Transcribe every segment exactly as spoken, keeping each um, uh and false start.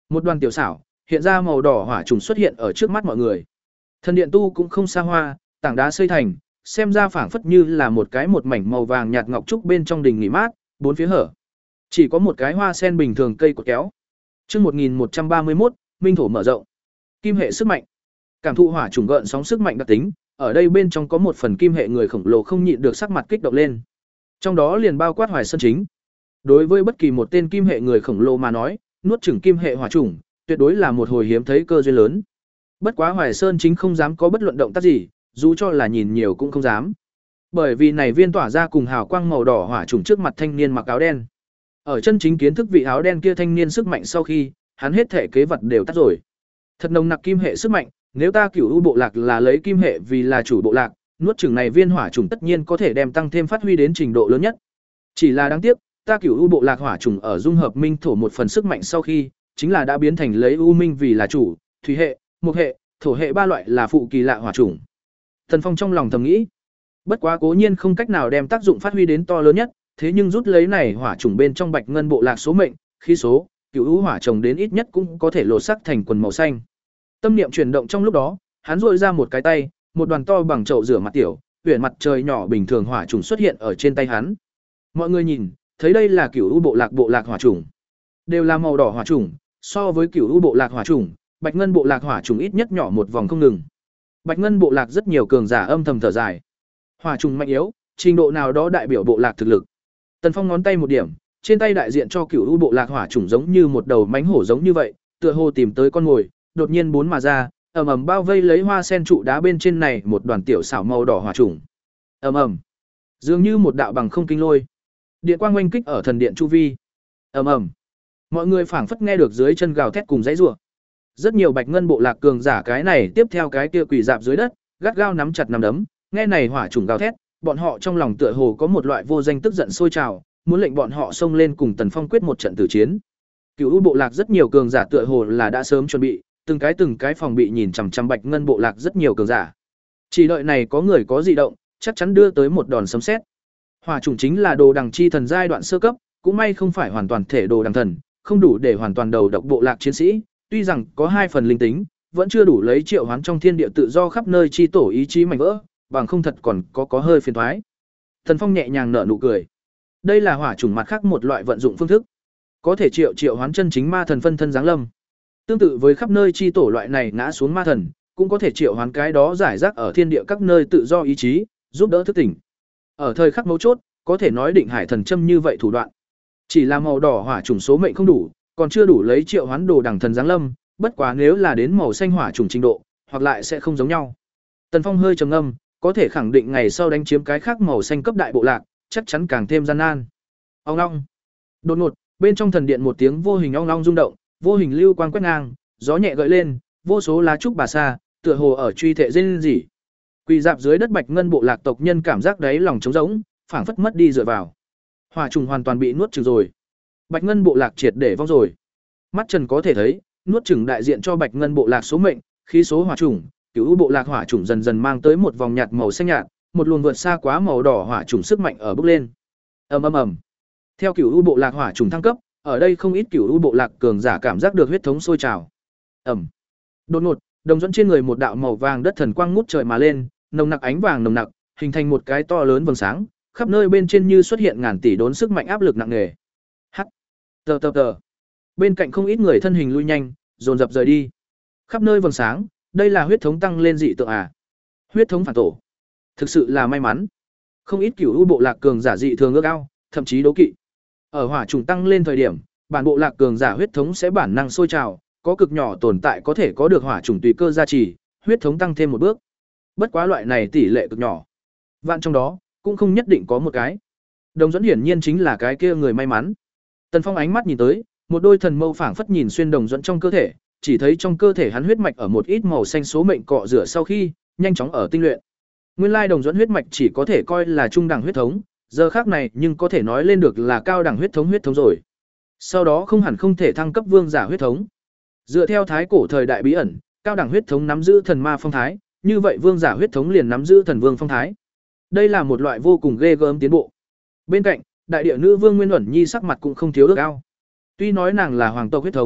Một đoàn tiểu xảo, hiện ra màu đỏ hỏa trùng xuất hiện ở trước mắt mọi người. Thần điện tu cũng không xa hoa, tảng đá xây thành, xem ra phảng phất như là một cái một mảnh màu vàng nhạt ngọc trúc bên trong đình nghỉ mát, bốn phía hở. Chỉ có một cái hoa sen bình thường cây cột kéo. Chương một nghìn một trăm ba mươi mốt, minh thổ mở rộng. Kim hệ sức mạnh. Cảm thụ hỏa trùng gợn sóng sức mạnh đặc tính, ở đây bên trong có một phần kim hệ người khổng lồ không nhịn được sắc mặt kích động lên. Trong đó liền bao quát Hoài Sơn Chính. Đối với bất kỳ một tên kim hệ người khổng lồ mà nói, nuốt chửng kim hệ hỏa trùng, tuyệt đối là một hồi hiếm thấy cơ duyên lớn. Bất quá Hoài Sơn Chính không dám có bất luận động tác gì, dù cho là nhìn nhiều cũng không dám. Bởi vì này viên tỏa ra cùng hào quang màu đỏ hỏa trùng trước mặt thanh niên mặc áo đen. Ở chân chính kiến thức vị áo đen kia thanh niên sức mạnh sau khi, hắn hết thể kế vật đều tắt rồi. Thật nồng nặc kim hệ sức mạnh, nếu ta Cửu U bộ lạc là lấy kim hệ vì là chủ bộ lạc, nuốt chửng này viên hỏa trùng tất nhiên có thể đem tăng thêm phát huy đến trình độ lớn nhất. Chỉ là đáng tiếc, ta Cửu U bộ lạc hỏa trùng ở dung hợp minh thổ một phần sức mạnh sau khi, chính là đã biến thành lấy u minh vì là chủ, thủy hệ, mộc hệ, thổ hệ ba loại là phụ kỳ lạ hỏa trùng. Thần Phong trong lòng thầm nghĩ, bất quá cố nhiên không cách nào đem tác dụng phát huy đến to lớn nhất, thế nhưng rút lấy này hỏa trùng bên trong Bạch Ngân bộ lạc số mệnh, khí số, Cửu U hỏa trồng đến ít nhất cũng có thể lột sắc thành quần màu xanh. Tâm niệm chuyển động trong lúc đó, hắn rũa ra một cái tay, một đoàn to bằng chậu rửa mặt tiểu, huyền mặt trời nhỏ bình thường hỏa trùng xuất hiện ở trên tay hắn. Mọi người nhìn, thấy đây là Cửu U bộ lạc bộ lạc hỏa trùng, đều là màu đỏ hỏa trùng, so với Cửu U bộ lạc hỏa trùng, Bạch Ngân bộ lạc hỏa trùng ít nhất nhỏ một vòng không ngừng. Bạch Ngân bộ lạc rất nhiều cường giả âm thầm thở dài. Hỏa trùng mạnh yếu, trình độ nào đó đại biểu bộ lạc thực lực. Tần Phong ngón tay một điểm, trên tay đại diện cho Cửu U bộ lạc hỏa trùng giống như một đầu mãnh hổ giống như vậy, tựa hồ tìm tới con mồi, đột nhiên bốn mà ra, ầm ầm bao vây lấy hoa sen trụ đá bên trên này một đoàn tiểu xảo màu đỏ hỏa trùng. Ầm ầm, dường như một đạo bằng không kinh lôi, điện quang oanh kích ở thần điện chu vi. Ầm ầm, mọi người phảng phất nghe được dưới chân gào thét cùng dãy rủa. Rất nhiều Bạch Ngân bộ lạc cường giả cái này tiếp theo cái kia quỳ dạp dưới đất, gắt gao nắm chặt nắm đấm, nghe này hỏa trùng gào thét, bọn họ trong lòng tựa hồ có một loại vô danh tức giận sôi trào, muốn lệnh bọn họ xông lên cùng Tần Phong quyết một trận tử chiến. Cửu U bộ lạc rất nhiều cường giả tựa hồ là đã sớm chuẩn bị, từng cái từng cái phòng bị nhìn chằm chằm Bạch Ngân bộ lạc rất nhiều cường giả. Chỉ đợi này có người có dị động, chắc chắn đưa tới một đòn sấm sét. Hỏa trùng chính là đồ đằng chi thần giai đoạn sơ cấp, cũng may không phải hoàn toàn thể đồ đằng thần, không đủ để hoàn toàn đầu độc bộ lạc chiến sĩ, tuy rằng có hai phần linh tính, vẫn chưa đủ lấy triệu hoán trong thiên địa tự do khắp nơi chi tổ ý chí mảnh vỡ, bằng không thật còn có có hơi phiền toái. Thần Phong nhẹ nhàng nở nụ cười. Đây là hỏa trùng mặt khác một loại vận dụng phương thức, có thể triệu triệu hoán chân chính ma thần phân thân giáng lâm. Tương tự với khắp nơi chi tổ loại này ngã xuống ma thần, cũng có thể triệu hoán cái đó giải rác ở thiên địa các nơi tự do ý chí, giúp đỡ thức tỉnh. Ở thời khắc mấu chốt, có thể nói định hải thần châm như vậy thủ đoạn. Chỉ là màu đỏ hỏa trùng số mệnh không đủ, còn chưa đủ lấy triệu hoán đồ đằng thần giáng lâm, bất quá nếu là đến màu xanh hỏa trùng trình độ, hoặc lại sẽ không giống nhau. Tần Phong hơi trầm ngâm, có thể khẳng định ngày sau đánh chiếm cái khác màu xanh cấp đại bộ lạc, chắc chắn càng thêm gian nan. Ong ong. Đột ngột, bên trong thần điện một tiếng vô hình ong ong rung động, vô hình lưu quang quét ngang, gió nhẹ gợi lên, vô số lá trúc bà sa, tựa hồ ở truy thệ rên rỉ. Quỳ dạp dưới đất Bạch Ngân bộ lạc tộc nhân cảm giác đáy lòng trống rỗng, phảng phất mất đi dựa vào. Hỏa trùng hoàn toàn bị nuốt chửng rồi. Bạch Ngân bộ lạc triệt để vong rồi. Mắt Trần có thể thấy, nuốt chửng đại diện cho Bạch Ngân bộ lạc số mệnh, khí số hỏa trùng, Cửu U bộ lạc hỏa trùng dần dần mang tới một vòng nhạt màu xanh nhạt, một luồng vượt xa quá màu đỏ hỏa trùng sức mạnh ở bốc lên. Ầm ầm ầm. Theo Cửu U bộ lạc hỏa trùng thăng cấp, ở đây không ít Cửu U bộ lạc cường giả cảm giác được huyết thống sôi trào. Ầm. Đột ngột, đồng dẫn trên người một đạo màu vàng đất thần quang ngút trời mà lên, nồng nặc ánh vàng nồng nặc, hình thành một cái to lớn vầng sáng, khắp nơi bên trên như xuất hiện ngàn tỷ đốn sức mạnh áp lực nặng nề. Hắc. Tờ tờ tờ. Bên cạnh không ít người thân hình lui nhanh, dồn dập rời đi. Khắp nơi vầng sáng, đây là huyết thống tăng lên dị tượng à? Huyết thống phản tổ. Thực sự là may mắn. Không ít Cửu U bộ lạc cường giả dị thường ước ao, thậm chí đố kỵ. Ở hỏa trùng tăng lên thời điểm, bản bộ lạc cường giả huyết thống sẽ bản năng sôi trào, có cực nhỏ tồn tại có thể có được hỏa trùng tùy cơ gia trì, huyết thống tăng thêm một bước. Bất quá loại này tỷ lệ cực nhỏ. Vạn trong đó, cũng không nhất định có một cái. Đồng dẫn hiển nhiên chính là cái kia người may mắn. Tần Phong ánh mắt nhìn tới, một đôi thần mâu phảng phất nhìn xuyên đồng dẫn trong cơ thể, chỉ thấy trong cơ thể hắn huyết mạch ở một ít màu xanh số mệnh cọ rửa sau khi, nhanh chóng ở tinh luyện. Nguyên lai đồng dẫn huyết mạch chỉ có thể coi là trung đẳng huyết thống, giờ khác này nhưng có thể nói lên được là cao đẳng huyết thống huyết thống rồi. Sau đó không hẳn không thể thăng cấp vương giả huyết thống. Dựa theo thái cổ thời đại bí ẩn, cao đẳng huyết thống nắm giữ thần ma phong thái, như vậy vương giả huyết thống liền nắm giữ thần vương phong thái. Đây là một loại vô cùng ghê gớm tiến bộ. Bên cạnh, đại địa nữ vương Nguyên Uẩn Nhi sắc mặt cũng không thiếu ước ao. Tuy nói nàng là hoàng tộc huyết thống,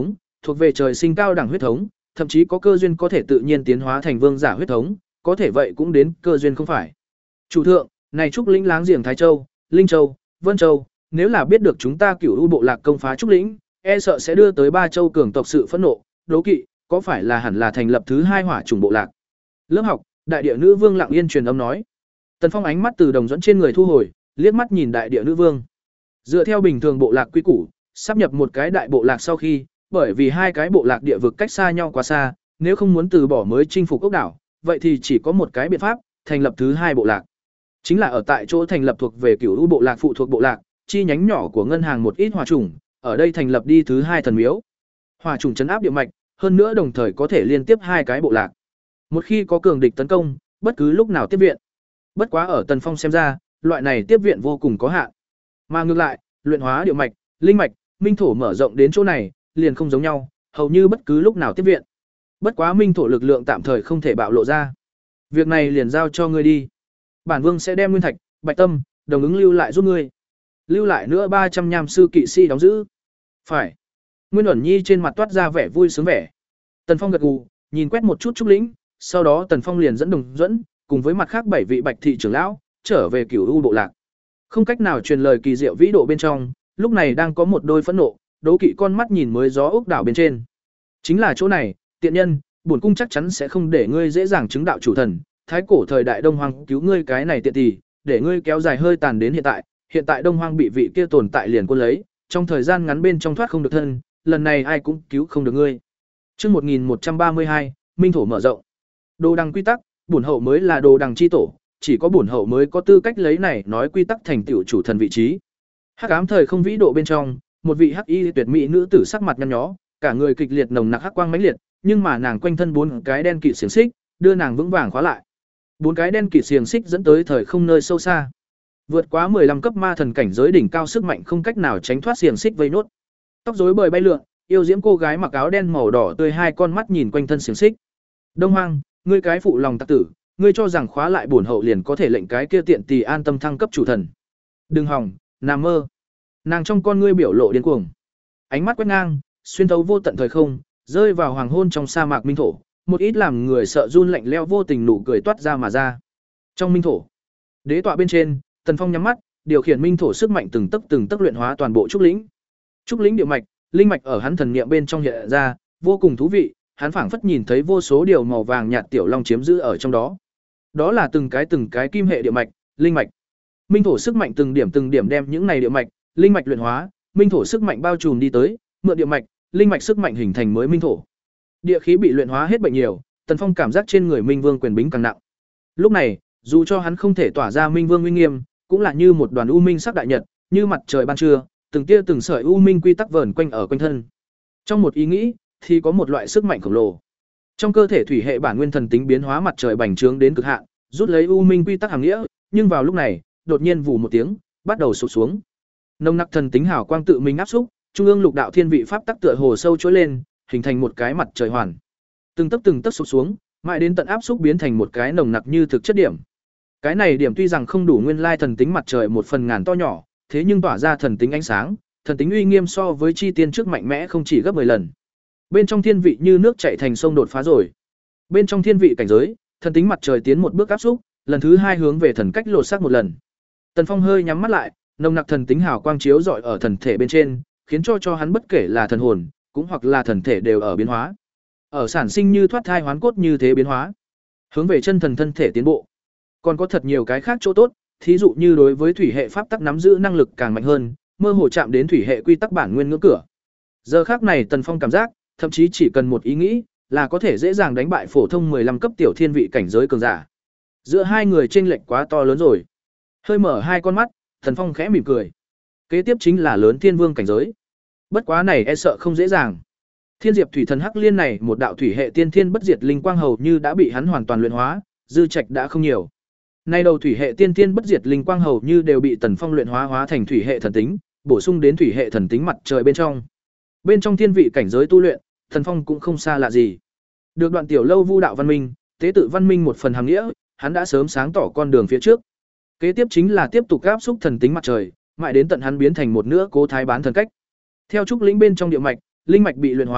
thuộc về trời sinh cao đẳng huyết thống, thậm chí có cơ duyên có thể tự nhiên tiến hóa thành vương giả huyết thống, có thể vậy cũng đến cơ duyên không phải. Chủ thượng, này trúc lĩnh láng giềng Thái Châu, Linh Châu, Vân Châu, nếu là biết được chúng ta Cửu U bộ lạc công phá trúc lĩnh, e sợ sẽ đưa tới ba châu cường tộc sự phẫn nộ, đố kỵ, có phải là hẳn là thành lập thứ hai hỏa chủng bộ lạc. Lớp học, đại địa nữ vương lặng yên truyền âm nói. Tần Phong ánh mắt từ đồng dẫn trên người thu hồi, liếc mắt nhìn đại địa nữ vương. Dựa theo bình thường bộ lạc quy củ, sắp nhập một cái đại bộ lạc sau khi, bởi vì hai cái bộ lạc địa vực cách xa nhau quá xa, nếu không muốn từ bỏ mới chinh phục ốc đảo, vậy thì chỉ có một cái biện pháp, thành lập thứ hai bộ lạc. Chính là ở tại chỗ thành lập thuộc về Cửu U bộ lạc phụ thuộc bộ lạc, chi nhánh nhỏ của ngân hàng một ít hỏa chủng, ở đây thành lập đi thứ hai thần miếu. Hỏa chủng trấn áp địa mạch, hơn nữa đồng thời có thể liên tiếp hai cái bộ lạc. Một khi có cường địch tấn công, bất cứ lúc nào tiếp viện. Bất quá ở Tần Phong xem ra, loại này tiếp viện vô cùng có hạn. Mà ngược lại, luyện hóa địa mạch, linh mạch, minh thổ mở rộng đến chỗ này, liền không giống nhau, hầu như bất cứ lúc nào tiếp viện. Bất quá minh thổ lực lượng tạm thời không thể bạo lộ ra. Việc này liền giao cho ngươi đi. Bản vương sẽ đem nguyên thạch, bạch tâm, đồng ứng lưu lại giúp ngươi. Lưu lại nữa ba trăm nham sư kỵ sĩ đóng giữ. Phải. Nguyên Uẩn Nhi trên mặt toát ra vẻ vui sướng vẻ. Tần Phong gật gù, nhìn quét một chút trúc lĩnh, sau đó Tần Phong liền dẫn Đồng Duẫn cùng với mặt khác bảy vị Bạch thị trưởng lão trở về Cửu U bộ lạc. Không cách nào truyền lời kỳ diệu vĩ độ bên trong, lúc này đang có một đôi phẫn nộ, đố kỵ con mắt nhìn mới gió ốc đảo bên trên. Chính là chỗ này, tiện nhân, bổn cung chắc chắn sẽ không để ngươi dễ dàng chứng đạo chủ thần, thái cổ thời đại Đông Hoang cứu ngươi cái này tiện tỷ, để ngươi kéo dài hơi tàn đến hiện tại, hiện tại Đông Hoang bị vị kia tồn tại liền quân lấy, trong thời gian ngắn bên trong thoát không được thân, lần này ai cũng cứu không được ngươi. Chương một nghìn một trăm ba mươi hai, Minh thổ mở rộng. Đồ đằng quy tắc, bổn hậu mới là đồ đằng chi tổ, chỉ có bổn hậu mới có tư cách lấy này nói quy tắc thành tựu chủ thần vị trí. Hắc ám thời không vĩ độ bên trong, một vị hắc y tuyệt mỹ nữ tử sắc mặt nhăn nhó, cả người kịch liệt nồng nặc hắc quang mãnh liệt, nhưng mà nàng quanh thân bốn cái đen kịt xiềng xích, đưa nàng vững vàng khóa lại. Bốn cái đen kịt xiềng xích dẫn tới thời không nơi sâu xa. Vượt quá mười lăm cấp ma thần cảnh giới đỉnh cao sức mạnh không cách nào tránh thoát xiềng xích vây nốt. Tóc rối bời bay lượn, yêu diễm cô gái mặc áo đen màu đỏ tươi hai con mắt nhìn quanh thân xiềng xích. Đông Hoang, ngươi cái phụ lòng tặc tử, ngươi cho rằng khóa lại bổn hậu liền có thể lệnh cái kia tiện tỳ an tâm thăng cấp chủ thần. Đừng hòng, nằm mơ. Nàng trong con ngươi biểu lộ điên cuồng. Ánh mắt quét ngang, xuyên thấu vô tận thời không, rơi vào hoàng hôn trong sa mạc minh thổ, một ít làm người sợ run lạnh lẽo vô tình nụ cười toát ra mà ra. Trong minh thổ, đế tọa bên trên, Tần Phong nhắm mắt, điều khiển minh thổ sức mạnh từng tấc từng tấc luyện hóa toàn bộ trúc lĩnh. Trúc lĩnh địa mạch, linh mạch ở hắn thần niệm bên trong hiện ra, vô cùng thú vị, hắn phảng phất nhìn thấy vô số điều màu vàng nhạt tiểu long chiếm giữ ở trong đó. Đó là từng cái từng cái kim hệ địa mạch, linh mạch. Minh thổ sức mạnh từng điểm từng điểm đem những này địa mạch, linh mạch luyện hóa, minh thổ sức mạnh bao trùm đi tới, mượn địa mạch, linh mạch sức mạnh hình thành mới minh thổ. Địa khí bị luyện hóa hết bệnh nhiều, Tần Phong cảm giác trên người Minh Vương quyền bính càng nặng. Lúc này, dù cho hắn không thể tỏa ra Minh Vương uy nghiêm, cũng là như một đoàn u minh sắc đại nhật, như mặt trời ban trưa, từng tia từng sợi u minh quy tắc vờn quanh ở quanh thân. Trong một ý nghĩ, thì có một loại sức mạnh khổng lồ. Trong cơ thể thủy hệ bản nguyên thần tính biến hóa mặt trời bành trướng đến cực hạn, rút lấy u minh quy tắc hàm nghĩa, nhưng vào lúc này, đột nhiên vù một tiếng, bắt đầu sụp xuống. Nồng nặc thần tính hào quang tự mình áp xúc, trung ương lục đạo thiên vị pháp tắc tựa hồ sâu trỗi lên, hình thành một cái mặt trời hoàn. Từng tấc từng tấc sụp xuống, mãi đến tận áp xúc biến thành một cái nồng nặc như thực chất điểm. Cái này điểm tuy rằng không đủ nguyên lai thần tính mặt trời một phần ngàn to nhỏ, thế nhưng tỏa ra thần tính ánh sáng, thần tính uy nghiêm so với chi tiên trước mạnh mẽ không chỉ gấp mười lần. Bên trong thiên vị như nước chảy thành sông đột phá rồi. Bên trong thiên vị cảnh giới, thần tính mặt trời tiến một bước áp xúc, lần thứ hai hướng về thần cách lột xác một lần. Tần Phong hơi nhắm mắt lại, nồng nặc thần tính hào quang chiếu rọi ở thần thể bên trên, khiến cho cho hắn bất kể là thần hồn, cũng hoặc là thần thể đều ở biến hóa. Ở sản sinh như thoát thai hoán cốt như thế biến hóa, hướng về chân thần thân thể tiến bộ. Còn có thật nhiều cái khác chỗ tốt, thí dụ như đối với thủy hệ pháp tắc nắm giữ năng lực càng mạnh hơn, mơ hồ chạm đến thủy hệ quy tắc bản nguyên ngưỡng cửa. Giờ khắc này Tần Phong cảm giác, thậm chí chỉ cần một ý nghĩ, là có thể dễ dàng đánh bại phổ thông mười lăm cấp tiểu thiên vị cảnh giới cường giả. Giữa hai người chênh lệch quá to lớn rồi. Hơi mở hai con mắt, Tần Phong khẽ mỉm cười. Kế tiếp chính là lớn thiên vương cảnh giới. Bất quá này e sợ không dễ dàng. Thiên Diệp Thủy Thần Hắc Liên này một đạo thủy hệ tiên thiên bất diệt linh quang hầu như đã bị hắn hoàn toàn luyện hóa, dư trạch đã không nhiều. Nay đầu thủy hệ tiên thiên bất diệt linh quang hầu như đều bị Tần Phong luyện hóa hóa thành thủy hệ thần tính, bổ sung đến thủy hệ thần tính mặt trời bên trong. Bên trong thiên vị cảnh giới tu luyện, Tần Phong cũng không xa lạ gì. Được đoạn tiểu lâu vu đạo văn minh, tế tự văn minh một phần hàm nghĩa, hắn đã sớm sáng tỏ con đường phía trước. Kế tiếp chính là tiếp tục áp xúc thần tính mặt trời, mãi đến tận hắn biến thành một nửa cố thái bán thần cách. Theo trúc lĩnh bên trong địa mạch, linh mạch bị luyện hóa,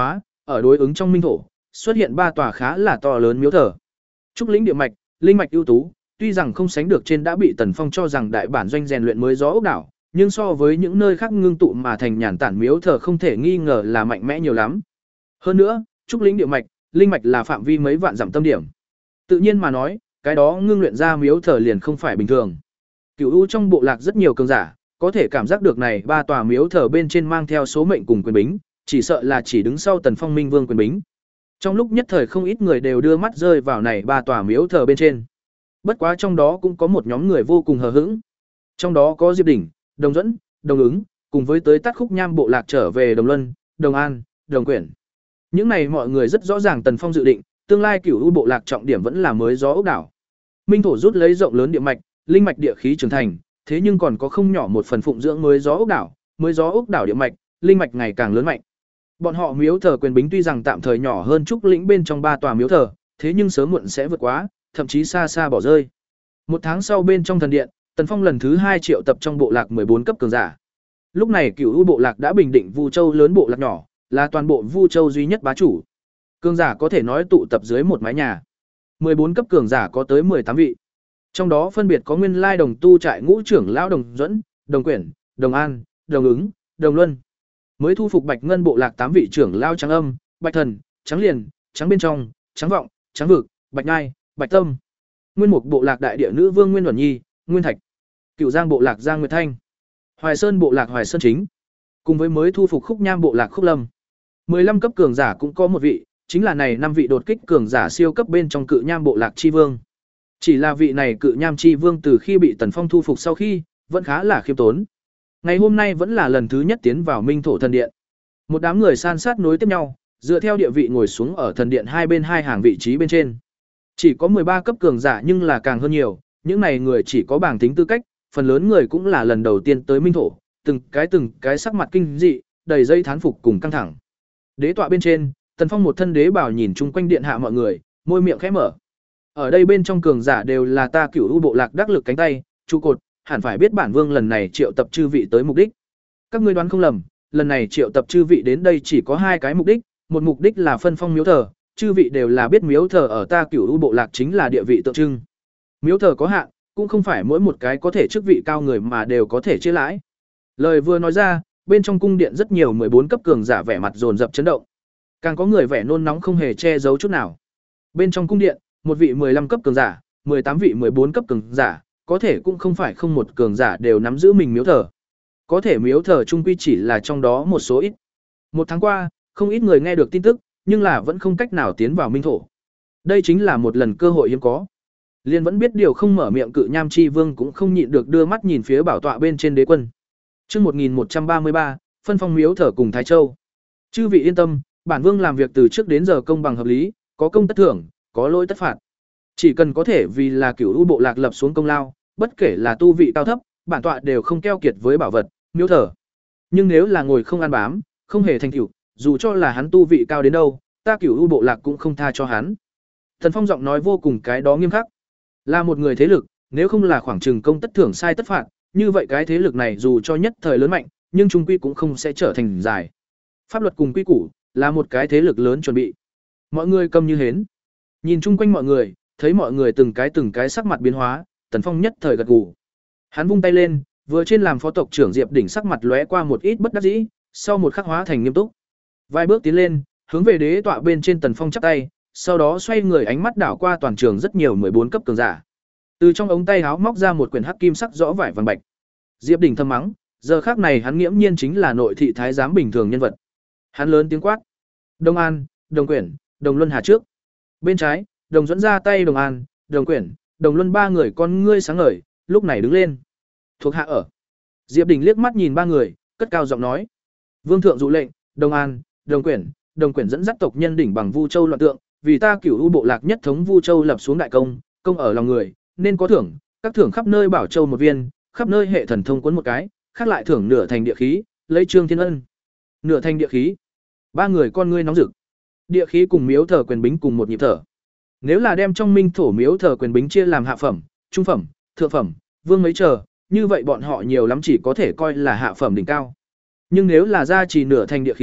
ở đối ứng trong minh thổ, xuất hiện ba tòa khá là to lớn miếu thờ. Trúc lĩnh địa mạch, linh mạch ưu tú, tuy rằng không sánh được trên đã bị Tần Phong cho rằng đại bản doanh rèn luyện mới gió ốc đảo, nhưng so với những nơi khác ngưng tụ mà thành nhàn tản miếu thờ không thể nghi ngờ là mạnh mẽ nhiều lắm. Hơn nữa, trúc lĩnh địa mạch, linh mạch là phạm vi mấy vạn dặm tâm điểm. Tự nhiên mà nói, cái đó ngưng luyện ra miếu thờ liền không phải bình thường. Cửu U trong bộ lạc rất nhiều cường giả, có thể cảm giác được này ba tòa miếu thờ bên trên mang theo số mệnh cùng quyền bính, chỉ sợ là chỉ đứng sau Tần Phong Minh Vương quyền bính. Trong lúc nhất thời không ít người đều đưa mắt rơi vào này ba tòa miếu thờ bên trên. Bất quá trong đó cũng có một nhóm người vô cùng hờ hững. Trong đó có Diệp Đỉnh, Đồng Duẫn, Đồng Ứng, cùng với tới Tát Khúc Nham bộ lạc trở về Đồng Luân, Đồng An, Đồng Quyển. Những này mọi người rất rõ ràng Tần Phong dự định, tương lai Cửu U bộ lạc trọng điểm vẫn là mới gió ốc đảo. Minh thổ rút lấy rộng lớn địa mạch, linh mạch địa khí trưởng thành, thế nhưng còn có không nhỏ một phần phụng dưỡng mới gió ốc đảo, mới gió ốc đảo địa mạch, linh mạch ngày càng lớn mạnh. Bọn họ miếu thờ quyền bính tuy rằng tạm thời nhỏ hơn trúc lĩnh bên trong ba tòa miếu thờ, thế nhưng sớm muộn sẽ vượt quá, thậm chí xa xa bỏ rơi. Một tháng sau bên trong thần điện, Tần Phong lần thứ hai triệu tập trong bộ lạc mười bốn cấp cường giả. Lúc này Cửu U bộ lạc đã bình định Vu Châu lớn bộ lạc nhỏ, là toàn bộ Vu Châu duy nhất bá chủ. Cường giả có thể nói tụ tập dưới một mái nhà. mười bốn cấp cường giả có tới mười tám vị. Trong đó phân biệt có nguyên lai đồng tu trại ngũ trưởng lão Đồng Duẫn, Đồng Quyển, Đồng An, Đồng Ứng, Đồng Luân. Mới thu phục Bạch Ngân bộ lạc tám vị trưởng lão Trắng Âm, Bạch Thần, Trắng Liền, Trắng Bên Trong, Trắng Vọng, Trắng Vực, Bạch Nhai, Bạch Tâm. Nguyên Mục bộ lạc đại địa nữ vương Nguyên Uẩn Nhi, Nguyên Thạch. Cửu Giang bộ lạc Giang Nguyệt Thanh. Hoài Sơn bộ lạc Hoài Sơn Chính. Cùng với mới thu phục Khúc Nham bộ lạc Khúc Lâm. mười lăm cấp cường giả cũng có một vị, chính là này năm vị đột kích cường giả siêu cấp bên trong Cự Nham bộ lạc chi vương. Chỉ là vị này Cự Nham chi vương từ khi bị Tần Phong thu phục sau khi, vẫn khá là khiêm tốn. Ngày hôm nay vẫn là lần thứ nhất tiến vào Minh thổ thần điện. Một đám người san sát nối tiếp nhau, dựa theo địa vị ngồi xuống ở thần điện hai bên hai hàng vị trí bên trên. Chỉ có mười ba cấp cường giả nhưng là càng hơn nhiều, những này người chỉ có bảng tính tư cách, phần lớn người cũng là lần đầu tiên tới Minh thổ, từng cái từng cái sắc mặt kinh dị, đầy dây thán phục cùng căng thẳng. Đế tọa bên trên, Tần Phong một thân đế bảo nhìn chung quanh điện hạ mọi người, môi miệng khẽ mở. Ở đây bên trong cường giả đều là ta Cửu U bộ lạc đắc lực cánh tay, trụ cột, hẳn phải biết bản vương lần này triệu tập chư vị tới mục đích. Các ngươi đoán không lầm, lần này triệu tập chư vị đến đây chỉ có hai cái mục đích, một mục đích là phân phong miếu thờ, chư vị đều là biết miếu thờ ở ta Cửu U bộ lạc chính là địa vị tượng trưng. Miếu thờ có hạn, cũng không phải mỗi một cái có thể chức vị cao người mà đều có thể chia lãi. Lời vừa nói ra, bên trong cung điện rất nhiều mười bốn cấp cường giả vẻ mặt dồn dập chấn động. Càng có người vẻ nôn nóng không hề che giấu chút nào. Bên trong cung điện, một vị mười lăm cấp cường giả, mười tám vị mười bốn cấp cường giả, có thể cũng không phải không một cường giả đều nắm giữ mình miếu thờ. Có thể miếu thờ trung quy chỉ là trong đó một số ít. Một tháng qua, không ít người nghe được tin tức, nhưng là vẫn không cách nào tiến vào Minh thổ. Đây chính là một lần cơ hội hiếm có. Liên vẫn biết điều không mở miệng Cự Nham chi vương cũng không nhịn được đưa mắt nhìn phía bảo tọa bên trên đế quân. Chương một nghìn một trăm ba mươi ba, phân phong miếu thờ cùng Thái Châu. Chư vị yên tâm, bản vương làm việc từ trước đến giờ công bằng hợp lý, có công tất thưởng, có lỗi tất phạt. Chỉ cần có thể vì là Cửu U bộ lạc lập xuống công lao, bất kể là tu vị cao thấp, bản tọa đều không keo kiệt với bảo vật, miếu thờ. Nhưng nếu là ngồi không ăn bám, không hề thành tựu, dù cho là hắn tu vị cao đến đâu, ta Cửu U bộ lạc cũng không tha cho hắn. Thần Phong giọng nói vô cùng cái đó nghiêm khắc. Là một người thế lực, nếu không là khoảng trừng công tất thưởng sai tất phạt, như vậy cái thế lực này dù cho nhất thời lớn mạnh, nhưng trung quy cũng không sẽ trở thành dài. Pháp luật cùng quy củ là một cái thế lực lớn chuẩn bị. Mọi người câm như hến. Nhìn chung quanh mọi người, thấy mọi người từng cái từng cái sắc mặt biến hóa, Tần Phong nhất thời gật gù. Hắn vung tay lên, vừa trên làm phó tộc trưởng Diệp Đỉnh sắc mặt lóe qua một ít bất đắc dĩ, sau một khắc hóa thành nghiêm túc. Vài bước tiến lên, hướng về đế tọa bên trên Tần Phong chắp tay, sau đó xoay người ánh mắt đảo qua toàn trường rất nhiều mười bốn cấp cường giả. Từ trong ống tay áo móc ra một quyển hắc kim sắc rõ vải vàng bạch. Diệp Đỉnh thầm mắng, giờ khắc này hắn nghiễm nhiên chính là nội thị thái giám bình thường nhân vật. Hắn lớn tiếng quát: "Đông An, Đồng Quyển, Đồng Luân Hà trước." Bên trái, Đồng Duẫn ra tay Đồng An, Đồng Quyển, Đồng Luân ba người con ngươi sáng ngời, lúc này đứng lên. "Thuộc hạ ở." Diệp Đỉnh liếc mắt nhìn ba người, cất cao giọng nói: "Vương thượng dụ lệnh, Đồng An, Đồng Quyển, Đồng Quyển dẫn dắt tộc nhân đỉnh bằng Vu Châu loạn tượng, vì ta Cửu U bộ lạc nhất thống Vu Châu lập xuống đại công, công ở lòng người, nên có thưởng, các thưởng khắp nơi bảo châu một viên, khắp nơi hệ thần thông cuốn một cái, khác lại thưởng nửa thành địa khí, lấy Trương Thiên Ân." Nửa thành địa khí. Ba người con ngươi nóng rực. Địa khí cùng miếu thờ quyền bính cùng một nhịp thở. Nếu là đem trong Minh thổ miếu thờ quyền bính chia làm hạ phẩm, trung phẩm, thượng phẩm, vương mấy chờ, như vậy bọn họ nhiều lắm chỉ có thể coi là hạ phẩm đỉnh cao. Nhưng nếu là gia trì nửa thành địa khí,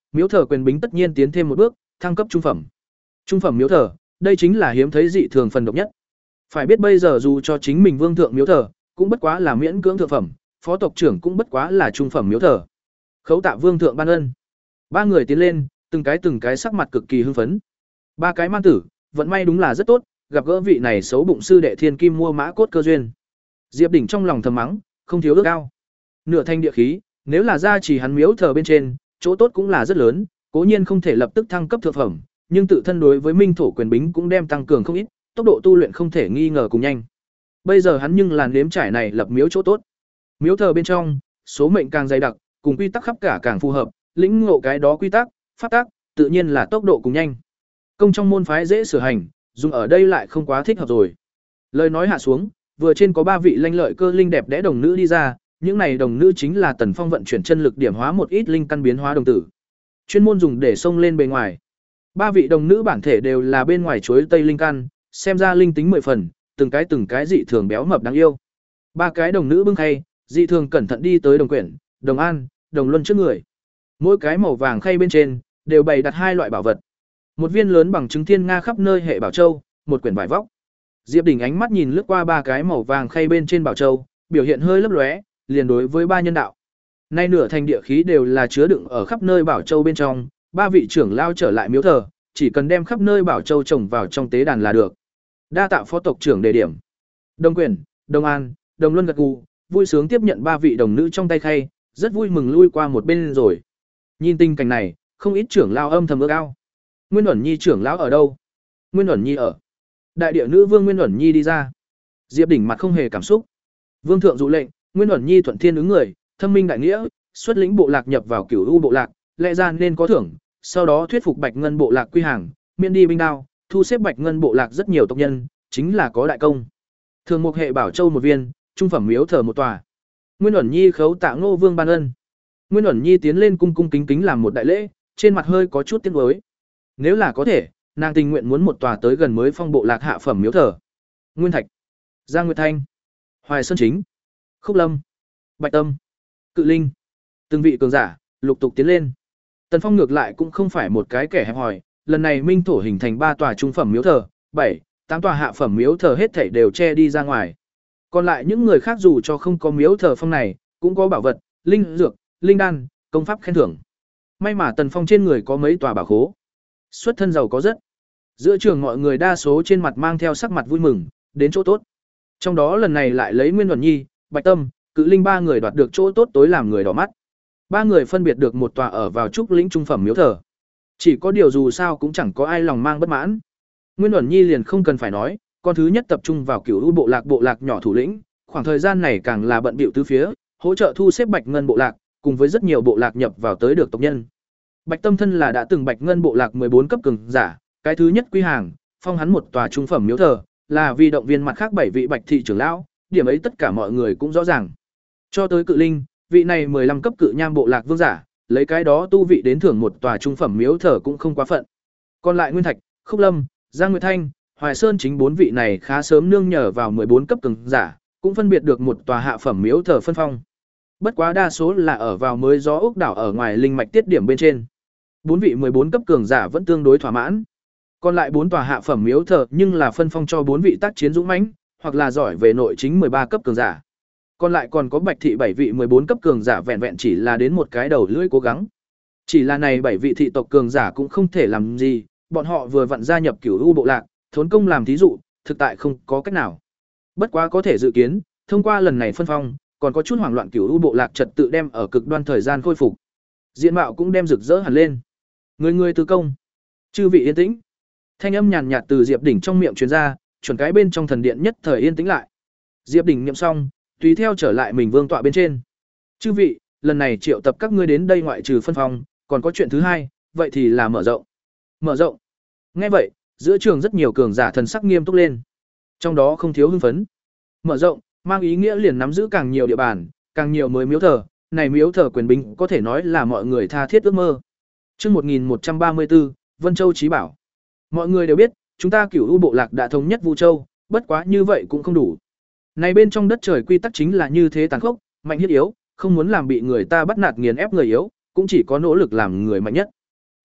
miếu thờ quyền bính tất nhiên tiến thêm một bước, thăng cấp trung phẩm. Trung phẩm miếu thờ, đây chính là hiếm thấy dị thường phần độc nhất. Phải biết bây giờ dù cho chính mình vương thượng miếu thờ, cũng bất quá là miễn cưỡng thượng phẩm, phó tộc trưởng cũng bất quá là trung phẩm miếu thờ. Khấu tạ vương thượng ban ân. Ba người tiến lên, từng cái từng cái sắc mặt cực kỳ hưng phấn. Ba cái man tử, vận may đúng là rất tốt, gặp gỡ vị này xấu bụng sư đệ thiên kim mua mã cốt cơ duyên. Diệp Đỉnh trong lòng thầm mắng, không thiếu ước ao. Nửa thanh địa khí, nếu là gia trì hắn miếu thờ bên trên, chỗ tốt cũng là rất lớn, cố nhiên không thể lập tức thăng cấp thượng phẩm, nhưng tự thân đối với minh thổ quyền bính cũng đem tăng cường không ít, tốc độ tu luyện không thể nghi ngờ cùng nhanh. Bây giờ hắn nhưng làn nếm trải này lập miếu chỗ tốt. Miếu thờ bên trong, số mệnh càng dày đặc, cùng quy tắc khắp cả càng phù hợp, lĩnh ngộ cái đó quy tắc, pháp tắc, tự nhiên là tốc độ cùng nhanh. Công trong môn phái dễ sửa hành, dùng ở đây lại không quá thích hợp rồi. Lời nói hạ xuống, vừa trên có ba vị lanh lợi cơ linh đẹp đẽ đồng nữ đi ra, những này đồng nữ chính là Tần Phong vận chuyển chân lực điểm hóa một ít linh căn biến hóa đồng tử, chuyên môn dùng để xông lên bề ngoài. Ba vị đồng nữ bản thể đều là bên ngoài chuối tây linh căn, xem ra linh tính mười phần, từng cái từng cái dị thường béo mập đáng yêu. Ba cái đồng nữ bưng khay, dị thường cẩn thận đi tới Đồng Quyển, Đồng An, Đồng Luân trước người. Mỗi cái màu vàng khay bên trên đều bày đặt hai loại bảo vật. Một viên lớn bằng trứng thiên nga khắp nơi hệ bảo châu, một quyển vải vóc. Diệp Đỉnh ánh mắt nhìn lướt qua ba cái màu vàng khay bên trên bảo châu, biểu hiện hơi lấp lóe, liền đối với ba nhân đạo. Nay nửa thành địa khí đều là chứa đựng ở khắp nơi bảo châu bên trong, ba vị trưởng lao trở lại miếu thờ, chỉ cần đem khắp nơi bảo châu trồng vào trong tế đàn là được. Đa tạ phó tộc trưởng đề điểm. Đồng Quyền, Đồng An, Đồng Luân gật gù, vui sướng tiếp nhận ba vị đồng nữ trong tay khay, rất vui mừng lui qua một bên rồi. Nhìn tình cảnh này, không ít trưởng lao âm thầm ước ao. Nguyên Uẩn Nhi trưởng lão ở đâu? Nguyên Uẩn Nhi ở. Đại địa nữ vương Nguyên Uẩn Nhi đi ra. Diệp Đỉnh mặt không hề cảm xúc. Vương thượng dụ lệnh, Nguyên Uẩn Nhi thuận thiên ứng người, thâm minh đại nghĩa, xuất lĩnh bộ lạc nhập vào Cửu U bộ lạc, lẽ ra nên có thưởng, sau đó thuyết phục Bạch Ngân bộ lạc quy hàng, miễn đi binh đao, thu xếp Bạch Ngân bộ lạc rất nhiều tộc nhân, chính là có đại công. Thường một hệ bảo châu một viên, trung phẩm miếu thờ một tòa. Nguyên Uẩn Nhi khấu tạ Ngô Vương ban ân. Nguyên Uẩn Nhi tiến lên cung cung kính kính làm một đại lễ, trên mặt hơi có chút tiếc nuối. Nếu là có thể, nàng tình nguyện muốn một tòa tới gần mới phong bộ lạc hạ phẩm miếu thờ. Nguyên Thạch, Giang Nguyệt Thanh, Hoài Sơn Chính, Khúc Lâm, Bạch Tâm, Cự Linh, từng vị cường giả lục tục tiến lên. Tần Phong ngược lại cũng không phải một cái kẻ hẹp hòi, lần này minh thổ hình thành ba tòa trung phẩm miếu thờ, bảy, tám tòa hạ phẩm miếu thờ hết thảy đều che đi ra ngoài. Còn lại những người khác dù cho không có miếu thờ phong này, cũng có bảo vật, linh dược, linh đan, công pháp khen thưởng. May mà Tần Phong trên người có mấy tòa bảo khố. Xuất thân giàu có rất. Giữa trường mọi người đa số trên mặt mang theo sắc mặt vui mừng, đến chỗ tốt. Trong đó lần này lại lấy Nguyên Uẩn Nhi, Bạch Tâm, Cự Linh ba người đoạt được chỗ tốt tối làm người đỏ mắt. Ba người phân biệt được một tòa ở vào trúc lĩnh trung phẩm miếu thờ. Chỉ có điều dù sao cũng chẳng có ai lòng mang bất mãn. Nguyên Uẩn Nhi liền không cần phải nói, con thứ nhất tập trung vào Cửu U bộ lạc bộ lạc nhỏ thủ lĩnh, khoảng thời gian này càng là bận bịu tứ phía, hỗ trợ thu xếp Bạch Ngân bộ lạc, cùng với rất nhiều bộ lạc nhập vào tới được tộc nhân. Bạch Tâm thân là đã từng Bạch Ngân bộ lạc mười bốn cấp cường giả, cái thứ nhất quy hàng, phong hắn một tòa trung phẩm miếu thờ, là vì động viên mặt khác bảy vị Bạch thị trưởng lão, điểm ấy tất cả mọi người cũng rõ ràng. Cho tới Cự Linh, vị này mười lăm cấp cự nham bộ lạc vương giả, lấy cái đó tu vị đến thưởng một tòa trung phẩm miếu thờ cũng không quá phận. Còn lại Nguyên Thạch, Khúc Lâm, Giang Nguyệt Thanh, Hoài Sơn chính bốn vị này khá sớm nương nhờ vào mười bốn cấp cường giả, cũng phân biệt được một tòa hạ phẩm miếu thờ phân phong. Bất quá đa số là ở vào mới gió ốc đảo ở ngoài linh mạch tiết điểm bên trên. Bốn vị mười bốn cấp cường giả vẫn tương đối thỏa mãn. Còn lại bốn tòa hạ phẩm miếu thờ nhưng là phân phong cho bốn vị tác chiến dũng mãnh, hoặc là giỏi về nội chính mười ba cấp cường giả. Còn lại còn có Bạch thị bảy vị mười bốn cấp cường giả vẹn vẹn chỉ là đến một cái đầu lưỡi cố gắng. Chỉ là này bảy vị thị tộc cường giả cũng không thể làm gì, bọn họ vừa vặn gia nhập Cửu U bộ lạc, thốn công làm thí dụ, thực tại không có cách nào. Bất quá có thể dự kiến, thông qua lần này phân phong, còn có chút hoảng loạn Cửu U bộ lạc trật tự đem ở cực đoan thời gian khôi phục. Diện mạo cũng đem rực rỡ hẳn lên. Người người từ công, chư vị yên tĩnh. Thanh âm nhàn nhạt từ Diệp Đỉnh trong miệng truyền ra, chuẩn cái bên trong thần điện nhất thời yên tĩnh lại. Diệp Đỉnh niệm xong, tùy theo trở lại mình vương tọa bên trên. Chư vị, lần này triệu tập các ngươi đến đây ngoại trừ phân phong, còn có chuyện thứ hai, vậy thì là mở rộng. Mở rộng. Nghe vậy, giữa trường rất nhiều cường giả thần sắc nghiêm túc lên. Trong đó không thiếu hưng phấn. Mở rộng, mang ý nghĩa liền nắm giữ càng nhiều địa bàn, càng nhiều mới miếu thờ, này miếu thờ quyền binh có thể nói là mọi người tha thiết ước mơ. Chương một nghìn một trăm ba mươi tư, Vân Châu Chí Bảo. Mọi người đều biết, chúng ta Cửu U bộ lạc đã thống nhất Vu Châu, bất quá như vậy cũng không đủ. Này bên trong đất trời quy tắc chính là như thế tàn khốc, mạnh hiết yếu, không muốn làm bị người ta bắt nạt nghiền ép người yếu, cũng chỉ có nỗ lực làm người mạnh nhất.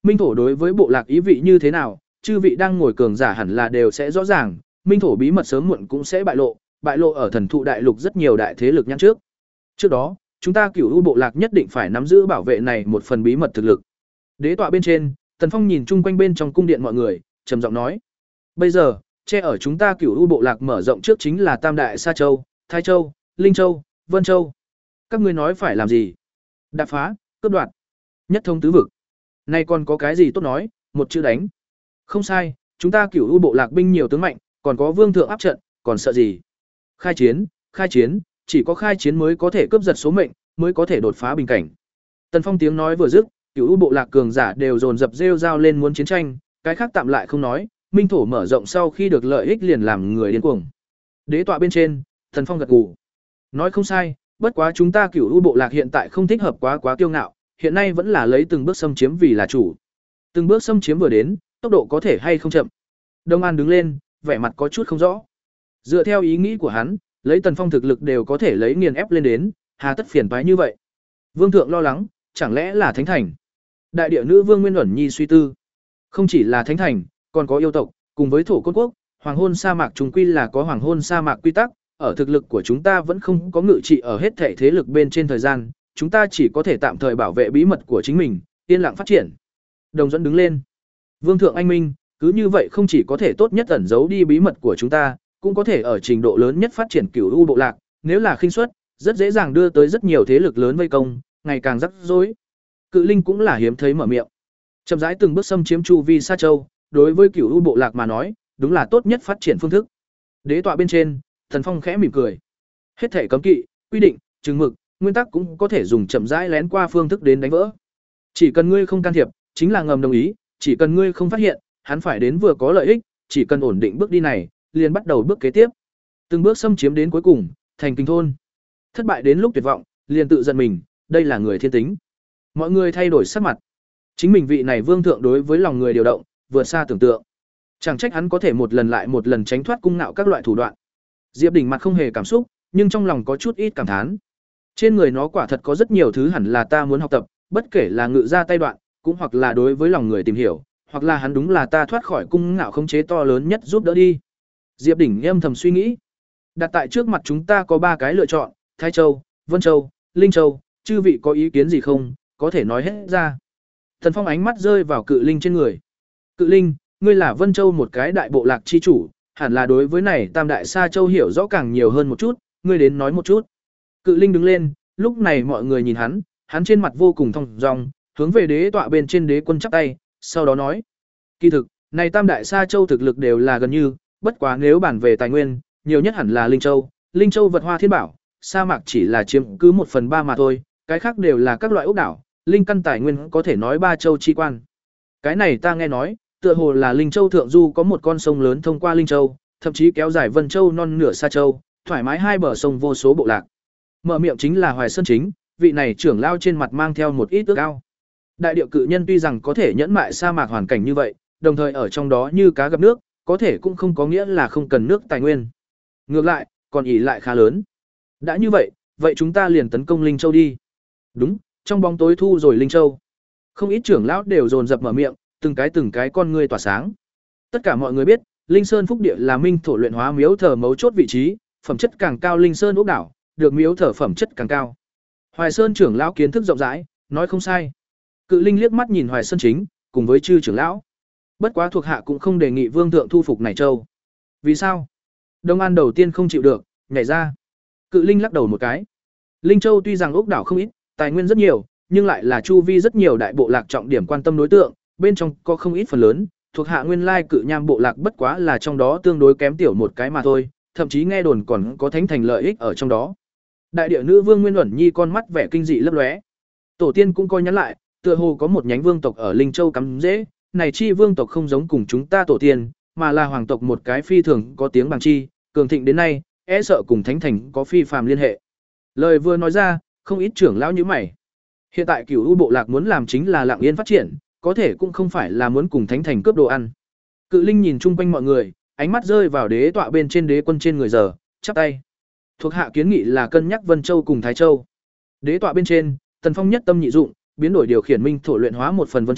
Minh thổ đối với bộ lạc ý vị như thế nào, chư vị đang ngồi cường giả hẳn là đều sẽ rõ ràng, Minh thổ bí mật sớm muộn cũng sẽ bại lộ, bại lộ ở thần thụ đại lục rất nhiều đại thế lực nhãn trước. Trước đó, chúng ta Cửu U bộ lạc nhất định phải nắm giữ bảo vệ này một phần bí mật thực lực. Đế tọa bên trên, Tần Phong nhìn chung quanh bên trong cung điện mọi người, trầm giọng nói: "Bây giờ, che ở chúng ta Cửu U bộ lạc mở rộng trước chính là Tam Đại Sa Châu, Thái Châu, Linh Châu, Vân Châu. Các ngươi nói phải làm gì? Đạp phá, cướp đoạt, nhất thống tứ vực. Nay còn có cái gì tốt nói, một chữ đánh. Không sai, chúng ta Cửu U bộ lạc binh nhiều tướng mạnh, còn có vương thượng áp trận, còn sợ gì? Khai chiến, khai chiến, chỉ có khai chiến mới có thể cướp giật số mệnh, mới có thể đột phá bình cảnh." Tần Phong tiếng nói vừa dứt, Cửu U bộ lạc cường giả đều dồn dập rêu rao lên muốn chiến tranh, cái khác tạm lại không nói, Minh thổ mở rộng sau khi được lợi ích liền làm người điên cuồng. Đế tọa bên trên, Tần Phong gật gù. Nói không sai, bất quá chúng ta Cửu U bộ lạc hiện tại không thích hợp quá quá kiêu ngạo, hiện nay vẫn là lấy từng bước xâm chiếm vì là chủ. Từng bước xâm chiếm vừa đến, tốc độ có thể hay không chậm. Đông An đứng lên, vẻ mặt có chút không rõ. Dựa theo ý nghĩ của hắn, lấy Tần Phong thực lực đều có thể lấy nghiền ép lên đến, hà tất phiền toái như vậy. Vương thượng lo lắng, chẳng lẽ là thánh thành? Đại địa nữ vương Nguyên Uẩn Nhi suy tư. Không chỉ là thánh thành, còn có yêu tộc, cùng với thổ cốt quốc, hoàng hôn sa mạc trùng quy là có hoàng hôn sa mạc quy tắc, ở thực lực của chúng ta vẫn không có ngự trị ở hết thể thế lực bên trên thời gian, chúng ta chỉ có thể tạm thời bảo vệ bí mật của chính mình, yên lặng phát triển. Đồng dẫn đứng lên. Vương thượng anh minh, cứ như vậy không chỉ có thể tốt nhất ẩn giấu đi bí mật của chúng ta, cũng có thể ở trình độ lớn nhất phát triển Cửu U bộ lạc, nếu là khinh suất, rất dễ dàng đưa tới rất nhiều thế lực lớn vây công, ngày càng rắc rối. Cự Linh cũng là hiếm thấy mở miệng. Chậm rãi từng bước xâm chiếm chu vi Sa Châu, đối với Cửu U bộ lạc mà nói, đúng là tốt nhất phát triển phương thức. Đế tọa bên trên, Thần Phong khẽ mỉm cười. Hết thể cấm kỵ, quy định, chừng mực, nguyên tắc cũng có thể dùng chậm rãi lén qua phương thức đến đánh vỡ. Chỉ cần ngươi không can thiệp, chính là ngầm đồng ý, chỉ cần ngươi không phát hiện, hắn phải đến vừa có lợi ích, chỉ cần ổn định bước đi này, liền bắt đầu bước kế tiếp. Từng bước xâm chiếm đến cuối cùng, thành Kinh thôn. Thất bại đến lúc tuyệt vọng, liền tự giận mình, đây là người thiên tính. Mọi người thay đổi sắc mặt. Chính mình vị này vương thượng đối với lòng người điều động, vượt xa tưởng tượng. Chẳng trách hắn có thể một lần lại một lần tránh thoát cung ngạo các loại thủ đoạn. Diệp Đỉnh mặt không hề cảm xúc, nhưng trong lòng có chút ít cảm thán. Trên người nó quả thật có rất nhiều thứ hẳn là ta muốn học tập, bất kể là ngự ra tay đoạn, cũng hoặc là đối với lòng người tìm hiểu, hoặc là hắn đúng là ta thoát khỏi cung ngạo khống chế to lớn nhất giúp đỡ đi. Diệp Đỉnh âm thầm suy nghĩ. Đặt tại trước mặt chúng ta có ba cái lựa chọn, Thái Châu, Vân Châu, Linh Châu, chư vị có ý kiến gì không, có thể nói hết ra. Thần Phong ánh mắt rơi vào Cự Linh trên người. Cự Linh, ngươi là Vân Châu một cái đại bộ lạc chi chủ, hẳn là đối với này Tam Đại Sa Châu hiểu rõ càng nhiều hơn một chút, ngươi đến nói một chút. Cự Linh đứng lên, lúc này mọi người nhìn hắn, hắn trên mặt vô cùng thong dong, hướng về đế tọa bên trên đế quân chắp tay, sau đó nói: "Kỳ thực, này Tam Đại Sa Châu thực lực đều là gần như, bất quá nếu bản về tài nguyên, nhiều nhất hẳn là Linh Châu, Linh Châu vật hoa thiên bảo, sa mạc chỉ là chiếm cứ một phần ba mà thôi, cái khác đều là các loại ốc đảo, linh căn tài nguyên có thể nói ba châu chi quan. Cái này ta nghe nói, tựa hồ là Linh Châu thượng du có một con sông lớn thông qua Linh Châu, thậm chí kéo dài Vân Châu non nửa Sa Châu, thoải mái hai bờ sông vô số bộ lạc." Mở miệng chính là Hoài Sơn Chính, vị này trưởng lao trên mặt mang theo một ít ước ao. Đại điệu cự nhân tuy rằng có thể nhẫn mại sa mạc hoàn cảnh như vậy, đồng thời ở trong đó như cá gặp nước, có thể cũng không có nghĩa là không cần nước tài nguyên. Ngược lại, còn ỷ lại khá lớn. Đã như vậy, vậy chúng ta liền tấn công Linh Châu đi. Đúng, trong bóng tối thu rồi Linh Châu. Không ít trưởng lão đều dồn dập mở miệng, từng cái từng cái con ngươi tỏa sáng. Tất cả mọi người biết, Linh Sơn Phúc Địa là minh thổ luyện hóa miếu thờ mấu chốt vị trí, phẩm chất càng cao Linh Sơn ốc đảo, được miếu thờ phẩm chất càng cao. Hoài Sơn trưởng lão kiến thức rộng rãi, nói không sai. Cự Linh liếc mắt nhìn Hoài Sơn Chính, cùng với chư trưởng lão. Bất quá thuộc hạ cũng không đề nghị vương thượng thu phục này châu. Vì sao? Đông An đầu tiên không chịu được, nhảy ra. Cự Linh lắc đầu một cái. Linh Châu tuy rằng ốc đảo không ít, tài nguyên rất nhiều, nhưng lại là chu vi rất nhiều đại bộ lạc trọng điểm quan tâm đối tượng, bên trong có không ít phần lớn, thuộc hạ nguyên lai Cự Nham bộ lạc bất quá là trong đó tương đối kém tiểu một cái mà thôi, thậm chí nghe đồn còn có thánh thành lợi ích ở trong đó. Đại địa nữ vương Nguyên Uẩn Nhi con mắt vẻ kinh dị lấp lóe. Tổ tiên cũng coi nhắn lại, tựa hồ có một nhánh vương tộc ở Linh Châu cắm rễ, này chi vương tộc không giống cùng chúng ta tổ tiên, mà là hoàng tộc một cái phi thường có tiếng bằng chi, cường thịnh đến nay, e sợ cùng thánh thành có phi phàm liên hệ. Lời vừa nói ra, không ít trưởng lão như mày. Hiện tại Cửu U bộ lạc muốn làm chính là lặng yên phát triển, có thể cũng không phải là muốn cùng thánh thành cướp đồ ăn. Cự Linh nhìn chung quanh mọi người, ánh mắt rơi vào đế tọa bên trên đế quân trên người giờ, chắp tay. Thuộc hạ kiến nghị là cân nhắc Vân Châu cùng Thái Châu. Đế tọa bên trên, Tần Phong nhất tâm nhị dụng, biến đổi điều khiển minh thổ luyện hóa một phần Vân Châu,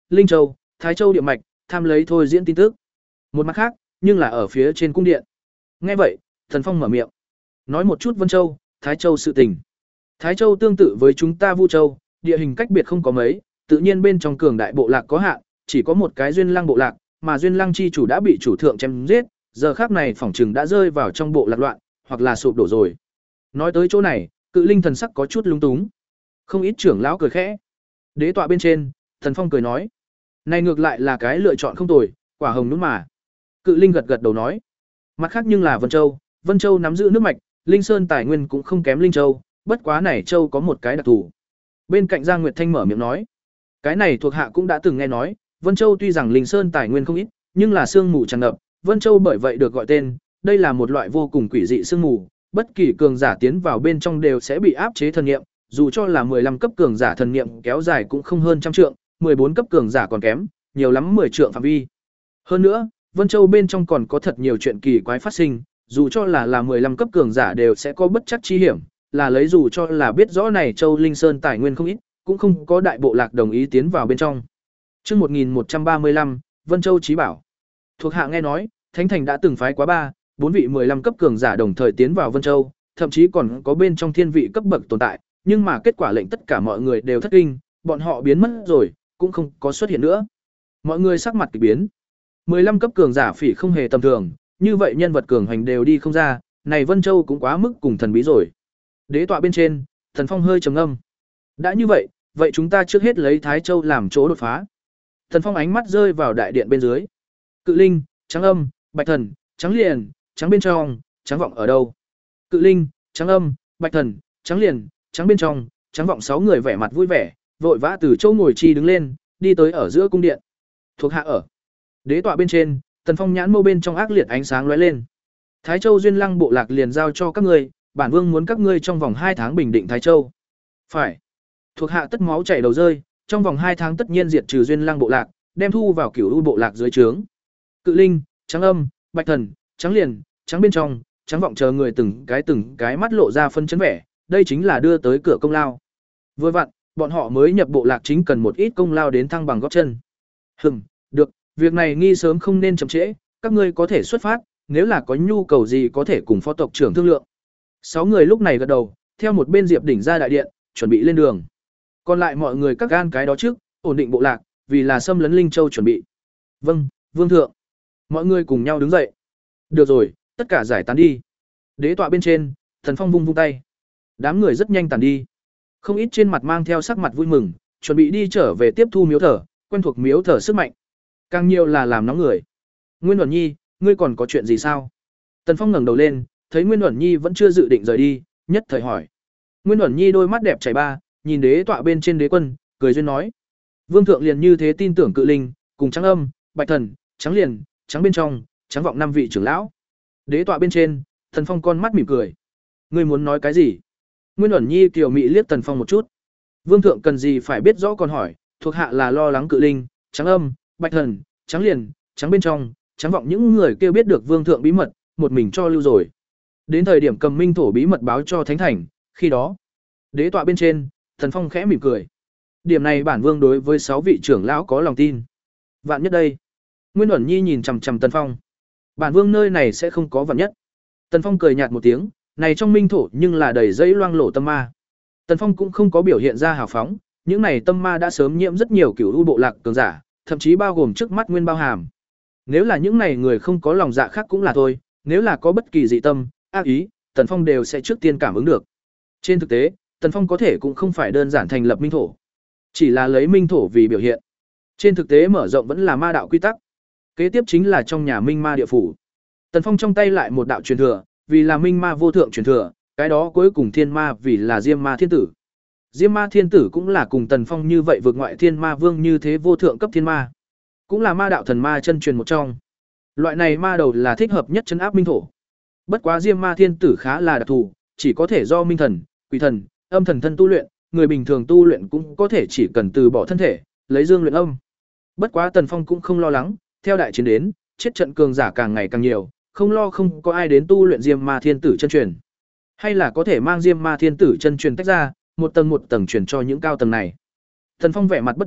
Linh Châu, Thái Châu địa mạch, tham lấy thôi diễn tin tức. Một mặt khác, nhưng là ở phía trên cung điện. Nghe vậy, Thần Phong mở miệng, nói một chút Vân Châu, Thái Châu sự tình. Thái Châu tương tự với chúng ta Vu Châu, địa hình cách biệt không có mấy, tự nhiên bên trong cường đại bộ lạc có hạn, chỉ có một cái Duyên Lăng bộ lạc, mà Duyên Lăng chi chủ đã bị chủ thượng chém giết, giờ khắc này phỏng chừng đã rơi vào trong bộ lạc loạn, hoặc là sụp đổ rồi. Nói tới chỗ này, Cự Linh thần sắc có chút lung túng. Không ít trưởng lão cười khẽ. Đế tọa bên trên, Thần Phong cười nói, này ngược lại là cái lựa chọn không tồi, quả hồng đúng mà. Cự Linh gật gật đầu nói, mặt khác nhưng là Vân Châu, Vân Châu nắm giữ nước mạch, Linh Sơn tài nguyên cũng không kém Linh Châu, bất quá này châu có một cái đặc thù. Bên cạnh Giang Nguyệt Thanh mở miệng nói, cái này thuộc hạ cũng đã từng nghe nói, Vân Châu tuy rằng Linh Sơn tài nguyên không ít, nhưng là sương mù tràn ngập, Vân Châu bởi vậy được gọi tên, đây là một loại vô cùng quỷ dị sương mù, bất kỳ cường giả tiến vào bên trong đều sẽ bị áp chế thần niệm, dù cho là mười lăm cấp cường giả thần niệm kéo dài cũng không hơn trăm trượng, mười bốn cấp cường giả còn kém, nhiều lắm mười trượng phạm vi. Hơn nữa, Vân Châu bên trong còn có thật nhiều chuyện kỳ quái phát sinh, dù cho là là mười lăm cấp cường giả đều sẽ có bất chắc chi hiểm, là lấy dù cho là biết rõ này Châu Linh Sơn tài nguyên không ít, cũng không có đại bộ lạc đồng ý tiến vào bên trong. Chương một nghìn một trăm ba mươi lăm, Vân Châu chí bảo. Thuộc hạ nghe nói, Thánh Thành đã từng phái quá ba, bốn vị mười lăm cấp cường giả đồng thời tiến vào Vân Châu, thậm chí còn có bên trong thiên vị cấp bậc tồn tại, nhưng mà kết quả lệnh tất cả mọi người đều thất kinh, bọn họ biến mất rồi, cũng không có xuất hiện nữa. Mọi người sắc mặt kỳ biến. mười lăm cấp cường giả phỉ không hề tầm thường, như vậy nhân vật cường hành đều đi không ra, này Vân Châu cũng quá mức cùng thần bí rồi. Đế tọa bên trên, Thần Phong hơi trầm ngâm. Đã như vậy, vậy chúng ta trước hết lấy Thái Châu làm chỗ đột phá. Thần Phong ánh mắt rơi vào đại điện bên dưới. Cự Linh, Trắng Âm, Bạch Thần, Trắng Liền, Trắng bên trong, Trắng Vọng ở đâu? Cự Linh, Trắng Âm, Bạch Thần, Trắng Liền, Trắng bên trong, Trắng Vọng sáu người vẻ mặt vui vẻ, vội vã từ chỗ ngồi chi đứng lên, đi tới ở giữa cung điện. Thuộc hạ ở. Đế tọa bên trên, Tần Phong nhãn mâu bên trong ác liệt ánh sáng lóe lên. Thái Châu Duyên Lăng bộ lạc liền giao cho các ngươi, bản vương muốn các ngươi trong vòng hai tháng bình định Thái Châu. Phải. Thuộc hạ tất máu chảy đầu rơi, trong vòng hai tháng tất nhiên diệt trừ Duyên Lăng bộ lạc, đem thu vào Cửu U bộ lạc dưới trướng. Cự Linh, Trắng Âm, Bạch Thần, Trắng Liền, Trắng bên trong, Trắng Vọng chờ người từng cái từng cái mắt lộ ra phân chấn vẻ, đây chính là đưa tới cửa công lao. Vừa vặn, bọn họ mới nhập bộ lạc chính cần một ít công lao đến thăng bằng gót chân. Hừm, được, việc này nghi sớm không nên chậm trễ, các ngươi có thể xuất phát, nếu là có nhu cầu gì có thể cùng phó tộc trưởng thương lượng. Sáu người lúc này gật đầu, theo một bên Diệp Đỉnh ra đại điện, chuẩn bị lên đường. Còn lại mọi người các gan cái đó trước, ổn định bộ lạc, vì là xâm lấn Linh Châu chuẩn bị. Vâng, vương thượng. Mọi người cùng nhau đứng dậy. Được rồi, tất cả giải tán đi. Đế tọa bên trên, Thần Phong vung vung tay. Đám người rất nhanh tản đi. Không ít trên mặt mang theo sắc mặt vui mừng, chuẩn bị đi trở về tiếp thu miếu thờ, quen thuộc miếu thờ sức mạnh. Càng nhiều là làm nóng người. Nguyên Uẩn Nhi, ngươi còn có chuyện gì sao? Tần Phong ngẩng đầu lên, thấy Nguyên Uẩn Nhi vẫn chưa dự định rời đi, nhất thời hỏi. Nguyên Uẩn Nhi đôi mắt đẹp chảy ba, nhìn đế tọa bên trên đế quân, cười duyên nói: Vương thượng liền như thế tin tưởng Cự Linh, cùng Trắng Âm, Bạch Thần, Trắng Liền, Trắng bên trong, Trắng Vọng năm vị trưởng lão. Đế tọa bên trên, Tần Phong con mắt mỉm cười. Ngươi muốn nói cái gì? Nguyên Uẩn Nhi kiều mị liếc Tần Phong một chút. Vương thượng cần gì phải biết rõ còn hỏi, thuộc hạ là lo lắng Cự Linh, Trắng Âm, Bạch Thần, Trắng Liền, Trắng bên trong, Trắng Vọng những người kêu biết được vương thượng bí mật, một mình cho lưu rồi. Đến thời điểm cầm minh thổ bí mật báo cho Thánh Thành, khi đó, đế tọa bên trên, Thần Phong khẽ mỉm cười. Điểm này bản vương đối với sáu vị trưởng lão có lòng tin. Vạn nhất đây. Nguyên Uẩn Nhi nhìn chằm chằm Tần Phong. Bản vương nơi này sẽ không có vạn nhất. Tần Phong cười nhạt một tiếng, này trong minh thổ nhưng là đầy dẫy loang lổ tâm ma. Tần Phong cũng không có biểu hiện ra hào phóng, những này tâm ma đã sớm nhiễm rất nhiều cửu u bộ lạc cường giả, thậm chí bao gồm trước mắt Nguyên Bao Hàm. Nếu là những này người không có lòng dạ khác cũng là thôi, nếu là có bất kỳ dị tâm, ác ý, Tần Phong đều sẽ trước tiên cảm ứng được. Trên thực tế, Tần Phong có thể cũng không phải đơn giản thành lập minh thổ, chỉ là lấy minh thổ vì biểu hiện. Trên thực tế mở rộng vẫn là ma đạo quy tắc. Kế tiếp chính là trong nhà Minh Ma địa phủ. Tần Phong trong tay lại một đạo truyền thừa, vì là Minh Ma vô thượng truyền thừa, cái đó cuối cùng Thiên Ma vì là Diêm Ma Thiên Tử. Diêm Ma Thiên Tử cũng là cùng Tần Phong như vậy vượt ngoại Thiên Ma Vương như thế vô thượng cấp thiên ma, cũng là ma đạo thần ma chân truyền một trong. Loại này ma đầu là thích hợp nhất trấn áp minh thổ. Bất quá Diêm Ma Thiên Tử khá là đặc thù, chỉ có thể do minh thần, quỷ thần, âm thần thân tu luyện, người bình thường tu luyện cũng có thể chỉ cần từ bỏ thân thể, lấy dương luyện âm. Bất quá Tần Phong cũng không lo lắng, theo đại chiến đến, chết trận cường giả càng ngày càng nhiều, không lo không có ai đến tu luyện Diêm Ma Thiên Tử chân truyền. Hay là có thể mang Diêm Ma Thiên Tử chân truyền tách ra, một tầng một tầng truyền cho những cao tầng này. Tần Phong vẻ mặt bất biến,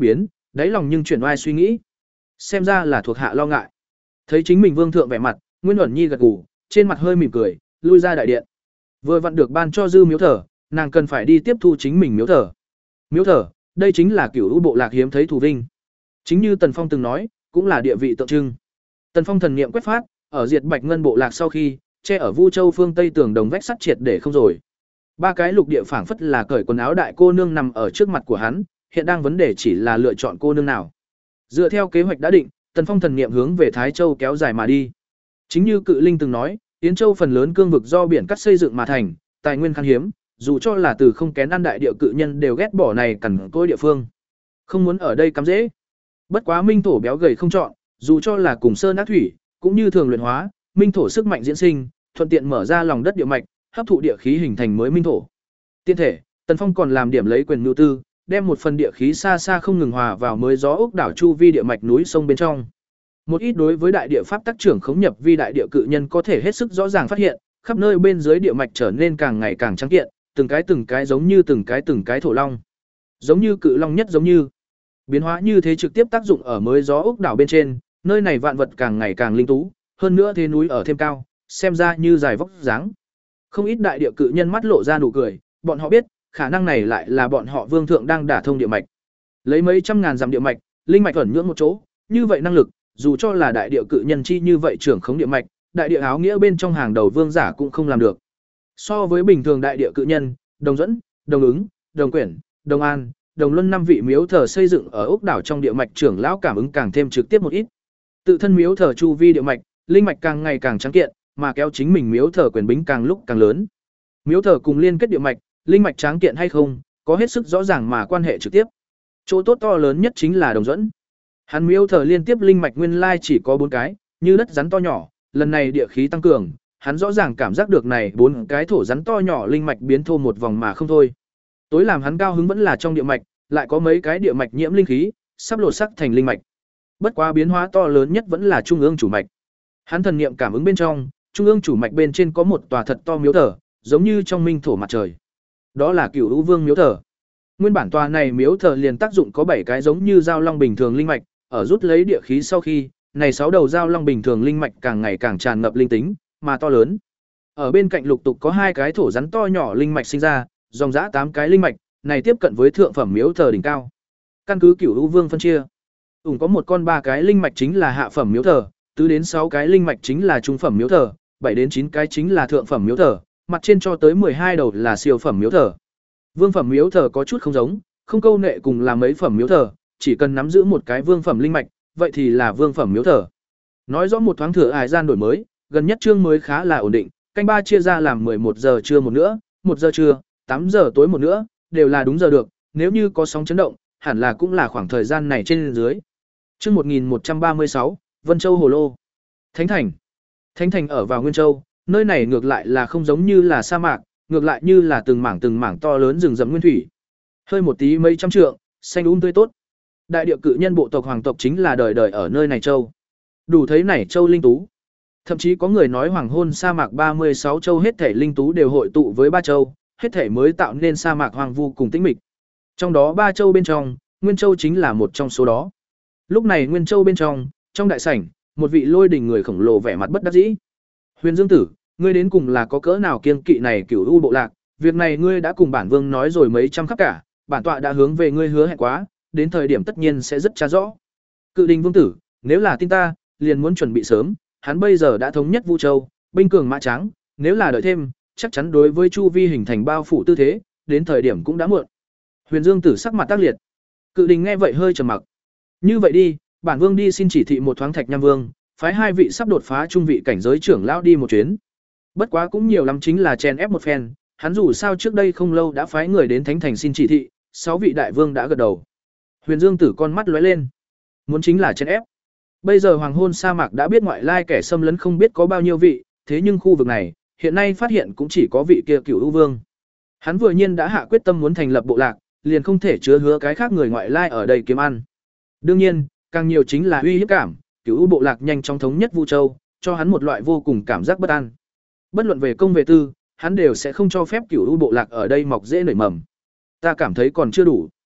đáy lòng nhưng chuyển oai suy nghĩ. Xem ra là thuộc hạ lo ngại. Thấy chính mình vương thượng vẻ mặt, Nguyên Uẩn Nhi gật gù, trên mặt hơi mỉm cười, lui ra đại điện. Vừa vặn được ban cho dư miếu thờ, nàng cần phải đi tiếp thu chính mình miếu thờ. Miếu thờ, đây chính là cửu u bộ lạc hiếm thấy thù vinh. Chính như Tần Phong từng nói, cũng là địa vị tượng trưng. Tần Phong thần niệm quét phát, ở diệt Bạch Ngân bộ lạc sau khi, che ở Vu Châu phương Tây tường đồng vách sắt triệt để không rồi. Ba cái lục địa phảng phất là cởi quần áo đại cô nương nằm ở trước mặt của hắn, hiện đang vấn đề chỉ là lựa chọn cô nương nào. Dựa theo kế hoạch đã định, Tần Phong thần niệm hướng về Thái Châu kéo dài mà đi. Chính như Cự Linh từng nói, Yến Châu phần lớn cương vực do biển cắt xây dựng mà thành, tài nguyên khan hiếm, dù cho là từ không kén ăn đại địa cự nhân đều ghét bỏ này cằn cỗi địa phương. Không muốn ở đây cắm dễ. Bất quá minh thổ béo gầy không chọn, dù cho là cùng sơn ác thủy, cũng như thường luyện hóa, minh thổ sức mạnh diễn sinh, thuận tiện mở ra lòng đất địa mạch, hấp thụ địa khí hình thành mới minh thổ. Tiên thể, Tần Phong còn làm điểm lấy quyền nhu tư, đem một phần địa khí xa xa không ngừng hòa vào mới gió ốc đảo chu vi địa mạch núi sông bên trong. Một ít đối với đại địa pháp tác trưởng khống nhập vi đại địa cự nhân có thể hết sức rõ ràng phát hiện, khắp nơi bên dưới địa mạch trở nên càng ngày càng trắng kiện, từng cái từng cái giống như từng cái từng cái thổ long. Giống như cự long nhất giống như. Biến hóa như thế trực tiếp tác dụng ở mới gió ốc đảo bên trên, nơi này vạn vật càng ngày càng linh tú, hơn nữa thế núi ở thêm cao, xem ra như dài vóc dáng. Không ít đại địa cự nhân mắt lộ ra nụ cười, bọn họ biết, khả năng này lại là bọn họ vương thượng đang đả thông địa mạch. Lấy mấy trăm ngàn dặm địa mạch, linh mạch ẩn nhưỡng một chỗ, như vậy năng lực, dù cho là đại địa cự nhân chi như vậy trưởng khống địa mạch, đại địa áo nghĩa bên trong hàng đầu vương giả cũng không làm được. So với bình thường đại địa cự nhân, Đồng Dẫn, Đồng Ứng, Đồng Quyển, Đồng An, Đồng Luân năm vị miếu thờ xây dựng ở ốc đảo trong địa mạch trưởng lão cảm ứng càng thêm trực tiếp một ít. Tự thân miếu thờ chu vi địa mạch, linh mạch càng ngày càng trắng kiện, mà kéo chính mình miếu thờ quyền bính càng lúc càng lớn. Miếu thờ cùng liên kết địa mạch, linh mạch tráng kiện hay không, có hết sức rõ ràng mà quan hệ trực tiếp. Chỗ tốt to lớn nhất chính là Đồng Dẫn. Hắn miếu thờ liên tiếp linh mạch nguyên lai chỉ có bốn cái, như đất rắn to nhỏ, lần này địa khí tăng cường, hắn rõ ràng cảm giác được này bốn cái thổ rắn to nhỏ linh mạch biến thô một vòng mà không thôi. Tối làm hắn cao hứng vẫn là trong địa mạch, lại có mấy cái địa mạch nhiễm linh khí, sắp lột sắc thành linh mạch. Bất quá biến hóa to lớn nhất vẫn là trung ương chủ mạch. Hắn thần niệm cảm ứng bên trong, trung ương chủ mạch bên trên có một tòa thật to miếu thờ, giống như trong minh thổ mặt trời. Đó là Cửu U Vương miếu thờ. Nguyên bản tòa này miếu thờ liền tác dụng có bảy cái giống như dao long bình thường linh mạch, ở rút lấy địa khí sau khi, này sáu đầu dao long bình thường linh mạch càng ngày càng tràn ngập linh tính, mà to lớn. Ở bên cạnh lục tục có hai cái thổ rắn to nhỏ linh mạch sinh ra, dòng dã tám cái linh mạch, này tiếp cận với thượng phẩm miếu thờ đỉnh cao. Căn cứ Cửu U Vương phân chia, ủng có một con ba cái linh mạch chính là hạ phẩm miếu thờ, tứ đến sáu cái linh mạch chính là trung phẩm miếu thờ, bảy đến chín cái chính là thượng phẩm miếu thờ, mặt trên cho tới mười hai đầu là siêu phẩm miếu thờ. Vương phẩm miếu thờ có chút không giống, không câu nệ cùng là mấy phẩm miếu thờ, chỉ cần nắm giữ một cái vương phẩm linh mạch, vậy thì là vương phẩm miếu thờ. Nói rõ một thoáng thừa ải gian đổi mới, gần nhất chương mới khá là ổn định, canh ba chia ra làm mười một giờ trưa một nữa, một giờ trưa, tám giờ tối một nữa, đều là đúng giờ được, nếu như có sóng chấn động, hẳn là cũng là khoảng thời gian này trên dưới. Chương một nghìn một trăm ba mươi sáu, Vân Châu Hồ Lô. Thánh Thành. Thánh Thành ở vào Nguyên Châu, nơi này ngược lại là không giống như là sa mạc, ngược lại như là từng mảng từng mảng to lớn rừng rậm nguyên thủy. Hơi một tí mấy trăm trượng, xanh um tươi tốt. Đại địa cự nhân bộ tộc hoàng tộc chính là đời đời ở nơi này châu. Đủ thấy này châu linh tú. Thậm chí có người nói hoàng hôn sa mạc ba mươi sáu châu hết thể linh tú đều hội tụ với ba châu, hết thể mới tạo nên sa mạc hoang vu cùng tĩnh mịch. Trong đó ba châu bên trong, Nguyên Châu chính là một trong số đó. Lúc này Nguyên Châu bên trong, trong đại sảnh, một vị lôi đình người khổng lồ vẻ mặt bất đắc dĩ. Huyền Dương Tử, ngươi đến cùng là có cỡ nào kiên kỵ này Cửu U bộ lạc, việc này ngươi đã cùng bản vương nói rồi mấy trăm khắc cả, bản tọa đã hướng về ngươi hứa hẹn quá, đến thời điểm tất nhiên sẽ rất tra rõ. Cự Đình Vương Tử, nếu là tin ta, liền muốn chuẩn bị sớm, hắn bây giờ đã thống nhất Vu Châu, binh cường mã trắng, nếu là đợi thêm, chắc chắn đối với chu vi hình thành bao phủ tư thế, đến thời điểm cũng đã muộn. Huyền Dương Tử sắc mặt tác liệt. Cự Đình nghe vậy hơi trầm mặc. Như vậy đi, bản vương đi xin chỉ thị một thoáng Thạch Nham Vương, phái hai vị sắp đột phá trung vị cảnh giới trưởng lão đi một chuyến. Bất quá cũng nhiều lắm chính là chèn ép một phen, hắn dù sao trước đây không lâu đã phái người đến Thánh Thành xin chỉ thị, sáu vị đại vương đã gật đầu. Huyền Dương Tử con mắt lóe lên, muốn chính là chèn ép. Bây giờ hoàng hôn sa mạc đã biết ngoại lai kẻ xâm lấn không biết có bao nhiêu vị, thế nhưng khu vực này, hiện nay phát hiện cũng chỉ có vị kia Cửu U Vương. Hắn vừa nhiên đã hạ quyết tâm muốn thành lập bộ lạc, liền không thể chứa hứa cái khác người ngoại lai ở đây kiếm ăn. Đương nhiên, càng nhiều chính là uy hiếp cảm, Cửu U bộ lạc nhanh chóng thống nhất Vu Châu, cho hắn một loại vô cùng cảm giác bất an. Bất luận về công về tư, hắn đều sẽ không cho phép Cửu U bộ lạc ở đây mọc rễ nảy mầm. Ta cảm thấy còn chưa đủ.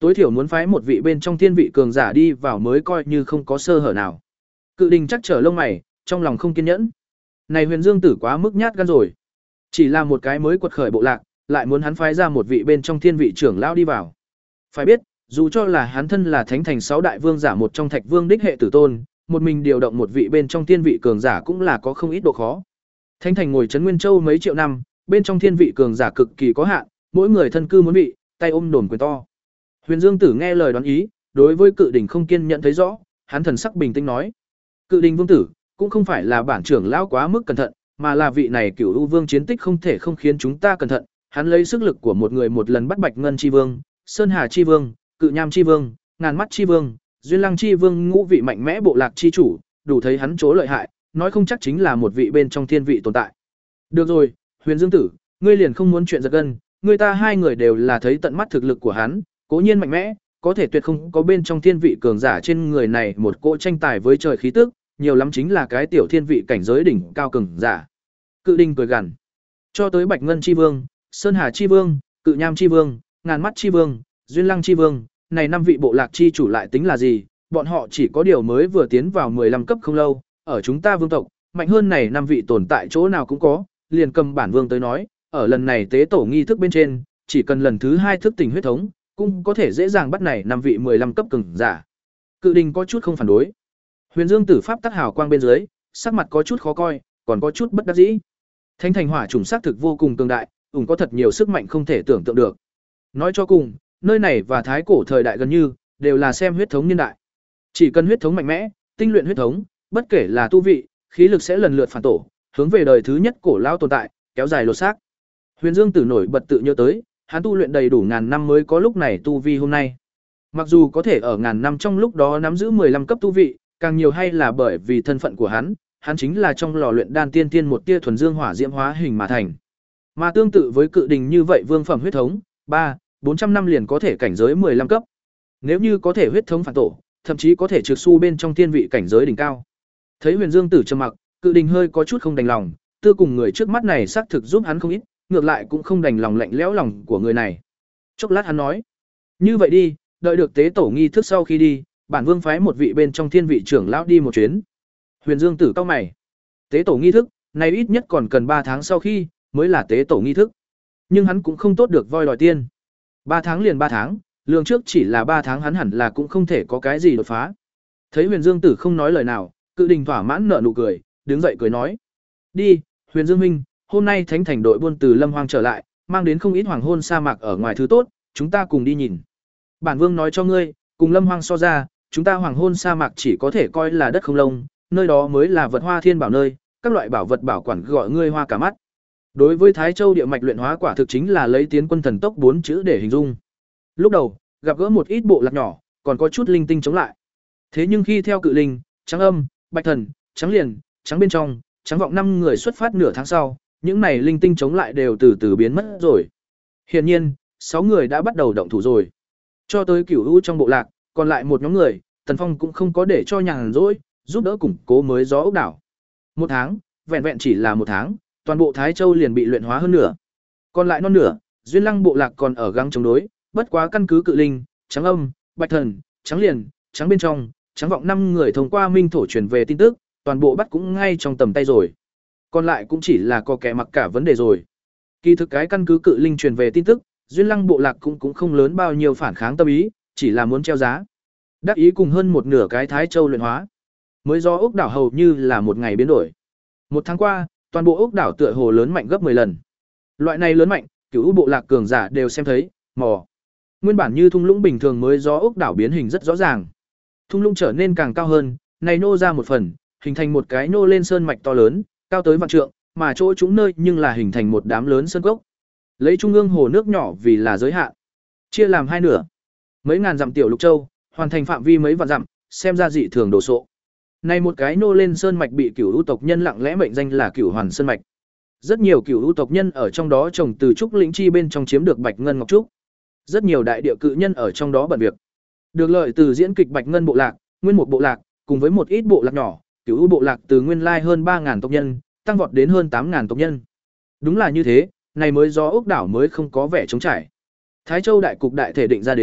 Tối thiểu muốn phái một vị bên trong thiên vị cường giả đi vào mới coi như không có sơ hở nào. Cự Đình chắc trở lông mày, trong lòng không kiên nhẫn. Này Huyền Dương Tử quá mức nhát gan rồi. Chỉ là một cái mới quật khởi bộ lạc, lại muốn hắn phái ra một vị bên trong thiên vị trưởng lão đi vào. Phải biết, dù cho là hắn thân là thánh thành sáu đại vương giả một trong Thạch Vương đích hệ tử tôn, một mình điều động một vị bên trong thiên vị cường giả cũng là có không ít độ khó. Thánh thành ngồi trấn Nguyên Châu mấy triệu năm, bên trong thiên vị cường giả cực kỳ có hạn, mỗi người thân cư muốn vị, tay ôm đồn quyền to. Huyền Dương Tử nghe lời đoán ý, đối với Cự Đình không kiên nhận thấy rõ, hắn thần sắc bình tĩnh nói: "Cự Đình vương tử, cũng không phải là bản trưởng lão quá mức cẩn thận, mà là vị này Cửu U Vương chiến tích không thể không khiến chúng ta cẩn thận, hắn lấy sức lực của một người một lần bắt Bạch Ngân chi vương, Sơn Hà chi vương, Cự Nham chi vương, Ngàn Mắt chi vương, Duyên Lăng chi vương ngũ vị mạnh mẽ bộ lạc chi chủ, đủ thấy hắn chỗ lợi hại, nói không chắc chính là một vị bên trong thiên vị tồn tại." Được rồi, Huyền Dương Tử, ngươi liền không muốn chuyện giật gân, người ta hai người đều là thấy tận mắt thực lực của hắn, cố nhiên mạnh mẽ, có thể tuyệt không có bên trong thiên vị cường giả trên người này một cỗ tranh tài với trời khí tức, nhiều lắm chính là cái tiểu thiên vị cảnh giới đỉnh cao cường giả. Cự Đình cười gằn, cho tới Bạch Ngân chi vương, Sơn Hà chi vương, Cự Nham chi vương, Ngàn Mắt chi vương, Duyên Lăng chi vương, này năm vị bộ lạc chi chủ lại tính là gì, bọn họ chỉ có điều mới vừa tiến vào mười lăm cấp không lâu, ở chúng ta vương tộc, mạnh hơn này năm vị tồn tại chỗ nào cũng có, liền cầm bản vương tới nói, ở lần này tế tổ nghi thức bên trên, chỉ cần lần thứ hai thức tỉnh huyết thống, cũng có thể dễ dàng bắt này năm vị mười lăm cấp cường giả. Cự Đình có chút không phản đối. Huyền Dương Tử pháp tắc hào quang bên dưới, sắc mặt có chút khó coi, còn có chút bất đắc dĩ. Thánh thành hỏa chủng xác thực vô cùng cường đại, ủng có thật nhiều sức mạnh không thể tưởng tượng được. Nói cho cùng, nơi này và thái cổ thời đại gần như đều là xem huyết thống niên đại. Chỉ cần huyết thống mạnh mẽ, tinh luyện huyết thống, bất kể là tu vị, khí lực sẽ lần lượt phản tổ, hướng về đời thứ nhất cổ lao tồn tại, kéo dài lột xác. Huyền Dương Tử nổi bật tự nhớ tới, hắn tu luyện đầy đủ ngàn năm mới có lúc này tu vi hôm nay. Mặc dù có thể ở ngàn năm trong lúc đó nắm giữ mười lăm cấp tu vị, càng nhiều hay là bởi vì thân phận của hắn, hắn chính là trong lò luyện đan tiên tiên một tia thuần dương hỏa diễm hóa hình mà thành. Mà tương tự với Cự Đình như vậy vương phẩm huyết thống, ba, bốn trăm năm liền có thể cảnh giới mười lăm cấp. Nếu như có thể huyết thống phản tổ, thậm chí có thể trực su bên trong tiên vị cảnh giới đỉnh cao. Thấy Huyền Dương Tử trầm mặc, Cự Đình hơi có chút không đành lòng, tư cùng người trước mắt này xác thực giúp hắn không ít, ngược lại cũng không đành lòng lạnh lẽo lòng của người này. Chốc lát hắn nói: "Như vậy đi, đợi được tế tổ nghi thức sau khi đi, bản vương phái một vị bên trong thiên vị trưởng lão đi một chuyến." Huyền Dương Tử cau mày. Tế tổ nghi thức, này ít nhất còn cần ba tháng sau khi mới là tế tổ nghi thức. Nhưng hắn cũng không tốt được voi đòi tiên. ba tháng liền ba tháng, lương trước chỉ là ba tháng hắn hẳn là cũng không thể có cái gì đột phá. Thấy Huyền Dương Tử không nói lời nào, Cự Đình thỏa mãn nở nụ cười, đứng dậy cười nói: "Đi, Huyền Dương huynh, hôm nay Thánh thành đội buôn từ Lâm Hoang trở lại, mang đến không ít hoàng hôn sa mạc ở ngoài thứ tốt, chúng ta cùng đi nhìn. Bản vương nói cho ngươi, cùng Lâm Hoang so ra, chúng ta hoàng hôn sa mạc chỉ có thể coi là đất không lông, nơi đó mới là vật hoa thiên bảo nơi, các loại bảo vật bảo quản gọi ngươi hoa cả mắt." Đối với Thái Châu địa mạch luyện hóa quả thực chính là lấy tiến quân thần tốc bốn chữ để hình dung. Lúc đầu, gặp gỡ một ít bộ lạc nhỏ, còn có chút linh tinh chống lại. Thế nhưng khi theo Cự Linh, Trắng Âm, Bạch Thần, Trắng Liền, Trắng Bên Trong, Trắng Vọng năm người xuất phát nửa tháng sau, những này linh tinh chống lại đều từ từ biến mất rồi. Hiển nhiên, sáu người đã bắt đầu động thủ rồi. Cho tới Cửu U trong bộ lạc, còn lại một nhóm người, Tần Phong cũng không có để cho nhàn rỗi, giúp đỡ củng cố mới gió ốc đảo. Một tháng, vẹn vẹn chỉ là một tháng, toàn bộ Thái Châu liền bị luyện hóa hơn nửa. Còn lại non nửa, Duyên Lăng bộ lạc còn ở gắng chống đối, bất quá căn cứ Cự Linh, Trắng Âm, Bạch Thần, Trắng Liền, Trắng Bên Trong, Trắng Vọng năm người thông qua minh thổ truyền về tin tức, toàn bộ bắt cũng ngay trong tầm tay rồi. Còn lại cũng chỉ là có kẻ mặc cả vấn đề rồi. Kỳ thực cái căn cứ Cự Linh truyền về tin tức, Duyên Lăng bộ lạc cũng cũng không lớn bao nhiêu phản kháng tâm ý, chỉ là muốn treo giá. Đắc ý cùng hơn một nửa cái Thái Châu luyện hóa. Mới do ốc đảo hầu như là một ngày biến đổi. Một tháng qua, toàn bộ ốc đảo tựa hồ lớn mạnh gấp mười lần. Loại này lớn mạnh, Cửu bộ lạc cường giả đều xem thấy, mò. Nguyên bản như thung lũng bình thường mới do ốc đảo biến hình rất rõ ràng. Thung lũng trở nên càng cao hơn, này nô ra một phần, hình thành một cái nô lên sơn mạch to lớn, cao tới vạn trượng, mà chỗ chúng nơi nhưng là hình thành một đám lớn sơn cốc. Lấy trung ương hồ nước nhỏ vì là giới hạn, chia làm hai nửa. Mấy ngàn dặm tiểu lục châu, hoàn thành phạm vi mấy vạn dặm, xem ra dị thường đồ sộ. Này một cái nô lên sơn mạch bị Cửu U tộc nhân lặng lẽ mệnh danh là Cửu Hoàn Sơn mạch. Rất nhiều Cửu U tộc nhân ở trong đó trồng từ trúc lĩnh chi bên trong chiếm được bạch ngân ngọc trúc. Rất nhiều đại địa cự nhân ở trong đó bận việc. Được lợi từ diễn kịch Bạch Ngân bộ lạc, Nguyên một bộ lạc, cùng với một ít bộ lạc nhỏ, Cửu U bộ lạc từ nguyên lai hơn ba ngàn tộc nhân, tăng vọt đến hơn tám ngàn tộc nhân. Đúng là như thế, này mới do ốc đảo mới không có vẻ trống trải. Thái Châu đại cục đại thể định ra đến,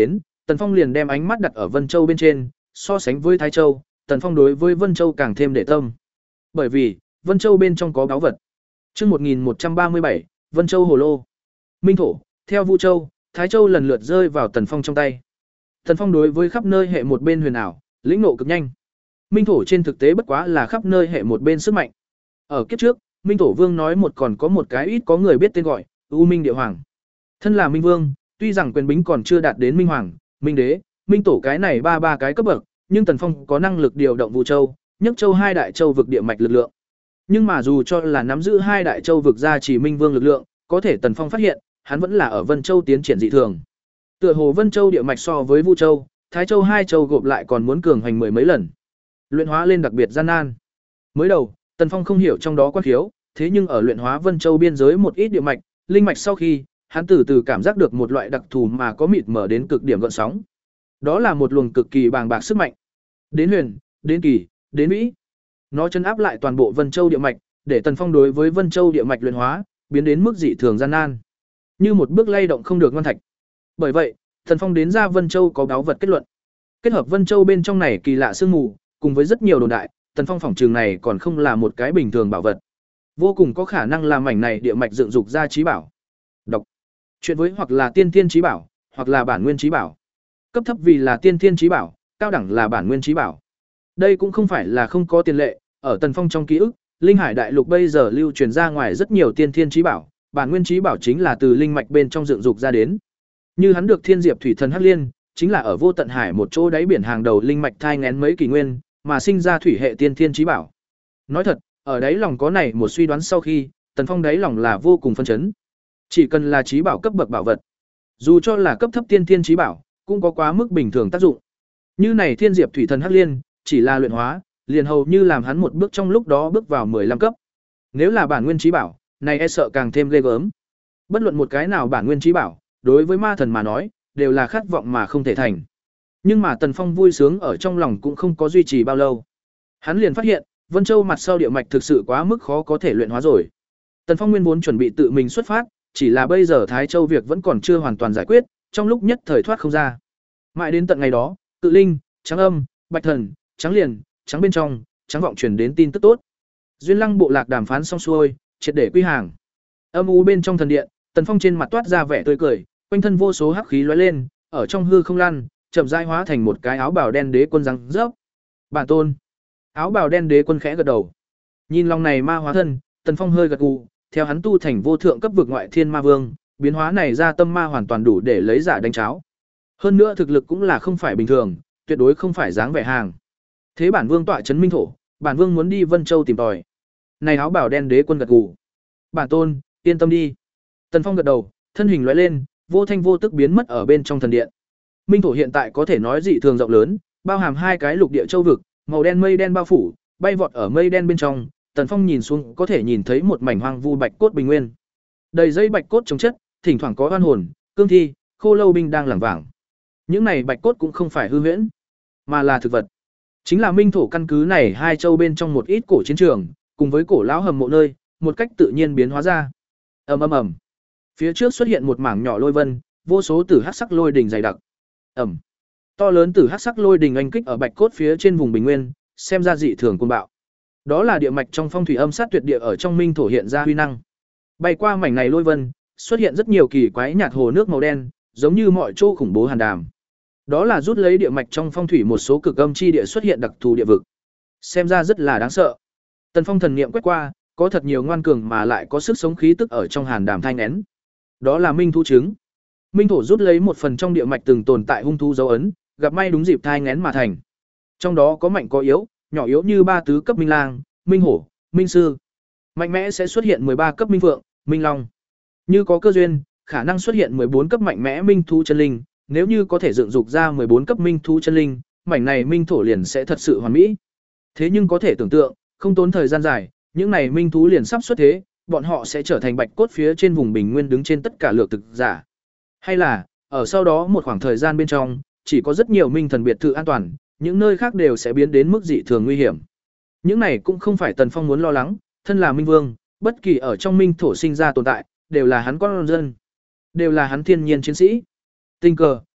Tần Phong liền đem ánh mắt đặt ở Vân Châu bên trên, so sánh với Thái Châu, Tần Phong đối với Vân Châu càng thêm để tâm. Bởi vì, Vân Châu bên trong có báu vật. Chương một nghìn một trăm ba mươi bảy, Vân Châu hồ lô. Minh thổ, theo Vu Châu, Thái Châu lần lượt rơi vào Tần Phong trong tay. Tần Phong đối với khắp nơi hệ một bên huyền ảo, lĩnh ngộ cực nhanh. Minh thổ trên thực tế bất quá là khắp nơi hệ một bên sức mạnh. Ở kiếp trước, Minh thổ vương nói một còn có một cái ít có người biết tên gọi, U Minh Địa Hoàng. Thân là Minh vương, tuy rằng quyền bính còn chưa đạt đến Minh hoàng, Minh đế, Minh tổ cái này ba ba cái cấp bậc, nhưng Tần Phong có năng lực điều động Vu Châu, Nhất Châu hai đại châu vực địa mạch lực lượng. Nhưng mà dù cho là nắm giữ hai đại châu vực gia trì Minh vương lực lượng, có thể Tần Phong phát hiện, hắn vẫn là ở Vân Châu tiến triển dị thường. Tựa hồ Vân Châu địa mạch so với Vu Châu, Thái Châu hai châu gộp lại còn muốn cường hành mười mấy lần. Luyện hóa lên đặc biệt gian nan. Mới đầu, Tần Phong không hiểu trong đó quan khiếu, thế nhưng ở luyện hóa Vân Châu biên giới một ít địa mạch, linh mạch sau khi, hắn từ từ cảm giác được một loại đặc thù mà có mịt mở đến cực điểm gợn sóng. Đó là một luồng cực kỳ bàng bạc sức mạnh. Đến huyền, đến kỳ, đến vĩ. Nó chấn áp lại toàn bộ Vân Châu địa mạch, để Tần Phong đối với Vân Châu địa mạch luyện hóa, biến đến mức dị thường gian nan. Như một bước lay động không được ngoan thạch. Bởi vậy, Tần Phong đến ra Vân Châu có báu vật kết luận. Kết hợp Vân Châu bên trong này kỳ lạ sương mù, cùng với rất nhiều đồn đại, Tần Phong phỏng trường này còn không là một cái bình thường bảo vật. Vô cùng có khả năng làm mảnh này địa mạch dựng dục ra trí bảo. Đọc. Chuyện với hoặc là tiên thiên trí bảo, hoặc là bản nguyên trí bảo. Cấp thấp vì là tiên thiên trí bảo, cao đẳng là bản nguyên trí bảo. Đây cũng không phải là không có tiền lệ, ở Tần Phong trong ký ức, Linh Hải đại lục bây giờ lưu truyền ra ngoài rất nhiều tiên thiên trí bảo, bản nguyên trí bảo chính là từ linh mạch bên trong dựng dục ra đến. Như hắn được Thiên Diệp Thủy Thần Hắc Liên, chính là ở Vô Tận Hải một chỗ đáy biển hàng đầu linh mạch thai nghén mấy kỷ nguyên, mà sinh ra thủy hệ tiên thiên trí bảo. Nói thật, ở đáy lòng có này một suy đoán sau khi, Tần Phong đáy lòng là vô cùng phân chấn. Chỉ cần là trí bảo cấp bậc bảo vật, dù cho là cấp thấp tiên thiên trí bảo, cũng có quá mức bình thường tác dụng. Như này Thiên Diệp Thủy Thần Hắc Liên, chỉ là luyện hóa, liền hầu như làm hắn một bước trong lúc đó bước vào mười lăm cấp. Nếu là bản nguyên trí bảo, này e sợ càng thêm ghê gớm. Bất luận một cái nào bản nguyên trí bảo, đối với ma thần mà nói, đều là khát vọng mà không thể thành. Nhưng mà Tần Phong vui sướng ở trong lòng cũng không có duy trì bao lâu. Hắn liền phát hiện, Vân Châu mặt sau địa mạch thực sự quá mức khó có thể luyện hóa rồi. Tần Phong nguyên vốn chuẩn bị tự mình xuất phát, chỉ là bây giờ Thái Châu việc vẫn còn chưa hoàn toàn giải quyết, trong lúc nhất thời thoát không ra. Mãi đến tận ngày đó, Cự Linh, Trắng Âm, Bạch Thần, Trắng Liền, Trắng bên trong, Trắng vọng truyền đến tin tức tốt. Duyên Lăng bộ lạc đàm phán xong xuôi, triệt để quy hàng. Âm u bên trong thần điện, Tần Phong trên mặt toát ra vẻ tươi cười, quanh thân vô số hắc khí lóe lên, ở trong hư không lăn, chậm rãi hóa thành một cái áo bào đen đế quân răng rớp. Bản tôn. Áo bào đen đế quân khẽ gật đầu. Nhìn lòng này ma hóa thân, Tần Phong hơi gật gù, theo hắn tu thành vô thượng cấp vực ngoại thiên ma vương, biến hóa này ra tâm ma hoàn toàn đủ để lấy giả đánh cháo. Hơn nữa thực lực cũng là không phải bình thường, tuyệt đối không phải dáng vẻ hàng. Thế bản vương tọa trấn minh thổ, bản vương muốn đi Vân Châu tìm tòi. Này áo bào đen đế quân gật gù. Bản tôn, yên tâm đi. Tần Phong gật đầu, thân hình lóe lên, vô thanh vô tức biến mất ở bên trong thần điện. Minh thổ hiện tại có thể nói dị thường rộng lớn, bao hàm hai cái lục địa châu vực, màu đen mây đen bao phủ, bay vọt ở mây đen bên trong, Tần Phong nhìn xuống có thể nhìn thấy một mảnh hoang vu bạch cốt bình nguyên. Đầy dây bạch cốt chống chất, thỉnh thoảng có oan hồn, cương thi, khô lâu binh đang lảng vảng. Những này bạch cốt cũng không phải hư huyễn, mà là thực vật. Chính là minh thổ căn cứ này hai châu bên trong một ít cổ chiến trường, cùng với cổ lão hầm mộ nơi, một cách tự nhiên biến hóa ra. Ầm ầm ầm. Phía trước xuất hiện một mảng nhỏ lôi vân, vô số tử hắc sắc lôi đỉnh dày đặc. Ầm. To lớn tử hắc sắc lôi đỉnh anh kích ở bạch cốt phía trên vùng bình nguyên, xem ra dị thường cuồng bạo. Đó là địa mạch trong phong thủy âm sát tuyệt địa ở trong minh thổ hiện ra huy năng. Bay qua mảnh này lôi vân, xuất hiện rất nhiều kỳ quái nhạt hồ nước màu đen, giống như mọi chỗ khủng bố hàn đàm. Đó là rút lấy địa mạch trong phong thủy một số cực âm chi địa xuất hiện đặc thù địa vực. Xem ra rất là đáng sợ. Tần Phong thần niệm quét qua, có thật nhiều ngoan cường mà lại có sức sống khí tức ở trong hàn đàm thanh nén. Đó là minh thú trứng. Minh thổ rút lấy một phần trong địa mạch từng tồn tại hung thú dấu ấn, gặp may đúng dịp thai nghén mà thành. Trong đó có mạnh có yếu, nhỏ yếu như ba tứ cấp minh lang, minh hổ, minh sư. Mạnh mẽ sẽ xuất hiện ba cấp minh vượng, minh long. Như có cơ duyên, khả năng xuất hiện bốn cấp mạnh mẽ minh thú chân linh, nếu như có thể dựng dục ra bốn cấp minh thú chân linh, mảnh này minh thổ liền sẽ thật sự hoàn mỹ. Thế nhưng có thể tưởng tượng, không tốn thời gian dài, những này minh thú liền sắp xuất thế, bọn họ sẽ trở thành bạch cốt phía trên vùng bình nguyên đứng trên tất cả lược thực giả. Hay là, ở sau đó một khoảng thời gian bên trong, chỉ có rất nhiều minh thần biệt thự an toàn, những nơi khác đều sẽ biến đến mức dị thường nguy hiểm. Những này cũng không phải Tần Phong muốn lo lắng, thân là minh vương, bất kỳ ở trong minh thổ sinh ra tồn tại, đều là hắn con dân, đều là hắn thiên nhiên chiến sĩ. Tình cờ,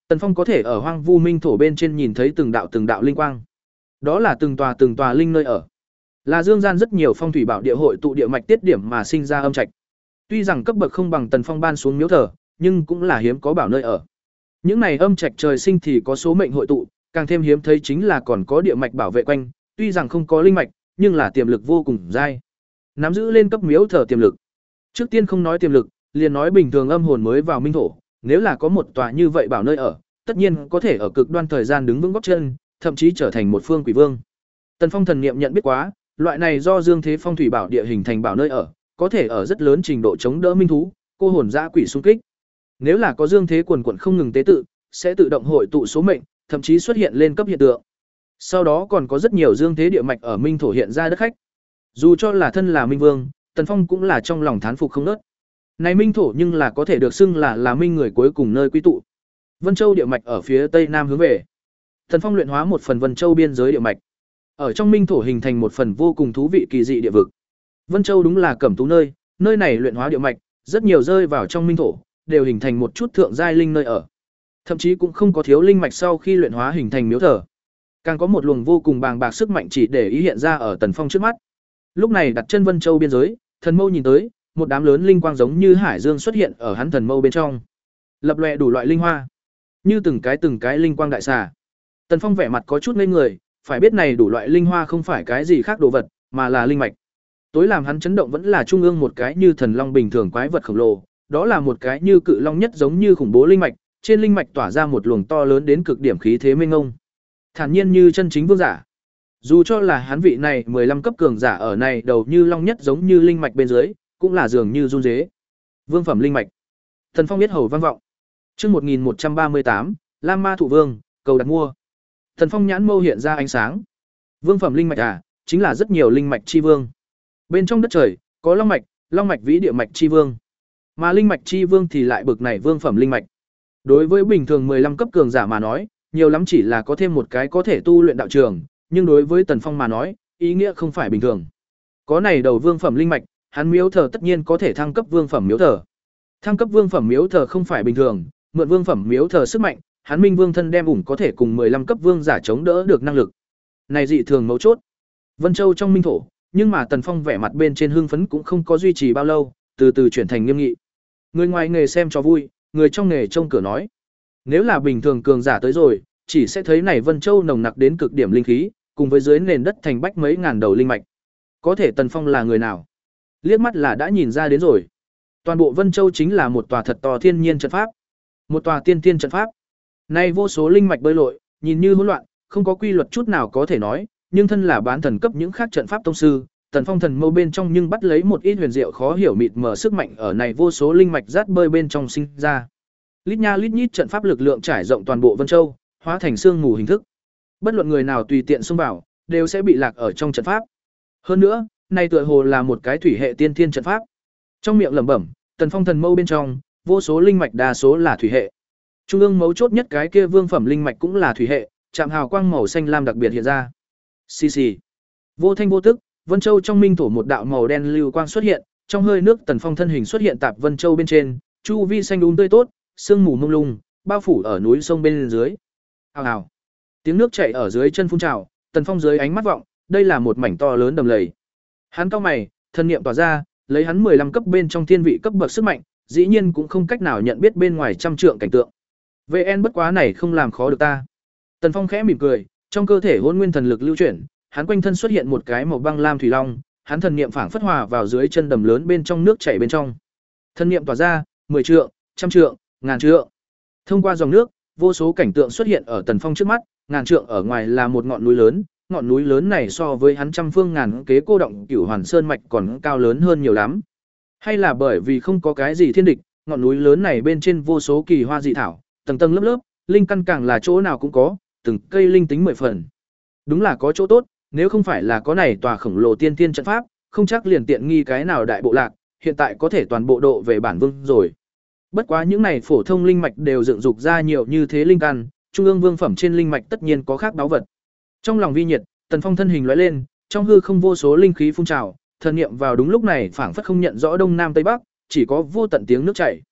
Tần Phong có thể ở hoang vu minh thổ bên trên nhìn thấy từng đạo từng đạo linh quang. Đó là từng tòa từng tòa linh nơi ở. Là dương gian rất nhiều phong thủy bảo địa hội tụ địa mạch tiết điểm mà sinh ra âm trạch. Tuy rằng cấp bậc không bằng Tần Phong ban xuống miếu thờ, nhưng cũng là hiếm có bảo nơi ở. Những này âm trạch trời sinh thì có số mệnh hội tụ, càng thêm hiếm thấy chính là còn có địa mạch bảo vệ quanh, tuy rằng không có linh mạch, nhưng là tiềm lực vô cùng dai. Nắm giữ lên cấp miếu thờ tiềm lực. Trước tiên không nói tiềm lực, liền nói bình thường âm hồn mới vào minh thổ, nếu là có một tòa như vậy bảo nơi ở, tất nhiên có thể ở cực đoan thời gian đứng vững gót chân, thậm chí trở thành một phương quỷ vương. Tần Phong thần niệm nhận biết quá, loại này do dương thế phong thủy bảo địa hình thành bảo nơi ở, có thể ở rất lớn trình độ chống đỡ minh thú, cô hồn dã quỷ xung kích. Nếu là có dương thế quần quần không ngừng tế tự, sẽ tự động hội tụ số mệnh, thậm chí xuất hiện lên cấp hiện tượng. Sau đó còn có rất nhiều dương thế địa mạch ở minh thổ hiện ra đất khách. Dù cho là thân là minh vương, Tần Phong cũng là trong lòng thán phục không ngớt. Này minh thổ nhưng là có thể được xưng là là minh người cuối cùng nơi quy tụ. Vân Châu địa mạch ở phía tây nam hướng về. Tần Phong luyện hóa một phần Vân Châu biên giới địa mạch. Ở trong minh thổ hình thành một phần vô cùng thú vị kỳ dị địa vực. Vân Châu đúng là cẩm tú nơi, nơi này luyện hóa địa mạch, rất nhiều rơi vào trong minh thổ, đều hình thành một chút thượng giai linh nơi ở. Thậm chí cũng không có thiếu linh mạch sau khi luyện hóa hình thành miếu thờ. Càng có một luồng vô cùng bàng bạc sức mạnh chỉ để ý hiện ra ở Tần Phong trước mắt. Lúc này đặt chân Vân Châu biên giới, thần mâu nhìn tới, một đám lớn linh quang giống như hải dương xuất hiện ở hắn thần mâu bên trong. Lập lòe đủ loại linh hoa, như từng cái từng cái linh quang đại xà. Tần Phong vẻ mặt có chút ngây người, phải biết này đủ loại linh hoa không phải cái gì khác đồ vật, mà là linh mạch. Tối làm hắn chấn động vẫn là trung ương một cái như thần long bình thường quái vật khổng lồ, đó là một cái như cự long nhất giống như khủng bố linh mạch, trên linh mạch tỏa ra một luồng to lớn đến cực điểm khí thế mênh mông. Thản nhiên như chân chính vương giả. Dù cho là hắn vị này mười lăm cấp cường giả ở này đầu như long nhất giống như linh mạch bên dưới, cũng là dường như run rế. Vương phẩm linh mạch. Tần Phong biết hầu vang vọng. Chương một nghìn một trăm ba mươi tám, Lam Ma Thụ Vương, cầu đặt mua. Tần Phong nhãn mâu hiện ra ánh sáng. Vương phẩm linh mạch à, chính là rất nhiều linh mạch chi vương. Bên trong đất trời, có long mạch, long mạch vĩ địa mạch chi vương. Mà linh mạch chi vương thì lại bực này vương phẩm linh mạch. Đối với bình thường mười lăm cấp cường giả mà nói, nhiều lắm chỉ là có thêm một cái có thể tu luyện đạo trường, nhưng đối với Tần Phong mà nói, ý nghĩa không phải bình thường. Có này đầu vương phẩm linh mạch, hắn miếu thờ tất nhiên có thể thăng cấp vương phẩm miếu thờ. Thăng cấp vương phẩm miếu thờ không phải bình thường, mượn vương phẩm miếu thờ sức mạnh, hắn minh vương thân đem ủng có thể cùng mười lăm cấp vương giả chống đỡ được năng lực. Này dị thường mấu chốt. Vân Châu trong minh thổ, nhưng mà Tần Phong vẻ mặt bên trên hưng phấn cũng không có duy trì bao lâu, từ từ chuyển thành nghiêm nghị. Người ngoài nghề xem cho vui, người trong nghề trông cửa nói. Nếu là bình thường cường giả tới rồi, chỉ sẽ thấy này Vân Châu nồng nặc đến cực điểm linh khí, cùng với dưới nền đất thành bách mấy ngàn đầu linh mạch. Có thể Tần Phong là người nào? Liếc mắt là đã nhìn ra đến rồi. Toàn bộ Vân Châu chính là một tòa thật to thiên nhiên trận pháp, một tòa tiên tiên trận pháp. Nay vô số linh mạch bơi lội, nhìn như hỗn loạn, không có quy luật chút nào có thể nói, nhưng thân là bán thần cấp những khác trận pháp tông sư, Tần Phong thần mâu bên trong nhưng bắt lấy một ít huyền diệu khó hiểu mịt mờ sức mạnh ở này vô số linh mạch rát bơi bên trong sinh ra. Lít nha lít nhít trận pháp lực lượng trải rộng toàn bộ Vân Châu, hóa thành sương mù hình thức. Bất luận người nào tùy tiện xông vào, đều sẽ bị lạc ở trong trận pháp. Hơn nữa, này tựa hồ là một cái thủy hệ tiên thiên trận pháp. Trong miệng lẩm bẩm, Tần Phong thần mâu bên trong, vô số linh mạch đa số là thủy hệ. Trung ương mấu chốt nhất cái kia vương phẩm linh mạch cũng là thủy hệ, chạm hào quang màu xanh lam đặc biệt hiện ra. Xì xì. Vô thanh vô tức, Vân Châu trong minh thổ một đạo màu đen lưu quang xuất hiện, trong hơi nước Tần Phong thân hình xuất hiện tạp Vân Châu bên trên, chu vi xanh um tươi tốt, sương mù mông lung, bao phủ ở núi sông bên dưới. Ào ào. Tiếng nước chảy ở dưới chân phun trào, Tần Phong dưới ánh mắt vọng, đây là một mảnh to lớn đầm lầy. Hắn cau mày, thân niệm tỏa ra, lấy hắn mười lăm cấp bên trong thiên vị cấp bậc sức mạnh, dĩ nhiên cũng không cách nào nhận biết bên ngoài trăm trượng cảnh tượng. vê en bất quá này không làm khó được ta. Tần Phong khẽ mỉm cười, trong cơ thể hỗn nguyên thần lực lưu chuyển, hắn quanh thân xuất hiện một cái màu băng lam thủy long, hắn thần niệm phảng phất hòa vào dưới chân đầm lớn bên trong nước chảy bên trong. Thần niệm tỏa ra, mười trượng, trăm trượng, ngàn trượng. Thông qua dòng nước, vô số cảnh tượng xuất hiện ở Tần Phong trước mắt, ngàn trượng ở ngoài là một ngọn núi lớn, ngọn núi lớn này so với hắn trăm phương ngàn kế cô động Cửu Hoàn Sơn mạch còn cao lớn hơn nhiều lắm. Hay là bởi vì không có cái gì thiên địch, ngọn núi lớn này bên trên vô số kỳ hoa dị thảo, tầng tầng lớp lớp, linh căn càng là chỗ nào cũng có, từng cây linh tính mười phần. Đúng là có chỗ tốt, nếu không phải là có này tòa khổng lồ tiên tiên trận pháp, không chắc liền tiện nghi cái nào đại bộ lạc, hiện tại có thể toàn bộ độ về bản vương rồi. Bất quá những này phổ thông linh mạch đều dựng dục ra nhiều như thế linh căn, trung ương vương phẩm trên linh mạch tất nhiên có khác báu vật. Trong lòng vi nhiệt, Tần Phong thân hình lóe lên, trong hư không vô số linh khí phun trào, thần niệm vào đúng lúc này phảng phất không nhận rõ đông nam tây bắc, chỉ có vô tận tiếng nước chảy.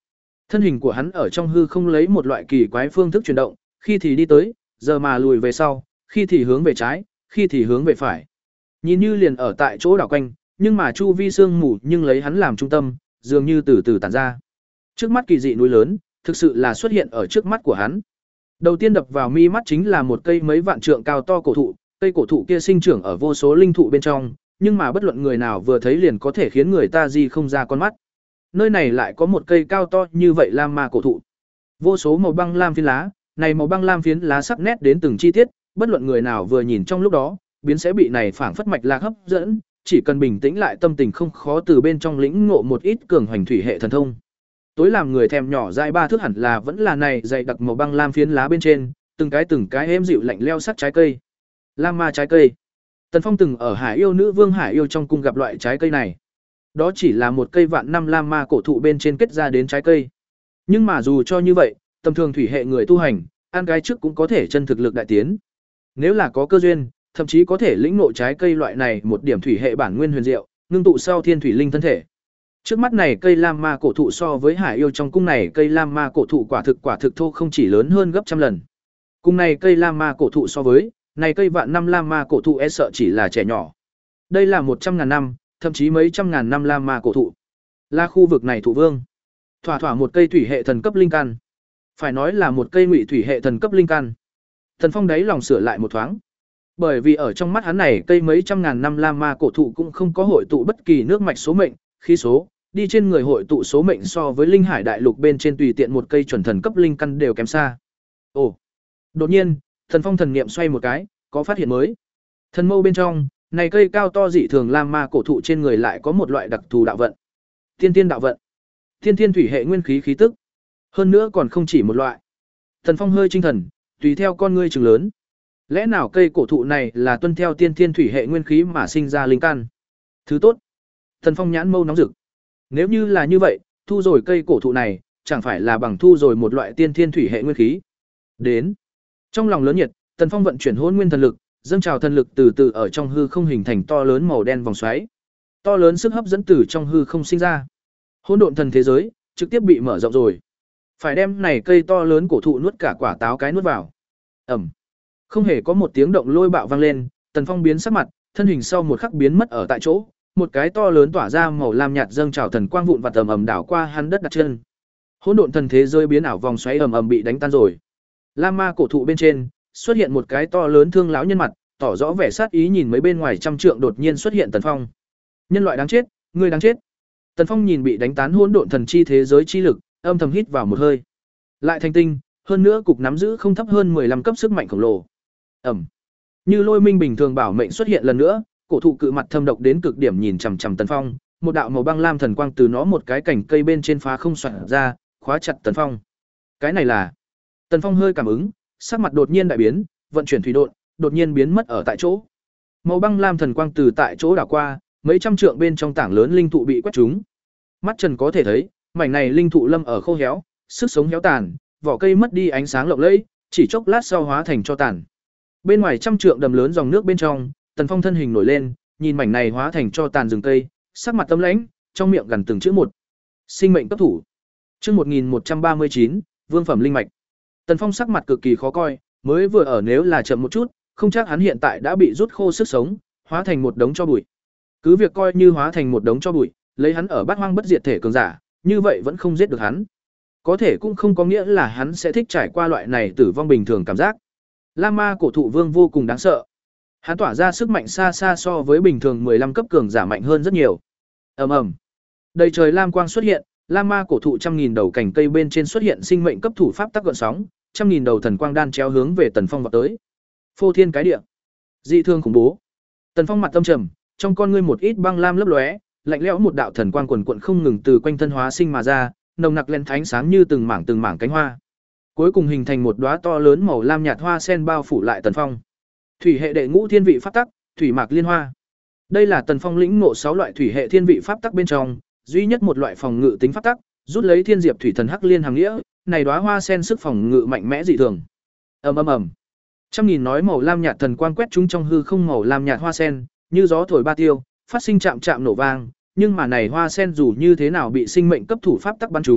Thân hình của hắn ở trong hư không lấy một loại kỳ quái phương thức chuyển động, khi thì đi tới, giờ mà lùi về sau, khi thì hướng về trái, khi thì hướng về phải. Nhìn như liền ở tại chỗ đảo quanh, nhưng mà chu vi sương mù nhưng lấy hắn làm trung tâm, dường như từ từ tản ra. Trước mắt kỳ dị núi lớn, thực sự là xuất hiện ở trước mắt của hắn. Đầu tiên đập vào mi mắt chính là một cây mấy vạn trượng cao to cổ thụ, cây cổ thụ kia sinh trưởng ở vô số linh thụ bên trong, nhưng mà bất luận người nào vừa thấy liền có thể khiến người ta gì không ra con mắt. Nơi này lại có một cây cao to như vậy lam ma cổ thụ. Vô số màu băng lam phiến lá, này màu băng lam phiến lá sắc nét đến từng chi tiết, bất luận người nào vừa nhìn trong lúc đó, biến sẽ bị này phảng phất mạch lạc hấp dẫn, chỉ cần bình tĩnh lại tâm tình không khó từ bên trong lĩnh ngộ một ít cường hoành thủy hệ thần thông. Tối làm người thèm nhỏ dại ba thước hẳn là vẫn là này dày đặc màu băng lam phiến lá bên trên, từng cái từng cái êm dịu lạnh leo sắc trái cây. Lam ma trái cây. Tần Phong từng ở Hải Yêu Nữ Vương Hải Yêu trong cung gặp loại trái cây này. Đó chỉ là một cây vạn năm lam ma cổ thụ bên trên kết ra đến trái cây. Nhưng mà dù cho như vậy, tầm thường thủy hệ người tu hành, ăn cái trước cũng có thể chân thực lực đại tiến. Nếu là có cơ duyên, thậm chí có thể lĩnh ngộ trái cây loại này một điểm thủy hệ bản nguyên huyền diệu, ngưng tụ sau thiên thủy linh thân thể. Trước mắt này cây lam ma cổ thụ so với Hải Yêu trong cung này cây lam ma cổ thụ quả thực quả thực thô không chỉ lớn hơn gấp trăm lần. Cùng này cây lam ma cổ thụ so với, này cây vạn năm lam ma cổ thụ e sợ chỉ là trẻ nhỏ. Đây là một trăm ngàn năm, thậm chí mấy trăm ngàn năm lam ma cổ thụ. Là khu vực này thụ vương. Thỏa thỏa một cây thủy hệ thần cấp linh căn. Phải nói là một cây ngụy thủy hệ thần cấp linh căn. Thần Phong đáy lòng sửa lại một thoáng. Bởi vì ở trong mắt hắn này cây mấy trăm ngàn năm lam ma cổ thụ cũng không có hội tụ bất kỳ nước mạch số mệnh, khí số, đi trên người hội tụ số mệnh so với linh hải đại lục bên trên tùy tiện một cây chuẩn thần cấp linh căn đều kém xa. Ồ. Đột nhiên, Thần Phong thần niệm xoay một cái, có phát hiện mới. Thần mâu bên trong, này cây cao to dị thường lam ma cổ thụ trên người lại có một loại đặc thù đạo vận. Tiên tiên đạo vận. Tiên tiên thủy hệ nguyên khí khí tức. Hơn nữa còn không chỉ một loại. Thần Phong hơi tinh thần, tùy theo con ngươi trừng lớn. Lẽ nào cây cổ thụ này là tuân theo tiên tiên thủy hệ nguyên khí mà sinh ra linh căn? Thứ tốt. Thần Phong nhãn mâu nóng rực. Nếu như là như vậy, thu rồi cây cổ thụ này, chẳng phải là bằng thu rồi một loại tiên thiên thủy hệ nguyên khí. Đến. Trong lòng lớn nhiệt, Tần Phong vận chuyển hỗn nguyên thần lực, dâng trào thần lực từ từ ở trong hư không hình thành to lớn màu đen vòng xoáy. To lớn sức hấp dẫn từ trong hư không sinh ra. Hỗn độn thần thế giới trực tiếp bị mở rộng rồi. Phải đem này cây to lớn cổ thụ nuốt cả quả táo cái nuốt vào. Ầm. Không hề có một tiếng động lôi bạo vang lên, Tần Phong biến sắc mặt, thân hình sau một khắc biến mất ở tại chỗ, một cái to lớn tỏa ra màu lam nhạt dâng trào thần quang vụn vặt ầm ầm đảo qua hắn đất đặt chân. Hỗn độn thần thế giới biến ảo vòng xoáy ầm ầm bị đánh tan rồi. Lam ma cổ thụ bên trên xuất hiện một cái to lớn thương lão nhân mặt, tỏ rõ vẻ sát ý nhìn mấy bên ngoài trăm trượng đột nhiên xuất hiện Tần Phong. Nhân loại đáng chết, ngươi đáng chết. Tần Phong nhìn bị đánh tán hỗn độn thần chi thế giới chi lực, âm thầm hít vào một hơi. Lại thành tinh, hơn nữa cục nắm giữ không thấp hơn mười lăm cấp sức mạnh khổng lồ. Ầm. Như lôi minh bình thường bảo mệnh xuất hiện lần nữa, cổ thụ cự mặt thâm độc đến cực điểm nhìn chằm chằm Tần Phong, một đạo màu băng lam thần quang từ nó một cái cành cây bên trên phá không xoắn ra, khóa chặt Tần Phong. Cái này là? Tần Phong hơi cảm ứng, sắc mặt đột nhiên đại biến, vận chuyển thủy độn, đột nhiên biến mất ở tại chỗ. Màu băng lam thần quang từ tại chỗ đảo qua, mấy trăm trượng bên trong tảng lớn linh thụ bị quét trúng. Mắt Trần có thể thấy, mảnh này linh thụ lâm ở khô héo, sức sống héo tàn, vỏ cây mất đi ánh sáng lộng lẫy, chỉ chốc lát sau hóa thành tro tàn. Bên ngoài trăm trượng đầm lớn dòng nước bên trong, Tần Phong thân hình nổi lên, nhìn mảnh này hóa thành tro tàn rừng cây, sắc mặt tâm lãnh, trong miệng gần từng chữ một. Sinh mệnh cấp thủ. Chương một nghìn một trăm ba mươi chín, Vương phẩm linh mạch. Tần Phong sắc mặt cực kỳ khó coi, mới vừa ở nếu là chậm một chút, không chắc hắn hiện tại đã bị rút khô sức sống, hóa thành một đống tro bụi. Cứ việc coi như hóa thành một đống tro bụi, lấy hắn ở Bát Hoang bất diệt thể cường giả, như vậy vẫn không giết được hắn. Có thể cũng không có nghĩa là hắn sẽ thích trải qua loại này tử vong bình thường cảm giác. Lam ma cổ thụ vương vô cùng đáng sợ. Hắn tỏa ra sức mạnh xa xa so với bình thường mười lăm cấp cường giả mạnh hơn rất nhiều. Ầm ầm. Đầy trời lam quang xuất hiện, lam ma cổ thụ trăm nghìn đầu cành cây bên trên xuất hiện sinh mệnh cấp thủ pháp tắc gợn sóng, trăm nghìn đầu thần quang đan chéo hướng về Tần Phong vọt tới. Phô thiên cái địa. Dị thương khủng bố. Tần Phong mặt tâm trầm, trong con ngươi một ít băng lam lấp lóe, lạnh lẽo một đạo thần quang quần quần không ngừng từ quanh thân hóa sinh mà ra, nồng nặc lên ánh sáng như từng mảng từng mảng cánh hoa. Cuối cùng hình thành một đóa to lớn màu lam nhạt hoa sen bao phủ lại Tần Phong. Thủy hệ đệ ngũ thiên vị pháp tắc, thủy mạc liên hoa. Đây là Tần Phong lĩnh ngộ sáu loại thủy hệ thiên vị pháp tắc bên trong, duy nhất một loại phòng ngự tính pháp tắc, rút lấy thiên diệp thủy thần hắc liên hàng nghĩa, này đóa hoa sen sức phòng ngự mạnh mẽ dị thường. Ầm ầm ầm. Trăm nghìn nói màu lam nhạt thần quang quét chúng trong hư không màu lam nhạt hoa sen, như gió thổi ba tiêu, phát sinh chạm chạm nổ vang, nhưng mà này hoa sen dù như thế nào bị sinh mệnh cấp thủ pháp tắc bắn chúng,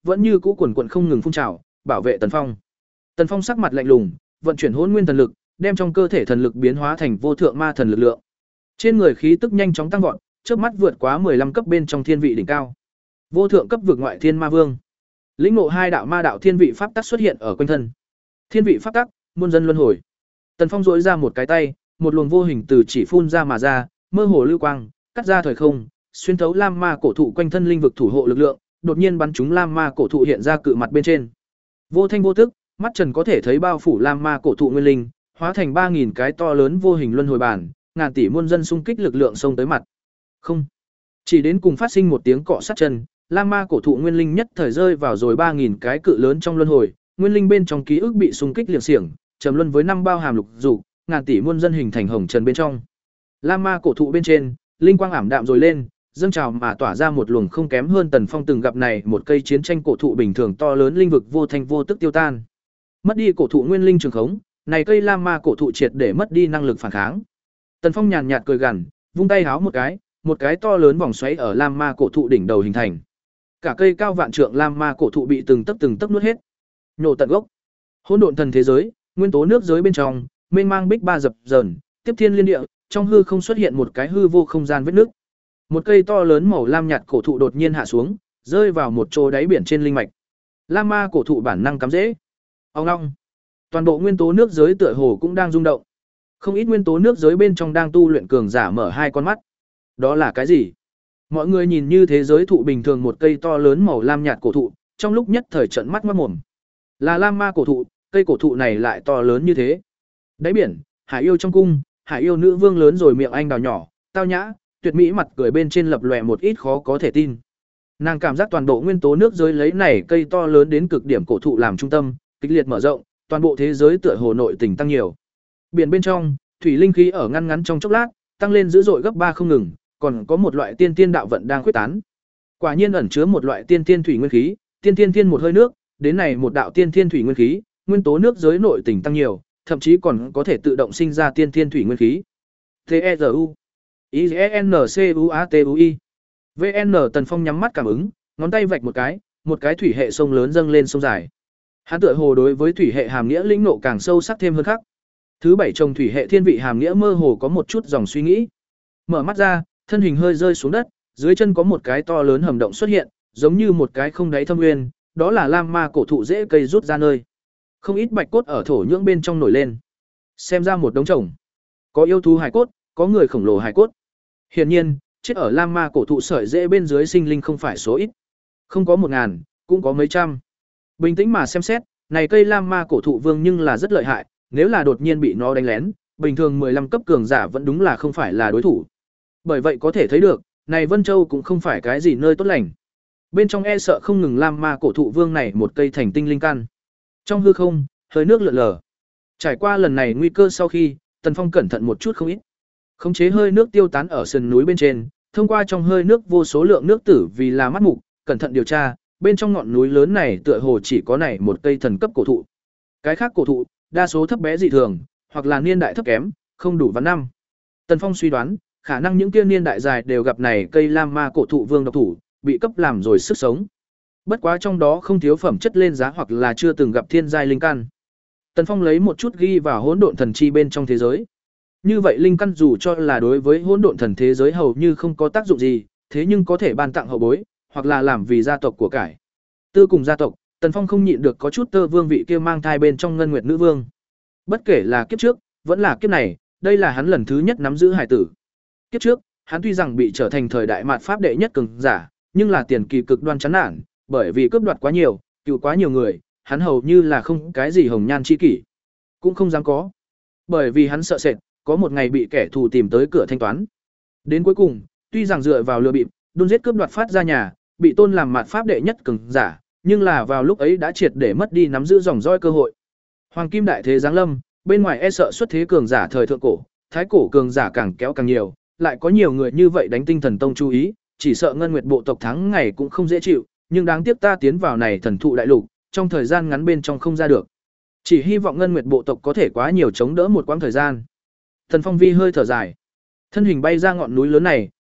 vẫn như cũ quần quần không ngừng phun trào, bảo vệ Tần Phong. Tần Phong sắc mặt lạnh lùng, vận chuyển Hỗn Nguyên thần lực, đem trong cơ thể thần lực biến hóa thành vô thượng ma thần lực lượng. Trên người khí tức nhanh chóng tăng vọt, chớp mắt vượt quá mười lăm cấp bên trong thiên vị đỉnh cao. Vô thượng cấp vực ngoại thiên ma vương. Lĩnh ngộ hai đạo ma đạo thiên vị pháp tắc xuất hiện ở quanh thân. Thiên vị pháp tắc, muôn dân luân hồi. Tần Phong duỗi ra một cái tay, một luồng vô hình từ chỉ phun ra mà ra, mơ hồ lưu quang, cắt ra thời không, xuyên thấu lam ma cổ thụ quanh thân linh vực thủ hộ lực lượng, đột nhiên bắn trúng lam ma cổ thụ hiện ra cự mặt bên trên. Vô thanh vô tức, mắt Trần có thể thấy bao phủ lam ma cổ thụ nguyên linh, hóa thành ba nghìn cái to lớn vô hình luân hồi bản, ngàn tỷ muôn dân xung kích lực lượng xông tới mặt. Không, chỉ đến cùng phát sinh một tiếng cọ sát chân, lam ma cổ thụ nguyên linh nhất thời rơi vào rồi ba nghìn cái cự lớn trong luân hồi, nguyên linh bên trong ký ức bị xung kích liệt xiển, trầm luân với năm bao hàm lục dục, ngàn tỷ muôn dân hình thành hồng trần bên trong. Lam ma cổ thụ bên trên, linh quang ảm đạm rồi lên, dâng trào mà tỏa ra một luồng không kém hơn Tần Phong từng gặp này một cây chiến tranh cổ thụ bình thường to lớn linh vực vô thanh vô tức tiêu tan. Mất đi cổ thụ nguyên linh trường khống, này cây lam ma cổ thụ triệt để mất đi năng lực phản kháng. Tần Phong nhàn nhạt cười gằn, vung tay háo một cái, một cái to lớn vòng xoáy ở lam ma cổ thụ đỉnh đầu hình thành. Cả cây cao vạn trượng lam ma cổ thụ bị từng tấc từng tấc nuốt hết. Nhổ tận gốc. Hỗn độn thần thế giới, nguyên tố nước giới bên trong, mênh mang bích ba dập dờn, tiếp thiên liên địa, trong hư không xuất hiện một cái hư vô không gian vết nước. Một cây to lớn màu lam nhạt cổ thụ đột nhiên hạ xuống, rơi vào một chỗ đáy biển trên linh mạch. Lam ma cổ thụ bản năng cắm rễ. Ong ong. Toàn bộ nguyên tố nước giới tựa hồ cũng đang rung động. Không ít nguyên tố nước giới bên trong đang tu luyện cường giả mở hai con mắt. Đó là cái gì? Mọi người nhìn như thế giới thụ bình thường một cây to lớn màu lam nhạt cổ thụ, trong lúc nhất thời trợn mắt ngoác mồm. Là lam ma cổ thụ, cây cổ thụ này lại to lớn như thế. Đáy biển, Hải yêu trong cung, Hải yêu nữ vương lớn rồi miệng anh đào nhỏ, tao nhã, tuyệt mỹ mặt cười bên trên lập lòe một ít khó có thể tin. Nàng cảm giác toàn bộ nguyên tố nước giới lấy này cây to lớn đến cực điểm cổ thụ làm trung tâm, kịch liệt mở rộng, toàn bộ thế giới tựa hồ nội tình tăng nhiều. Biển bên trong, thủy linh khí ở ngăn ngắn trong chốc lát, tăng lên dữ dội gấp ba không ngừng, còn có một loại tiên tiên đạo vận đang khuếch tán. Quả nhiên ẩn chứa một loại tiên tiên thủy nguyên khí, tiên tiên tiên một hơi nước, đến này một đạo tiên tiên thủy nguyên khí, nguyên tố nước giới nội tình tăng nhiều, thậm chí còn có thể tự động sinh ra tiên tiên thủy nguyên khí. T E R U I N C U A T U I V N Tần Phong nhắm mắt cảm ứng, ngón tay vạch một cái, một cái thủy hệ sông lớn dâng lên sông dài. Hắn tựa hồ đối với thủy hệ hàm nghĩa lĩnh ngộ càng sâu sắc thêm hơn khác. Thứ bảy trồng thủy hệ thiên vị hàm nghĩa mơ hồ có một chút dòng suy nghĩ. Mở mắt ra, thân hình hơi rơi xuống đất, dưới chân có một cái to lớn hầm động xuất hiện, giống như một cái không đáy thâm nguyên, đó là lam ma cổ thụ rễ cây rút ra nơi. Không ít bạch cốt ở thổ nhưỡng bên trong nổi lên. Xem ra một đống trồng. Có yêu thú hài cốt, có người khổng lồ hài cốt. Hiển nhiên, chết ở lam ma cổ thụ sợi rễ bên dưới sinh linh không phải số ít. Không có một ngàn, cũng có mấy trăm. Bình tĩnh mà xem xét, này cây lam ma cổ thụ vương nhưng là rất lợi hại, nếu là đột nhiên bị nó đánh lén, bình thường mười lăm cấp cường giả vẫn đúng là không phải là đối thủ. Bởi vậy có thể thấy được, này Vân Châu cũng không phải cái gì nơi tốt lành. Bên trong e sợ không ngừng lam ma cổ thụ vương này một cây thành tinh linh căn. Trong hư không, hơi nước lượn lờ. Trải qua lần này nguy cơ sau khi, Tần Phong cẩn thận một chút không ít. Khống chế hơi nước tiêu tán ở sườn núi bên trên, thông qua trong hơi nước vô số lượng nước tử vì là mắt mục, cẩn thận điều tra, bên trong ngọn núi lớn này tựa hồ chỉ có này một cây thần cấp cổ thụ. Cái khác cổ thụ, đa số thấp bé dị thường, hoặc là niên đại thấp kém, không đủ vạn năm. Tần Phong suy đoán, khả năng những kia niên đại dài đều gặp này cây lam ma cổ thụ vương độc thủ, bị cấp làm rồi sức sống. Bất quá trong đó không thiếu phẩm chất lên giá hoặc là chưa từng gặp thiên giai linh căn. Tần Phong lấy một chút ghi vào hỗn độn thần chi bên trong thế giới. Như vậy linh căn dù cho là đối với hỗn độn thần thế giới hầu như không có tác dụng gì, thế nhưng có thể ban tặng hậu bối, hoặc là làm vì gia tộc của cải. Tư cùng gia tộc, Tần Phong không nhịn được có chút tơ vương vị kia mang thai bên trong ngân nguyệt nữ vương. Bất kể là kiếp trước, vẫn là kiếp này, đây là hắn lần thứ nhất nắm giữ hải tử. Kiếp trước, hắn tuy rằng bị trở thành thời đại mạt pháp đệ nhất cường giả, nhưng là tiền kỳ cực đoan chán nản, bởi vì cướp đoạt quá nhiều, cứu quá nhiều người, hắn hầu như là không cái gì hồng nhan chi kỷ, cũng không dám có. Bởi vì hắn sợ sệt, có một ngày bị kẻ thù tìm tới cửa thanh toán. Đến cuối cùng, tuy rằng dựa vào lừa bịp, đôn giết cướp đoạt phát ra nhà, bị tôn làm mạt pháp đệ nhất cường giả, nhưng là vào lúc ấy đã triệt để mất đi nắm giữ dòng dõi cơ hội. Hoàng kim đại thế giáng lâm, bên ngoài e sợ xuất thế cường giả thời thượng cổ, thái cổ cường giả càng kéo càng nhiều, lại có nhiều người như vậy đánh tinh thần tông chú ý, chỉ sợ ngân nguyệt bộ tộc thắng ngày cũng không dễ chịu, nhưng đáng tiếc ta tiến vào này thần thụ đại lục, trong thời gian ngắn bên trong không ra được. Chỉ hy vọng ngân nguyệt bộ tộc có thể quá nhiều chống đỡ một quãng thời gian. Thần Phong Vi hơi thở dài, thân hình bay ra ngọn núi lớn này,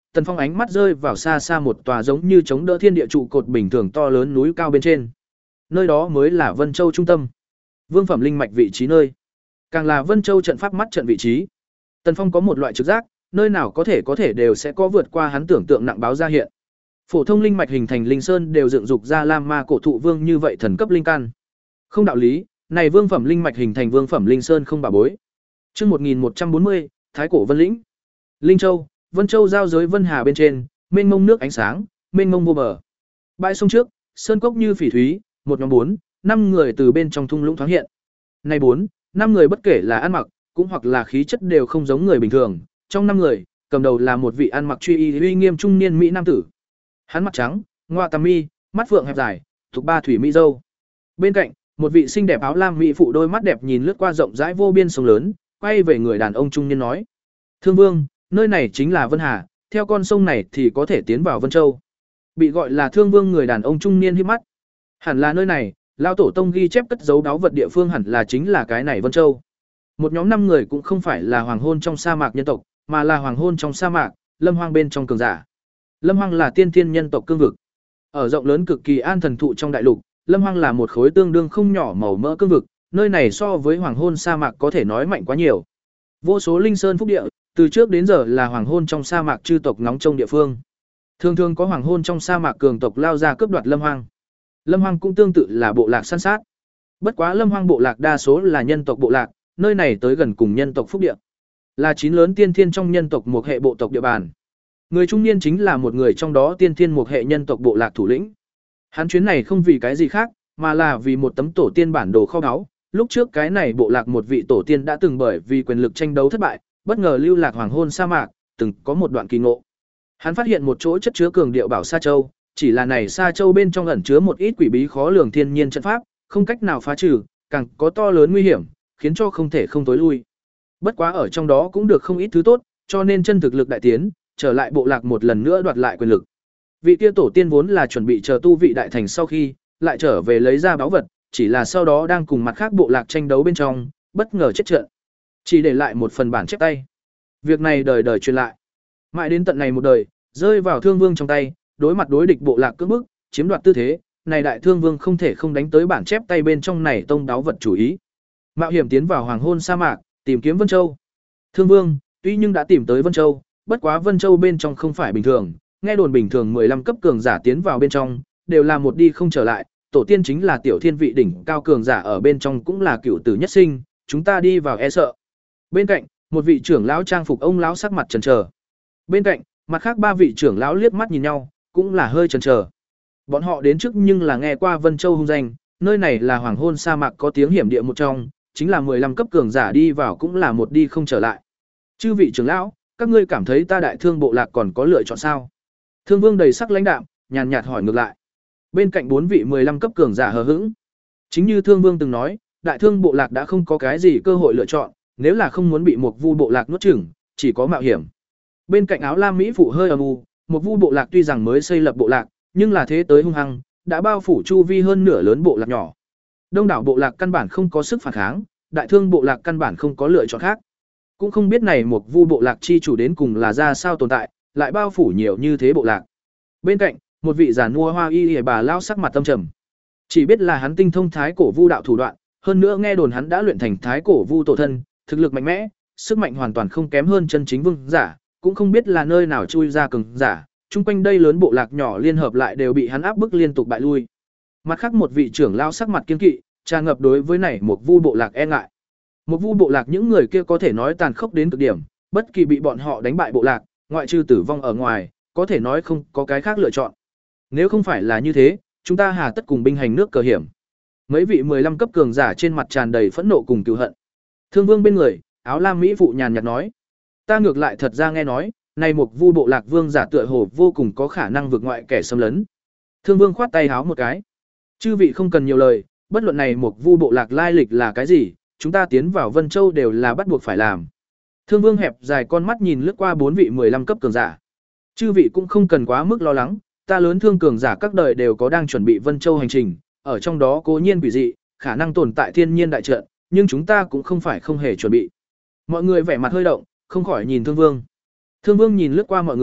Tần Phong ánh mắt rơi vào xa xa một tòa giống như chống đỡ thiên địa trụ cột bình thường to lớn núi cao bên trên. Nơi đó mới là Vân Châu trung tâm. Vương phẩm linh mạch vị trí nơi, càng là Vân Châu trận pháp mắt trận vị trí. Tần Phong có một loại trực giác, nơi nào có thể có thể đều sẽ có vượt qua hắn tưởng tượng nặng báo ra hiện. Phổ thông linh mạch hình thành linh sơn đều dựng dục ra Lam Ma cổ thụ vương như vậy thần cấp linh căn. Không đạo lý, này vương phẩm linh mạch hình thành vương phẩm linh sơn không bà bối. Chương một nghìn một trăm bốn mươi, Thái cổ Vân lĩnh. Linh Châu, Vân Châu giao giới Vân Hà bên trên, mênh mông nước ánh sáng, mênh mông vô bờ. Bãi sông trước, sơn cốc như phỉ thúy, một nhóm bốn, năm người từ bên trong thung lũng thoáng hiện. Này bốn, năm người bất kể là ăn mặc, cũng hoặc là khí chất đều không giống người bình thường, trong năm người, cầm đầu là một vị ăn mặc truy y uy nghiêm trung niên mỹ nam tử. Hắn mặt trắng, ngoa tà mi, mắt phượng hẹp dài, thuộc ba thủy mỹ dâu. Bên cạnh, một vị xinh đẹp áo lam mỹ phụ đôi mắt đẹp nhìn lướt qua rộng rãi vô biên sông lớn, quay về người đàn ông trung niên nói: "Thương Vương, nơi này chính là Vân Hà, theo con sông này thì có thể tiến vào Vân Châu." Bị gọi là Thương Vương người đàn ông trung niên híp mắt. Hẳn là nơi này, lão tổ tông ghi chép cất giấu báu vật địa phương hẳn là chính là cái này Vân Châu. Một nhóm năm người cũng không phải là hoàng hôn trong sa mạc nhân tộc, mà là hoàng hôn trong sa mạc, Lâm Hoang bên trong cường giả. Lâm Hoang là tiên thiên nhân tộc cương vực. Ở rộng lớn cực kỳ an thần thụ trong đại lục, Lâm Hoang là một khối tương đương không nhỏ màu mỡ cương vực, nơi này so với hoàng hôn sa mạc có thể nói mạnh quá nhiều. Vô số linh sơn phúc địa, từ trước đến giờ là hoàng hôn trong sa mạc chư tộc ngóng trông địa phương. Thường thường có hoàng hôn trong sa mạc cường tộc lao ra cướp đoạt Lâm Hoang. Lâm Hoang cũng tương tự là bộ lạc săn sát. Bất quá Lâm Hoang bộ lạc đa số là nhân tộc bộ lạc, nơi này tới gần cùng nhân tộc phúc địa. Là chín lớn tiên thiên trong nhân tộc một hệ bộ tộc địa bàn. Người trung niên chính là một người trong đó tiên thiên một hệ nhân tộc bộ lạc thủ lĩnh. Hắn chuyến này không vì cái gì khác, mà là vì một tấm tổ tiên bản đồ kho báu. Lúc trước cái này bộ lạc một vị tổ tiên đã từng bởi vì quyền lực tranh đấu thất bại, bất ngờ lưu lạc hoàng hôn sa mạc, từng có một đoạn kỳ ngộ. Hắn phát hiện một chỗ chất chứa cường điệu bảo sa châu, chỉ là này sa châu bên trong ẩn chứa một ít quỷ bí khó lường thiên nhiên trận pháp, không cách nào phá trừ, càng có to lớn nguy hiểm, khiến cho không thể không tối lui. Bất quá ở trong đó cũng được không ít thứ tốt, cho nên chân thực lực đại tiến, trở lại bộ lạc một lần nữa đoạt lại quyền lực. Vị kia tổ tiên vốn là chuẩn bị chờ tu vị đại thành sau khi, lại trở về lấy ra báu vật, chỉ là sau đó đang cùng mặt khác bộ lạc tranh đấu bên trong, bất ngờ chết trận. Chỉ để lại một phần bản chép tay. Việc này đời đời truyền lại. Mãi đến tận này một đời, rơi vào Thương Vương trong tay, đối mặt đối địch bộ lạc cưỡng bức, chiếm đoạt tư thế, này đại Thương Vương không thể không đánh tới bản chép tay bên trong này tông đáo vật chủ ý. Mạo hiểm tiến vào hoàng hôn sa mạc, tìm kiếm Vân Châu. Thương Vương, tuy nhưng đã tìm tới Vân Châu, bất quá Vân Châu bên trong không phải bình thường, nghe đồn bình thường mười lăm cấp cường giả tiến vào bên trong, đều là một đi không trở lại, tổ tiên chính là tiểu thiên vị đỉnh cao cường giả ở bên trong cũng là cựu tử nhất sinh, chúng ta đi vào e sợ. Bên cạnh, một vị trưởng lão trang phục ông lão sắc mặt chần chờ. Bên cạnh, mặt khác ba vị trưởng lão liếc mắt nhìn nhau, cũng là hơi chần chờ. Bọn họ đến trước nhưng là nghe qua Vân Châu hung danh, nơi này là hoàng hôn sa mạc có tiếng hiểm địa một trong, chính là mười lăm cấp cường giả đi vào cũng là một đi không trở lại. Chư vị trưởng lão, các ngươi cảm thấy ta đại thương bộ lạc còn có lựa chọn sao? Thương Vương đầy sắc lãnh đạm, nhàn nhạt hỏi ngược lại. Bên cạnh bốn vị mười lăm cấp cường giả hờ hững. Chính như Thương Vương từng nói, đại thương bộ lạc đã không có cái gì cơ hội lựa chọn, nếu là không muốn bị một vu bộ lạc nuốt chửng, chỉ có mạo hiểm. Bên cạnh áo lam mỹ phụ hơi âm u, một vu bộ lạc tuy rằng mới xây lập bộ lạc, nhưng là thế tới hung hăng, đã bao phủ chu vi hơn nửa lớn bộ lạc nhỏ. Đông đảo bộ lạc căn bản không có sức phản kháng, đại thương bộ lạc căn bản không có lựa chọn khác. Cũng không biết này một vu bộ lạc chi chủ đến cùng là ra sao tồn tại, lại bao phủ nhiều như thế bộ lạc. Bên cạnh, một vị giản mua hoa y y bà lao sắc mặt tâm trầm. Chỉ biết là hắn tinh thông thái cổ vu đạo thủ đoạn, hơn nữa nghe đồn hắn đã luyện thành thái cổ vu tổ thân, thực lực mạnh mẽ, sức mạnh hoàn toàn không kém hơn chân chính vương giả, cũng không biết là nơi nào chui ra cường giả, chung quanh đây lớn bộ lạc nhỏ liên hợp lại đều bị hắn áp bức liên tục bại lui. Mặt khác một vị trưởng lao sắc mặt kiên kỵ, tràn ngập đối với này một vu bộ lạc e ngại. Một vu bộ lạc những người kia có thể nói tàn khốc đến cực điểm, bất kỳ bị bọn họ đánh bại bộ lạc, ngoại trừ tử vong ở ngoài, có thể nói không có cái khác lựa chọn. Nếu không phải là như thế, chúng ta hà tất cùng binh hành nước cờ hiểm. Mấy vị mười lăm cấp cường giả trên mặt tràn đầy phẫn nộ cùng cừu hận. Thương Vương bên người, áo lam mỹ phụ nhàn nhạt nói: "Ta ngược lại thật ra nghe nói, này một vu bộ lạc vương giả tựa hồ vô cùng có khả năng vượt ngoại kẻ xâm lấn." Thương Vương khoát tay háo một cái: "Chư vị không cần nhiều lời, bất luận này một vu bộ lạc lai lịch là cái gì, chúng ta tiến vào Vân Châu đều là bắt buộc phải làm." Thương Vương hẹp dài con mắt nhìn lướt qua bốn vị mười lăm cấp cường giả. "Chư vị cũng không cần quá mức lo lắng, ta lớn thương cường giả các đời đều có đang chuẩn bị Vân Châu hành trình, ở trong đó cố nhiên quỷ dị, khả năng tồn tại thiên nhiên đại trận, nhưng chúng ta cũng không phải không hề chuẩn bị." Mọi người vẻ mặt hơi động, không khỏi nhìn Thương Vương. Thương Vương nhìn lướt qua mọi người,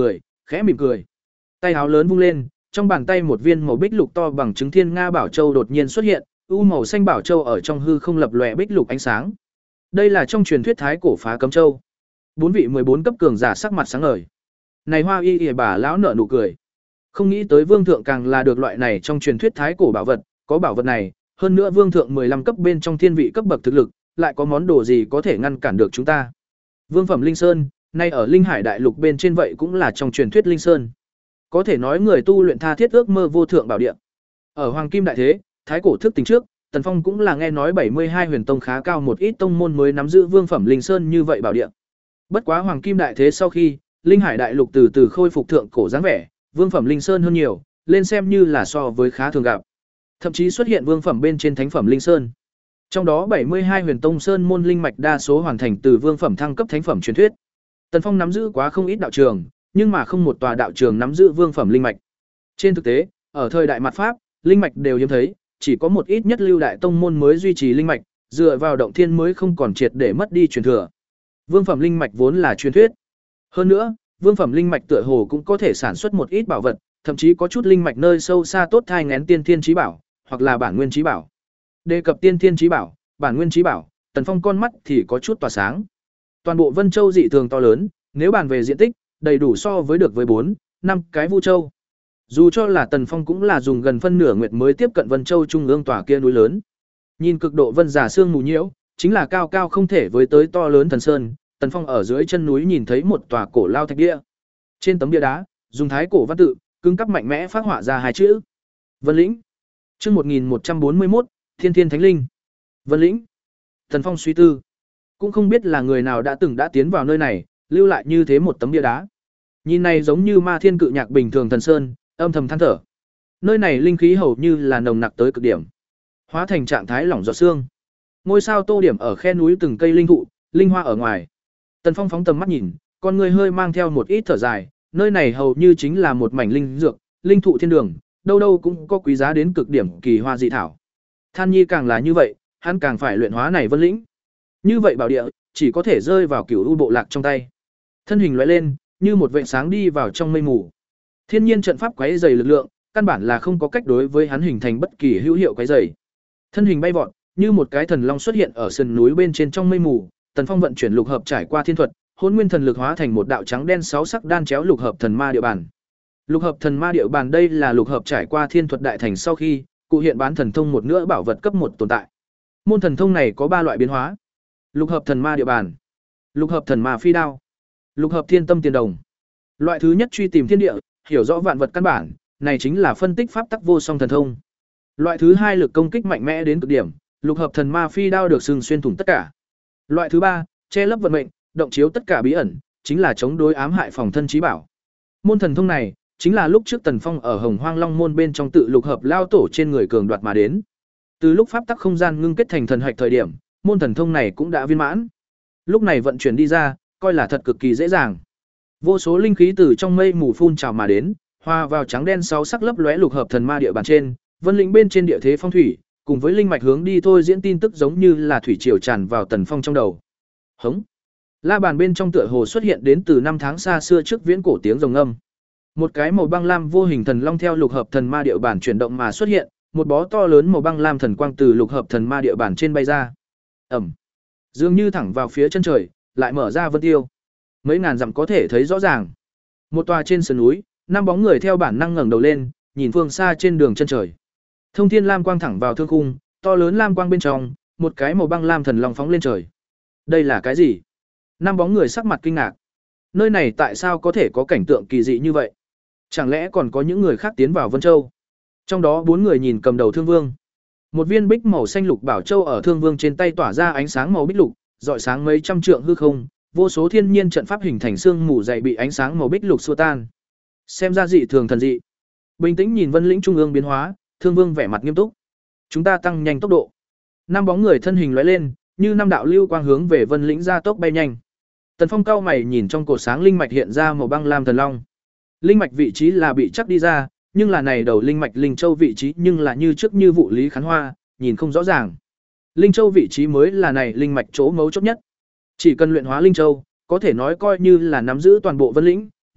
khẽ mỉm cười. Tay áo lớn vung lên, trong bàn tay một viên màu bích lục to bằng trứng thiên nga bảo châu đột nhiên xuất hiện, u màu xanh bảo châu ở trong hư không lập lòe bích lục ánh sáng. Đây là trong truyền thuyết thái cổ phá cấm châu. Bốn vị mười bốn cấp cường giả sắc mặt sáng ngời. Này Hoa Y Y bà lão nở nụ cười. Không nghĩ tới vương thượng càng là được loại này trong truyền thuyết thái cổ bảo vật, có bảo vật này, hơn nữa vương thượng mười lăm cấp bên trong thiên vị cấp bậc thực lực, lại có món đồ gì có thể ngăn cản được chúng ta. Vương phẩm Linh Sơn, nay ở Linh Hải đại lục bên trên vậy cũng là trong truyền thuyết Linh Sơn. Có thể nói người tu luyện tha thiết ước mơ vô thượng bảo địa. Ở Hoàng Kim đại thế, thái cổ thức tính trước, Tần Phong cũng là nghe nói bảy mươi hai huyền tông khá cao một ít tông môn mới nắm giữ vương phẩm Linh Sơn như vậy bảo địa. Bất quá Hoàng Kim đại thế sau khi, Linh Hải đại lục từ từ khôi phục thượng cổ dáng vẻ, vương phẩm Linh Sơn hơn nhiều, lên xem như là so với khá thường gặp. Thậm chí xuất hiện vương phẩm bên trên thánh phẩm Linh Sơn. Trong đó bảy mươi hai huyền tông sơn môn linh mạch đa số hoàn thành từ vương phẩm thăng cấp thánh phẩm truyền thuyết. Tần Phong nắm giữ quá không ít đạo trường, nhưng mà không một tòa đạo trường nắm giữ vương phẩm linh mạch. Trên thực tế, ở thời đại mạt Pháp, linh mạch đều hiếm thấy, chỉ có một ít nhất lưu đại tông môn mới duy trì linh mạch, dựa vào động thiên mới không còn triệt để mất đi truyền thừa. Vương phẩm linh mạch vốn là truyền thuyết. Hơn nữa, vương phẩm linh mạch tựa hồ cũng có thể sản xuất một ít bảo vật, thậm chí có chút linh mạch nơi sâu xa tốt thai nghén tiên thiên chí bảo, hoặc là bản nguyên chí bảo. Đề cập tiên thiên chí bảo, bản nguyên chí bảo, Tần Phong con mắt thì có chút tỏa sáng. Toàn bộ Vân Châu dị thường to lớn, nếu bàn về diện tích, đầy đủ so với được với bốn, năm cái Vu Châu. Dù cho là Tần Phong cũng là dùng gần phân nửa nguyệt mới tiếp cận Vân Châu trung ương tòa kia núi lớn. Nhìn cực độ vân giả sương mù nhiễu, chính là cao cao không thể với tới to lớn thần sơn, Tần Phong ở dưới chân núi nhìn thấy một tòa cổ lao thạch bia. Trên tấm bia đá, dùng thái cổ văn tự, cứng cắp mạnh mẽ phác họa ra hai chữ: Vân Lĩnh. Chương một nghìn một trăm bốn mươi mốt, Thiên Thiên Thánh Linh. Vân Lĩnh. Tần Phong suy tư, cũng không biết là người nào đã từng đã tiến vào nơi này, lưu lại như thế một tấm bia đá. Nhìn này giống như ma thiên cự nhạc bình thường thần sơn, âm thầm than thở. Nơi này linh khí hầu như là nồng nặc tới cực điểm, hóa thành trạng thái lỏng giọt xương. Ngôi sao tô điểm ở khe núi từng cây linh thụ, linh hoa ở ngoài. Tần Phong phóng tầm mắt nhìn, con người hơi mang theo một ít thở dài, nơi này hầu như chính là một mảnh linh dược, linh thụ thiên đường, đâu đâu cũng có quý giá đến cực điểm kỳ hoa dị thảo. Than Nhi càng là như vậy, hắn càng phải luyện hóa này Vân Lĩnh. Như vậy bảo địa, chỉ có thể rơi vào Cửu U bộ lạc trong tay. Thân hình lóe lên, như một vệt sáng đi vào trong mây mù. Thiên nhiên trận pháp quấy rầy lực lượng, căn bản là không có cách đối với hắn hình thành bất kỳ hữu hiệu quấy rầy. Thân hình bay vọt, như một cái thần long xuất hiện ở sườn núi bên trên trong mây mù, Tần Phong vận chuyển lục hợp trải qua thiên thuật, Hỗn Nguyên thần lực hóa thành một đạo trắng đen sáu sắc đan chéo lục hợp thần ma địa bàn. Lục hợp thần ma địa bàn đây là lục hợp trải qua thiên thuật đại thành sau khi, cụ hiện bán thần thông một nữa bảo vật cấp một tồn tại. Môn thần thông này có ba loại biến hóa: lục hợp thần ma địa bàn, lục hợp thần ma phi đao, lục hợp thiên tâm tiền đồng. Loại thứ nhất truy tìm thiên địa, hiểu rõ vạn vật căn bản, này chính là phân tích pháp tắc vô song thần thông. Loại thứ hai lực công kích mạnh mẽ đến cực điểm, lục hợp thần ma phi đao được sừng xuyên thủng tất cả. Loại thứ ba, che lấp vận mệnh, động chiếu tất cả bí ẩn, chính là chống đối ám hại phòng thân chí bảo. Môn thần thông này chính là lúc trước Tần Phong ở Hồng Hoang Long môn bên trong tự lục hợp lao tổ trên người cường đoạt mà đến. Từ lúc pháp tắc không gian ngưng kết thành thần hạch thời điểm, môn thần thông này cũng đã viên mãn. Lúc này vận chuyển đi ra, coi là thật cực kỳ dễ dàng. Vô số linh khí từ trong mây mù phun trào mà đến, hòa vào trắng đen sáu sắc lấp lóe lục hợp thần ma địa bàn trên, Vân Lĩnh bên trên địa thế phong thủy, cùng với linh mạch hướng đi thôi diễn tin tức giống như là thủy triều tràn vào Tần Phong trong đầu. Hống. La bàn bên trong tựa hồ xuất hiện đến từ năm tháng xa xưa trước viễn cổ tiếng rồng âm. Một cái màu băng lam vô hình thần long theo lục hợp thần ma địa bàn chuyển động mà xuất hiện, một bó to lớn màu băng lam thần quang từ lục hợp thần ma địa bàn trên bay ra. Ầm. Dường như thẳng vào phía chân trời, lại mở ra vân tiêu. Mấy ngàn dặm có thể thấy rõ ràng. Một tòa trên sườn núi, năm bóng người theo bản năng ngẩng đầu lên, nhìn phương xa trên đường chân trời. Thông thiên lam quang thẳng vào thương khung, to lớn lam quang bên trong, một cái màu băng lam thần long phóng lên trời. Đây là cái gì? Năm bóng người sắc mặt kinh ngạc. Nơi này tại sao có thể có cảnh tượng kỳ dị như vậy? Chẳng lẽ còn có những người khác tiến vào Vân Châu? Trong đó bốn người nhìn cầm đầu Thương Vương. Một viên bích màu xanh lục bảo châu ở Thương Vương trên tay tỏa ra ánh sáng màu bích lục, rọi sáng mấy trăm trượng hư không, vô số thiên nhiên trận pháp hình thành xương mù dày bị ánh sáng màu bích lục xua tan. Xem ra dị thường thần dị. Bình tĩnh nhìn Vân Lĩnh trung ương biến hóa, Thương Vương vẻ mặt nghiêm túc. Chúng ta tăng nhanh tốc độ. Năm bóng người thân hình lóe lên, như năm đạo lưu quang hướng về Vân Lĩnh gia tốc bay nhanh. Tần Phong cao mày nhìn trong cột sáng linh mạch hiện ra màu băng lam thần long. Linh mạch vị trí là bị chắc đi ra, nhưng là này đầu linh mạch linh châu vị trí nhưng là như trước như vụ lý khán hoa, nhìn không rõ ràng. Linh châu vị trí mới là này linh mạch chỗ mấu chốt nhất. Chỉ cần luyện hóa linh châu, có thể nói coi như là nắm giữ toàn bộ Vân Lĩnh,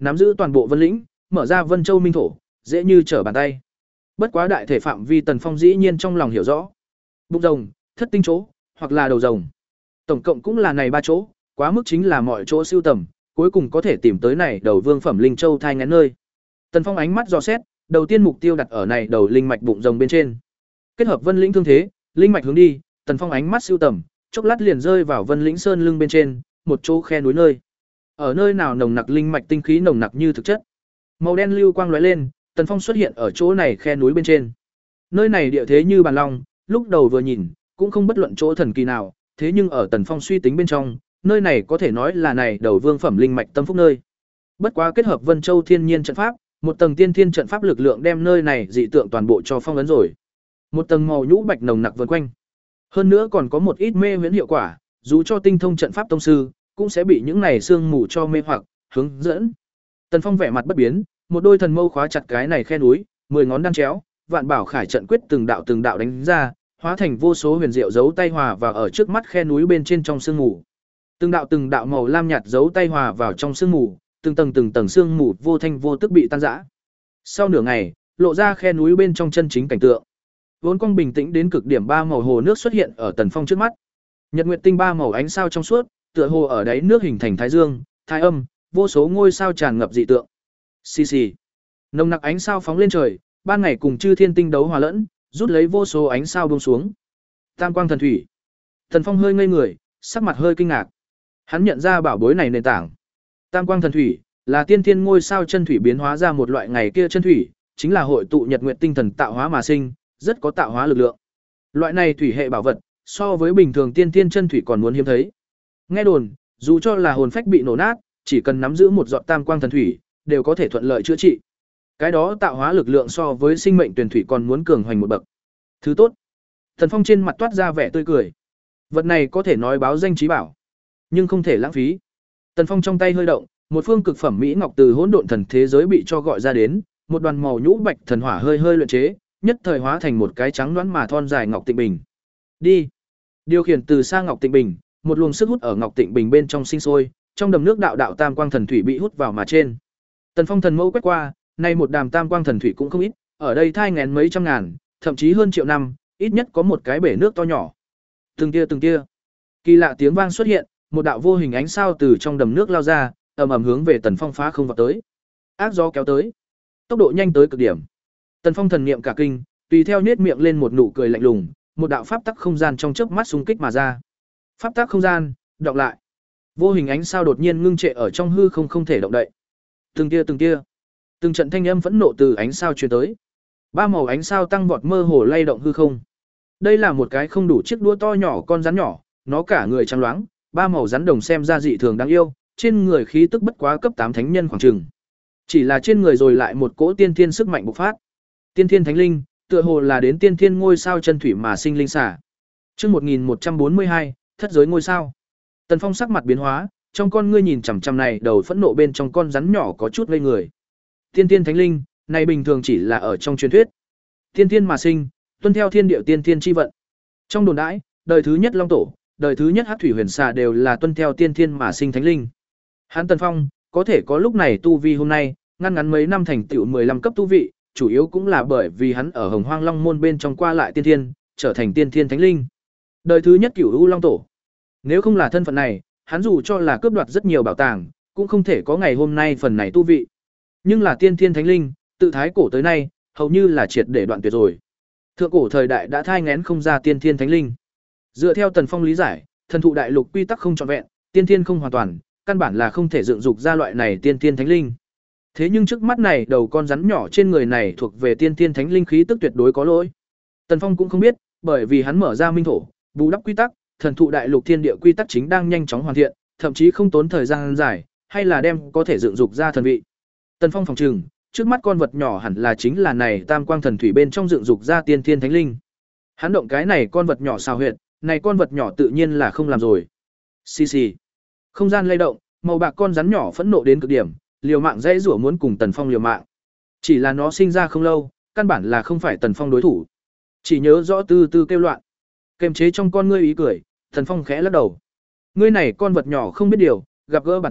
nắm giữ toàn bộ Vân lĩnh, mở ra Vân Châu minh thổ, dễ như trở bàn tay. Bất quá đại thể phạm vi Tần Phong dĩ nhiên trong lòng hiểu rõ. Bụng rồng, thất tinh chỗ, hoặc là đầu rồng. Tổng cộng cũng là này ba chỗ, quá mức chính là mọi chỗ siêu tầm, cuối cùng có thể tìm tới này đầu vương phẩm linh châu thai ngén nơi. Tần Phong ánh mắt dò xét, đầu tiên mục tiêu đặt ở này đầu linh mạch bụng rồng bên trên. Kết hợp Vân lĩnh thương thế, linh mạch hướng đi, Tần Phong ánh mắt siêu tầm, chốc lát liền rơi vào Vân lĩnh sơn lưng bên trên, một chỗ khe núi nơi. Ở nơi nào nồng nặc linh mạch tinh khí nồng nặc như thực chất. Màu đen lưu quang lóe lên, Tần Phong xuất hiện ở chỗ này khe núi bên trên. Nơi này địa thế như bàn long, lúc đầu vừa nhìn, cũng không bất luận chỗ thần kỳ nào, thế nhưng ở Tần Phong suy tính bên trong, nơi này có thể nói là này đầu vương phẩm linh mạch tâm phúc nơi. Bất quá kết hợp Vân Châu thiên nhiên trận pháp, một tầng tiên thiên trận pháp lực lượng đem nơi này dị tượng toàn bộ cho phong ấn rồi. Một tầng màu nhũ bạch nồng nặc vần quanh. Hơn nữa còn có một ít mê huyễn hiệu quả, dù cho tinh thông trận pháp tông sư, cũng sẽ bị những này sương mù cho mê hoặc, hướng dẫn. Tần Phong vẻ mặt bất biến, một đôi thần mâu khóa chặt cái này khe núi, mười ngón đan chéo, vạn bảo khải trận quyết từng đạo từng đạo đánh ra, hóa thành vô số huyền diệu dấu tay hòa vào ở trước mắt khe núi bên trên trong sương mù. Từng đạo từng đạo màu lam nhạt dấu tay hòa vào trong sương mù, từng tầng từng tầng sương mù vô thanh vô tức bị tan rã. Sau nửa ngày, lộ ra khe núi bên trong chân chính cảnh tượng. Vốn cong bình tĩnh đến cực điểm ba màu hồ nước xuất hiện ở Tần Phong trước mắt. Nhật nguyệt tinh ba màu ánh sao trong suốt, tựa hồ ở đáy nước hình thành thái dương, thái âm, vô số ngôi sao tràn ngập dị tượng. Xì xì. Nồng nặc ánh sao phóng lên trời, ban ngày cùng chư thiên tinh đấu hòa lẫn, rút lấy vô số ánh sao buông xuống. Tam quang thần thủy. Tần Phong hơi ngây người, sắc mặt hơi kinh ngạc. Hắn nhận ra bảo bối này nền tảng. Tam quang thần thủy là tiên thiên ngôi sao chân thủy biến hóa ra một loại ngày kia chân thủy, chính là hội tụ nhật nguyệt tinh thần tạo hóa mà sinh, rất có tạo hóa lực lượng. Loại này thủy hệ bảo vật, so với bình thường tiên thiên chân thủy còn muốn hiếm thấy. Nghe đồn, dù cho là hồn phách bị nổ nát, chỉ cần nắm giữ một giọt tam quang thần thủy, đều có thể thuận lợi chữa trị. Cái đó tạo hóa lực lượng so với sinh mệnh tuyển thủy còn muốn cường hoành một bậc. Thứ tốt. Tần Phong trên mặt toát ra vẻ tươi cười. Vật này có thể nói báo danh trí bảo, nhưng không thể lãng phí. Tần Phong trong tay hơi động, một phương cực phẩm mỹ ngọc từ hỗn độn thần thế giới bị cho gọi ra đến, một đoàn màu nhũ bạch thần hỏa hơi hơi luyện chế, nhất thời hóa thành một cái trắng đoán mà thon dài ngọc tịnh bình. Đi. Điều khiển từ xa ngọc tịnh bình, một luồng sức hút ở ngọc tịnh bình bên trong sinh sôi, trong đầm nước đạo đạo tam quang thần thủy bị hút vào mà trên. Tần Phong thần mâu quét qua, nay một đàm tam quang thần thủy cũng không ít, ở đây thai nghén mấy trăm ngàn, thậm chí hơn triệu năm, ít nhất có một cái bể nước to nhỏ. Từng tia từng tia, kỳ lạ tiếng vang xuất hiện, một đạo vô hình ánh sao từ trong đầm nước lao ra, ầm ầm hướng về Tần Phong phá không vào tới. Ác gió kéo tới, tốc độ nhanh tới cực điểm. Tần Phong thần niệm cả kinh, tùy theo nhếch miệng lên một nụ cười lạnh lùng, một đạo pháp tắc không gian trong chớp mắt xung kích mà ra. Pháp tắc không gian, đọc lại. Vô hình ánh sao đột nhiên ngưng trệ ở trong hư không không thể động đậy. Từng tia từng tia, từng trận thanh âm phẫn nộ từ ánh sao truyền tới. Ba màu ánh sao tăng vọt mơ hồ lay động hư không. Đây là một cái không đủ chiếc đũa to nhỏ con rắn nhỏ, nó cả người trắng loáng, ba màu rắn đồng xem ra dị thường đáng yêu, trên người khí tức bất quá cấp tám thánh nhân khoảng chừng. Chỉ là trên người rồi lại một cỗ tiên thiên sức mạnh bộc phát. Tiên thiên thánh linh, tựa hồ là đến tiên thiên ngôi sao chân thủy mà sinh linh xả. Chương một nghìn một trăm bốn mươi hai, thất giới ngôi sao. Tần Phong sắc mặt biến hóa, trong con ngươi nhìn chằm chằm này, đầu phẫn nộ bên trong con rắn nhỏ có chút ngây người. Tiên thiên thánh linh, này bình thường chỉ là ở trong truyền thuyết. Tiên thiên mà sinh, tuân theo thiên điệu tiên thiên chi vận. Trong đồn đãi, đời thứ nhất Long Tổ, đời thứ nhất Hắc Thủy Huyền Xà đều là tuân theo tiên thiên mà sinh thánh linh. Hắn Tần Phong, có thể có lúc này tu vi hôm nay, ngăn ngắn mấy năm thành tựu mười lăm cấp tu vị, chủ yếu cũng là bởi vì hắn ở Hồng Hoang Long môn bên trong qua lại tiên thiên, trở thành tiên thiên thánh linh. Đời thứ nhất Cửu U Long Tổ. Nếu không là thân phận này, hắn dù cho là cướp đoạt rất nhiều bảo tàng, cũng không thể có ngày hôm nay phần này tu vị. Nhưng là tiên thiên thánh linh, tự thái cổ tới nay, hầu như là triệt để đoạn tuyệt rồi. Thượng cổ thời đại đã thai nghén không ra tiên thiên thánh linh. Dựa theo Tần Phong lý giải, thần thụ đại lục quy tắc không trọn vẹn, tiên thiên không hoàn toàn, căn bản là không thể dựng dục ra loại này tiên thiên thánh linh. Thế nhưng trước mắt này, đầu con rắn nhỏ trên người này thuộc về tiên thiên thánh linh khí tức tuyệt đối có lỗi. Tần Phong cũng không biết, bởi vì hắn mở ra minh thổ, bù đắp quy tắc, thần thụ đại lục thiên địa quy tắc chính đang nhanh chóng hoàn thiện, thậm chí không tốn thời gian dài, hay là đem có thể dựng dục ra thần vị. Tần Phong phòng trừng, trước mắt con vật nhỏ hẳn là chính là này tam quang thần thủy bên trong dựng dục ra tiên thiên thánh linh. Hắn động cái này con vật nhỏ xào huyệt, này con vật nhỏ tự nhiên là không làm rồi. Xì xì. Không gian lay động, màu bạc con rắn nhỏ phẫn nộ đến cực điểm, liều mạng dãy rủa muốn cùng Tần Phong liều mạng. Chỉ là nó sinh ra không lâu, căn bản là không phải Tần Phong đối thủ. Chỉ nhớ rõ tư tư kêu loạn. Kềm chế trong con ngươi ý cười, Tần Phong khẽ lắc đầu. Ngươi này con vật nhỏ không biết điều, gặp gỡ bản tọa,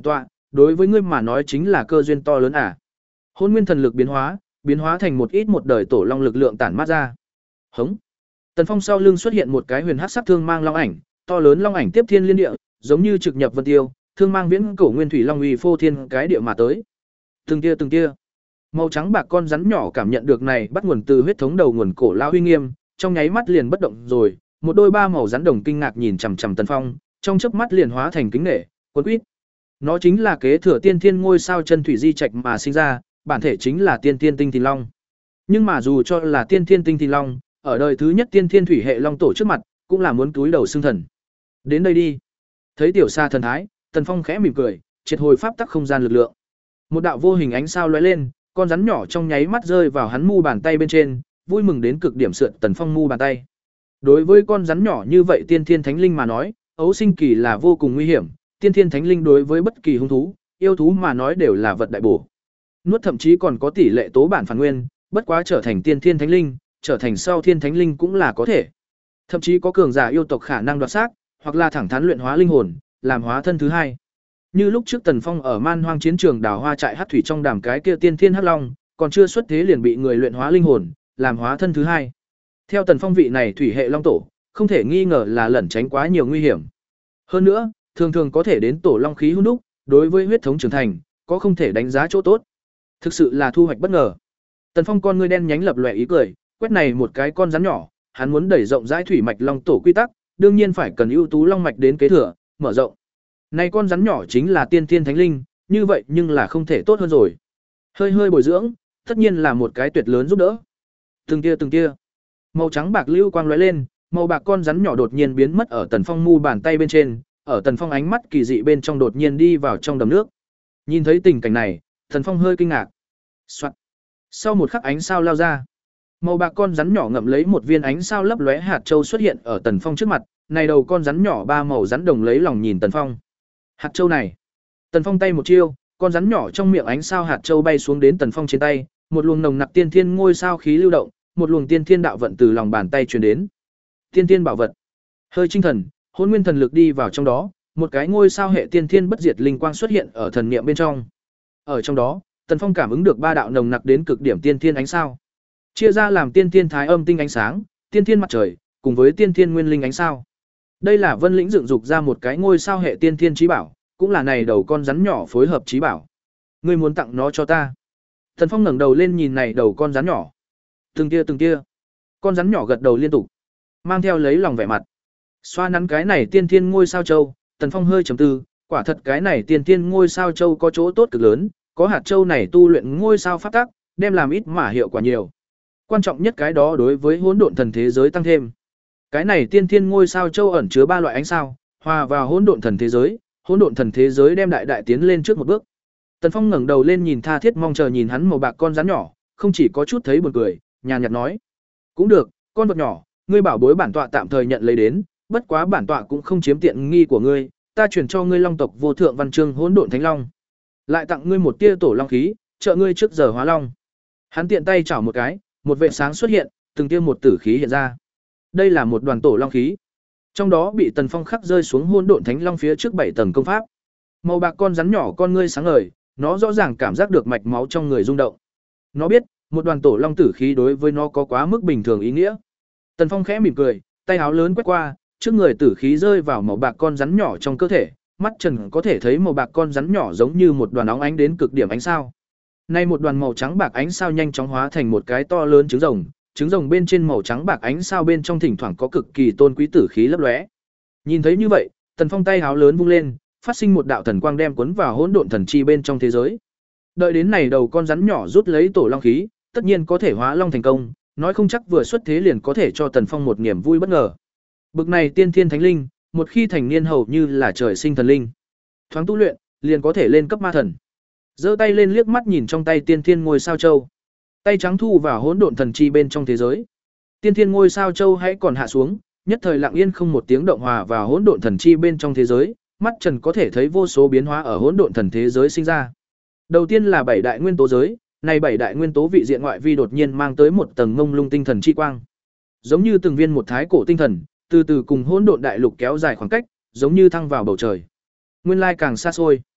đối với ngươi mà nói chính là cơ duyên to lớn à. Hỗn nguyên thần lực biến hóa, biến hóa thành một ít một đời tổ long lực lượng tản mát ra. Hống. Tần Phong sau lưng xuất hiện một cái huyền hắc sắc thương mang long ảnh, to lớn long ảnh tiếp thiên liên địa, giống như trực nhập vân tiêu, thương mang viễn cổ nguyên thủy long uy phô thiên cái địa mà tới. Từng tia từng tia. Màu trắng bạc con rắn nhỏ cảm nhận được này bắt nguồn từ huyết thống đầu nguồn cổ lao uy nghiêm, trong nháy mắt liền bất động rồi, một đôi ba màu rắn đồng kinh ngạc nhìn chằm chằm Tần Phong, trong chớp mắt liền hóa thành kính nể, cuốn quýt. Nó chính là kế thừa tiên thiên ngôi sao chân thủy di trạch mà sinh ra, bản thể chính là tiên thiên tinh thìn long. Nhưng mà dù cho là tiên thiên tinh thìn long, ở đời thứ nhất tiên thiên thủy hệ long tổ trước mặt, cũng là muốn túi đầu xương thần. Đến đây đi. Thấy tiểu xa thần thái, Tần Phong khẽ mỉm cười, triệt hồi pháp tắc không gian lực lượng. Một đạo vô hình ánh sao lóe lên, con rắn nhỏ trong nháy mắt rơi vào hắn mu bàn tay bên trên, vui mừng đến cực điểm sượn Tần Phong mu bàn tay. Đối với con rắn nhỏ như vậy tiên thiên thánh linh mà nói, ấu sinh kỳ là vô cùng nguy hiểm, tiên thiên thánh linh đối với bất kỳ hung thú, yêu thú mà nói đều là vật đại bổ. Nuốt thậm chí còn có tỷ lệ tố bản phản nguyên, bất quá trở thành tiên thiên thánh linh, trở thành sau thiên thánh linh cũng là có thể. Thậm chí có cường giả yêu tộc khả năng đoạt xác, hoặc là thẳng thắn luyện hóa linh hồn, làm hóa thân thứ hai. Như lúc trước Tần Phong ở Man Hoang chiến trường đào hoa trại hắc thủy trong đàm cái kia tiên thiên hắc long, còn chưa xuất thế liền bị người luyện hóa linh hồn, làm hóa thân thứ hai. Theo Tần Phong vị này thủy hệ long tổ, không thể nghi ngờ là lẩn tránh quá nhiều nguy hiểm. Hơn nữa, thường thường có thể đến tổ long khí hun đúc, đối với huyết thống trưởng thành, có không thể đánh giá chỗ tốt. Thực sự là thu hoạch bất ngờ. Tần Phong con ngươi đen nhánh lập lòe ý cười, quét này một cái con rắn nhỏ, hắn muốn đẩy rộng rãi thủy mạch long tổ quy tắc, đương nhiên phải cần ưu tú long mạch đến kế thừa, mở rộng. Này con rắn nhỏ chính là tiên thiên thánh linh, như vậy nhưng là không thể tốt hơn rồi. Hơi hơi bồi dưỡng, tất nhiên là một cái tuyệt lớn giúp đỡ. Từng tia từng tia, màu trắng bạc lưu quang lóe lên, màu bạc con rắn nhỏ đột nhiên biến mất ở Tần Phong mu bàn tay bên trên, ở Tần Phong ánh mắt kỳ dị bên trong đột nhiên đi vào trong đầm nước. Nhìn thấy tình cảnh này, Tần Phong hơi kinh ngạc. Soạt. Sau một khắc ánh sao lao ra, màu bạc con rắn nhỏ ngậm lấy một viên ánh sao lấp lóe hạt châu xuất hiện ở Tần Phong trước mặt, này đầu con rắn nhỏ ba màu rắn đồng lấy lòng nhìn Tần Phong. Hạt châu này. Tần Phong tay một chiêu, con rắn nhỏ trong miệng ánh sao hạt châu bay xuống đến Tần Phong trên tay, một luồng nồng nặc tiên thiên ngôi sao khí lưu động, một luồng tiên thiên đạo vận từ lòng bàn tay truyền đến. Tiên thiên bảo vật. Hơi tinh thần, hỗn nguyên thần lực đi vào trong đó, một cái ngôi sao hệ tiên thiên bất diệt linh quang xuất hiện ở thần niệm bên trong. Ở trong đó, Tần Phong cảm ứng được ba đạo nồng nặc đến cực điểm tiên thiên ánh sao. Chia ra làm tiên thiên thái âm tinh ánh sáng, tiên thiên mặt trời, cùng với tiên thiên nguyên linh ánh sao. Đây là Vân Lĩnh dựng dục ra một cái ngôi sao hệ tiên thiên chí bảo, cũng là này đầu con rắn nhỏ phối hợp chí bảo. Ngươi muốn tặng nó cho ta? Tần Phong ngẩng đầu lên nhìn này đầu con rắn nhỏ. Từng tia từng tia. Con rắn nhỏ gật đầu liên tục, mang theo lấy lòng vẻ mặt. Xoa nắn cái này tiên thiên ngôi sao châu, Tần Phong hơi trầm tư, quả thật cái này tiên thiên ngôi sao châu có chỗ tốt cực lớn, có hạt châu này tu luyện ngôi sao pháp tắc, đem làm ít mà hiệu quả nhiều. Quan trọng nhất cái đó đối với hỗn độn thần thế giới tăng thêm. Cái này tiên thiên ngôi sao châu ẩn chứa ba loại ánh sao, hòa vào hỗn độn thần thế giới, hỗn độn thần thế giới đem đại đại tiến lên trước một bước. Tần Phong ngẩng đầu lên nhìn tha thiết mong chờ nhìn hắn màu bạc con rắn nhỏ, không chỉ có chút thấy buồn cười, nhàn nhạt nói: "Cũng được, con vật nhỏ, ngươi bảo bối bản tọa tạm thời nhận lấy đến, bất quá bản tọa cũng không chiếm tiện nghi của ngươi, ta chuyển cho ngươi long tộc vô thượng văn chương hỗn độn thánh long, lại tặng ngươi một tia tổ long khí, trợ ngươi trước giờ hóa long." Hắn tiện tay chảo một cái, một vệt sáng xuất hiện, từng tia một tử khí hiện ra. Đây là một đoàn tổ long khí. Trong đó bị Tần Phong khắc rơi xuống hỗn độn thánh long phía trước bảy tầng công pháp. Màu bạc con rắn nhỏ con ngươi sáng ngời, nó rõ ràng cảm giác được mạch máu trong người rung động. Nó biết, một đoàn tổ long tử khí đối với nó có quá mức bình thường ý nghĩa. Tần Phong khẽ mỉm cười, tay áo lớn quét qua, trước người tử khí rơi vào màu bạc con rắn nhỏ trong cơ thể, mắt trần có thể thấy màu bạc con rắn nhỏ giống như một đoàn óng ánh đến cực điểm ánh sao. Nay một đoàn màu trắng bạc ánh sao nhanh chóng hóa thành một cái to lớn trứng rồng, trứng rồng bên trên màu trắng bạc ánh sao bên trong thỉnh thoảng có cực kỳ tôn quý tử khí lấp lóe. Nhìn thấy như vậy, Tần Phong tay áo lớn vung lên, phát sinh một đạo thần quang đem cuốn vào hỗn độn thần chi bên trong thế giới. Đợi đến này đầu con rắn nhỏ rút lấy tổ long khí, tất nhiên có thể hóa long thành công, nói không chắc vừa xuất thế liền có thể cho Tần Phong một niềm vui bất ngờ. Bực này tiên thiên thánh linh, một khi thành niên hầu như là trời sinh thần linh. Thoáng tu luyện, liền có thể lên cấp ma thần. Giơ tay lên liếc mắt nhìn trong tay tiên thiên ngôi sao châu. Tay trắng thu vào hỗn độn thần chi bên trong thế giới. Tiên thiên ngôi sao châu hãy còn hạ xuống, nhất thời lặng yên không một tiếng động hòa vào hỗn độn thần chi bên trong thế giới, mắt trần có thể thấy vô số biến hóa ở hỗn độn thần thế giới sinh ra. Đầu tiên là bảy đại nguyên tố giới, này bảy đại nguyên tố vị diện ngoại vi đột nhiên mang tới một tầng ngông lung tinh thần chi quang. Giống như từng viên một thái cổ tinh thần, từ từ cùng hỗn độn đại lục kéo dài khoảng cách, giống như thăng vào bầu trời. Nguyên lai càng xa xôi.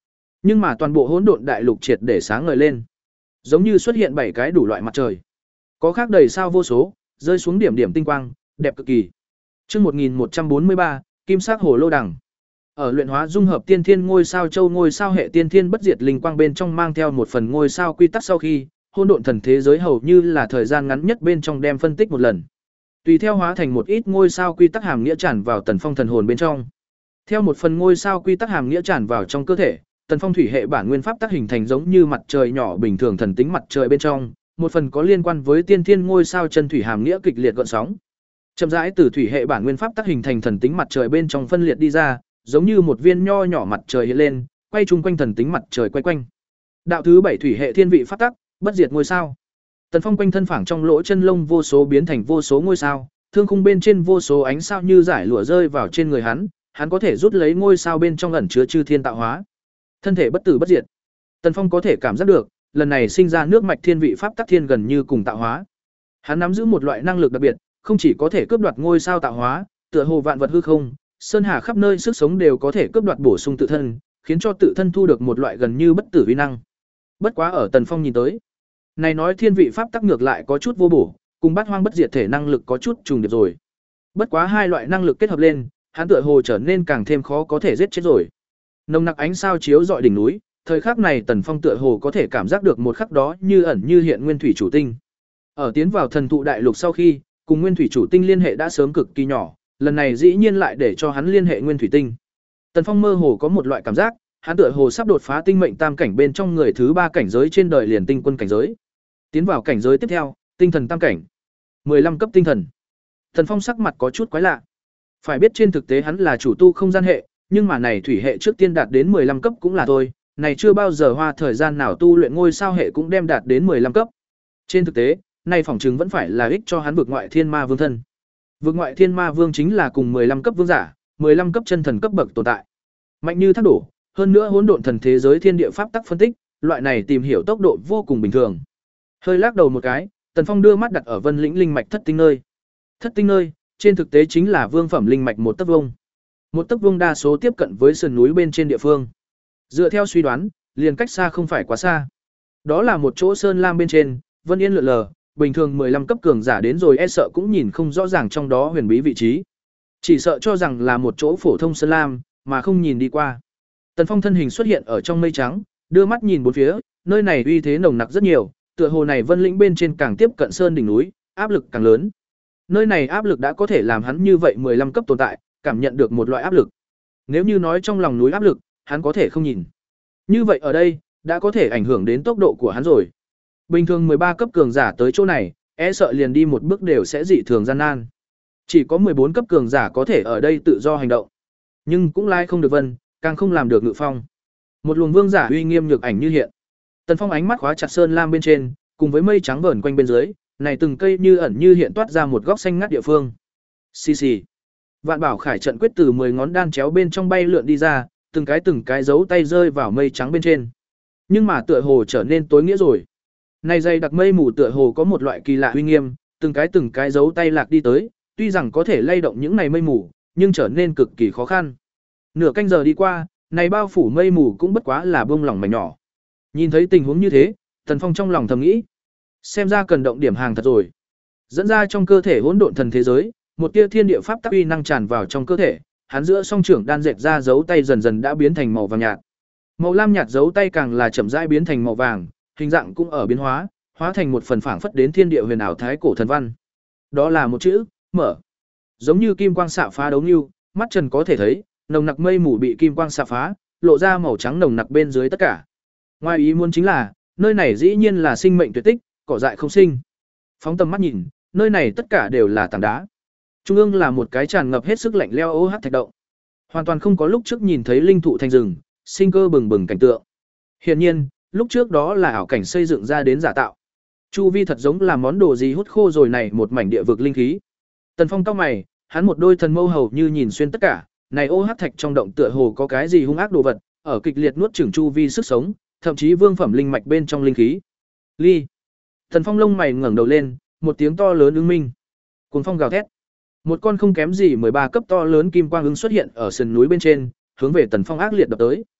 Nhưng mà toàn bộ hỗn độn đại lục triệt để sáng ngời lên, giống như xuất hiện bảy cái đủ loại mặt trời. Có khác đầy sao vô số, rơi xuống điểm điểm tinh quang, đẹp cực kỳ. Chương một nghìn một trăm bốn mươi ba, Kim sắc hồ lô đằng. Ở luyện hóa dung hợp tiên thiên ngôi sao châu ngôi sao hệ tiên thiên bất diệt linh quang bên trong mang theo một phần ngôi sao quy tắc sau khi, hỗn độn thần thế giới hầu như là thời gian ngắn nhất bên trong đem phân tích một lần. Tùy theo hóa thành một ít ngôi sao quy tắc hàm nghĩa tràn vào Tần Phong thần hồn bên trong. Theo một phần ngôi sao quy tắc hàm nghĩa tràn vào trong cơ thể, Tần Phong thủy hệ bản nguyên pháp tác hình thành giống như mặt trời nhỏ bình thường thần tính mặt trời bên trong, một phần có liên quan với tiên thiên ngôi sao chân thủy hàm nghĩa kịch liệt gợn sóng. Chậm rãi từ thủy hệ bản nguyên pháp tác hình thành thần tính mặt trời bên trong phân liệt đi ra, giống như một viên nho nhỏ mặt trời hiện lên, quay chung quanh thần tính mặt trời quay quanh. Đạo thứ bảy thủy hệ thiên vị pháp tắc, bất diệt ngôi sao. Tần Phong quanh thân phảng trong lỗ chân lông vô số biến thành vô số ngôi sao, thương khung bên trên vô số ánh sao như giải lụa rơi vào trên người hắn, hắn có thể rút lấy ngôi sao bên trong ẩn chứa chư thiên tạo hóa. Thân thể bất tử bất diệt. Tần Phong có thể cảm giác được, lần này sinh ra nước mạch thiên vị pháp tắc thiên gần như cùng tạo hóa. Hắn nắm giữ một loại năng lực đặc biệt, không chỉ có thể cướp đoạt ngôi sao tạo hóa, tựa hồ vạn vật hư không, sơn hà khắp nơi sức sống đều có thể cướp đoạt bổ sung tự thân, khiến cho tự thân thu được một loại gần như bất tử uy năng. Bất quá ở Tần Phong nhìn tới, này nói thiên vị pháp tắc ngược lại có chút vô bổ, cùng bát hoang bất diệt thể năng lực có chút trùng điệp rồi. Bất quá hai loại năng lực kết hợp lên, hắn tựa hồ trở nên càng thêm khó có thể giết chết rồi. Nồng nặc ánh sao chiếu rọi đỉnh núi, thời khắc này Tần Phong tựa hồ có thể cảm giác được một khắc đó như ẩn như hiện nguyên thủy chủ tinh. Ở tiến vào thần thụ đại lục sau khi, cùng nguyên thủy chủ tinh liên hệ đã sớm cực kỳ nhỏ, lần này dĩ nhiên lại để cho hắn liên hệ nguyên thủy tinh. Tần Phong mơ hồ có một loại cảm giác, hắn tựa hồ sắp đột phá tinh mệnh tam cảnh bên trong người thứ ba cảnh giới trên đời liền tinh quân cảnh giới. Tiến vào cảnh giới tiếp theo, tinh thần tam cảnh. mười lăm cấp tinh thần. Tần Phong sắc mặt có chút quái lạ. Phải biết trên thực tế hắn là chủ tu không gian hệ, nhưng mà này thủy hệ trước tiên đạt đến mười lăm cấp cũng là thôi, này chưa bao giờ hoa thời gian nào tu luyện ngôi sao hệ cũng đem đạt đến mười lăm cấp. Trên thực tế, này phỏng chứng vẫn phải là ích cho hắn vực ngoại thiên ma vương thân. Vực ngoại thiên ma vương chính là cùng mười lăm cấp vương giả, mười lăm cấp chân thần cấp bậc tồn tại. Mạnh như thác đổ, hơn nữa hỗn độn thần thế giới thiên địa pháp tắc phân tích, loại này tìm hiểu tốc độ vô cùng bình thường. Hơi lắc đầu một cái, Tần Phong đưa mắt đặt ở Vân Lĩnh linh mạch thất tinh nơi. Thất tinh nơi, trên thực tế chính là vương phẩm linh mạch một tấc vuông. Một tấc vuông đa số tiếp cận với sườn núi bên trên địa phương. Dựa theo suy đoán, liền cách xa không phải quá xa. Đó là một chỗ sơn lam bên trên, vân yên lượn lờ, bình thường mười lăm cấp cường giả đến rồi e sợ cũng nhìn không rõ ràng trong đó huyền bí vị trí. Chỉ sợ cho rằng là một chỗ phổ thông sơn lam, mà không nhìn đi qua. Tần Phong thân hình xuất hiện ở trong mây trắng, đưa mắt nhìn bốn phía, nơi này uy thế nồng nặc rất nhiều, tựa hồ này vân lĩnh bên trên càng tiếp cận sơn đỉnh núi, áp lực càng lớn. Nơi này áp lực đã có thể làm hắn như vậy mười lăm cấp tồn tại, cảm nhận được một loại áp lực. Nếu như nói trong lòng núi áp lực, hắn có thể không nhìn. Như vậy ở đây, đã có thể ảnh hưởng đến tốc độ của hắn rồi. Bình thường mười ba cấp cường giả tới chỗ này, e sợ liền đi một bước đều sẽ dị thường gian nan. Chỉ có mười bốn cấp cường giả có thể ở đây tự do hành động. Nhưng cũng lai không được vân, càng không làm được ngự phong. Một luồng vương giả uy nghiêm nhược ảnh như hiện. Tần Phong ánh mắt khóa chặt sơn lam bên trên, cùng với mây trắng vờn quanh bên dưới, này từng cây như ẩn như hiện toát ra một góc xanh ngắt địa phương. Xì xì. Vạn Bảo Khải trận quyết từ mười ngón đan chéo bên trong bay lượn đi ra, từng cái từng cái dấu tay rơi vào mây trắng bên trên. Nhưng mà tựa hồ trở nên tối nghĩa rồi. Này dày đặc mây mù tựa hồ có một loại kỳ lạ uy nghiêm, từng cái từng cái dấu tay lạc đi tới, tuy rằng có thể lay động những này mây mù, nhưng trở nên cực kỳ khó khăn. Nửa canh giờ đi qua, này bao phủ mây mù cũng bất quá là bông lỏng mảnh nhỏ. Nhìn thấy tình huống như thế, Tần Phong trong lòng thầm nghĩ, xem ra cần động điểm hàng thật rồi. Dẫn ra trong cơ thể hỗn độn thần thế giới, một tia thiên địa pháp tắc uy năng tràn vào trong cơ thể, hắn giữa song trưởng đan dệt ra dấu tay dần dần đã biến thành màu vàng nhạt. Màu lam nhạt dấu tay càng là chậm rãi biến thành màu vàng, hình dạng cũng ở biến hóa, hóa thành một phần phảng phất đến thiên địa huyền ảo thái cổ thần văn. Đó là một chữ, mở. Giống như kim quang xạ phá đấu như, mắt trần có thể thấy, nồng nặc mây mù bị kim quang xạ phá, lộ ra màu trắng nồng nặc bên dưới tất cả. Ngoài ý muốn chính là, nơi này dĩ nhiên là sinh mệnh tuyệt tích, cỏ dại không sinh. Phóng tầm mắt nhìn, nơi này tất cả đều là tảng đá. Trung ương là một cái tràn ngập hết sức lạnh lẽo ô OH thạch động. Hoàn toàn không có lúc trước nhìn thấy linh thụ thành rừng, sinh cơ bừng bừng cảnh tượng. Hiển nhiên, lúc trước đó là ảo cảnh xây dựng ra đến giả tạo. Chu vi thật giống là món đồ gì hút khô rồi này một mảnh địa vực linh khí. Tần Phong cau mày, hắn một đôi thần mâu hầu như nhìn xuyên tất cả, này ô OH thạch trong động tựa hồ có cái gì hung ác đồ vật, ở kịch liệt nuốt chửng chu vi sức sống, thậm chí vương phẩm linh mạch bên trong linh khí. Ly. Tần Phong lông mày ngẩng đầu lên, một tiếng to lớn ứng minh. Cuồng phong gào thét. Một con không kém gì mười ba cấp to lớn kim quang ứng xuất hiện ở sườn núi bên trên, hướng về Tần Phong ác liệt đập tới.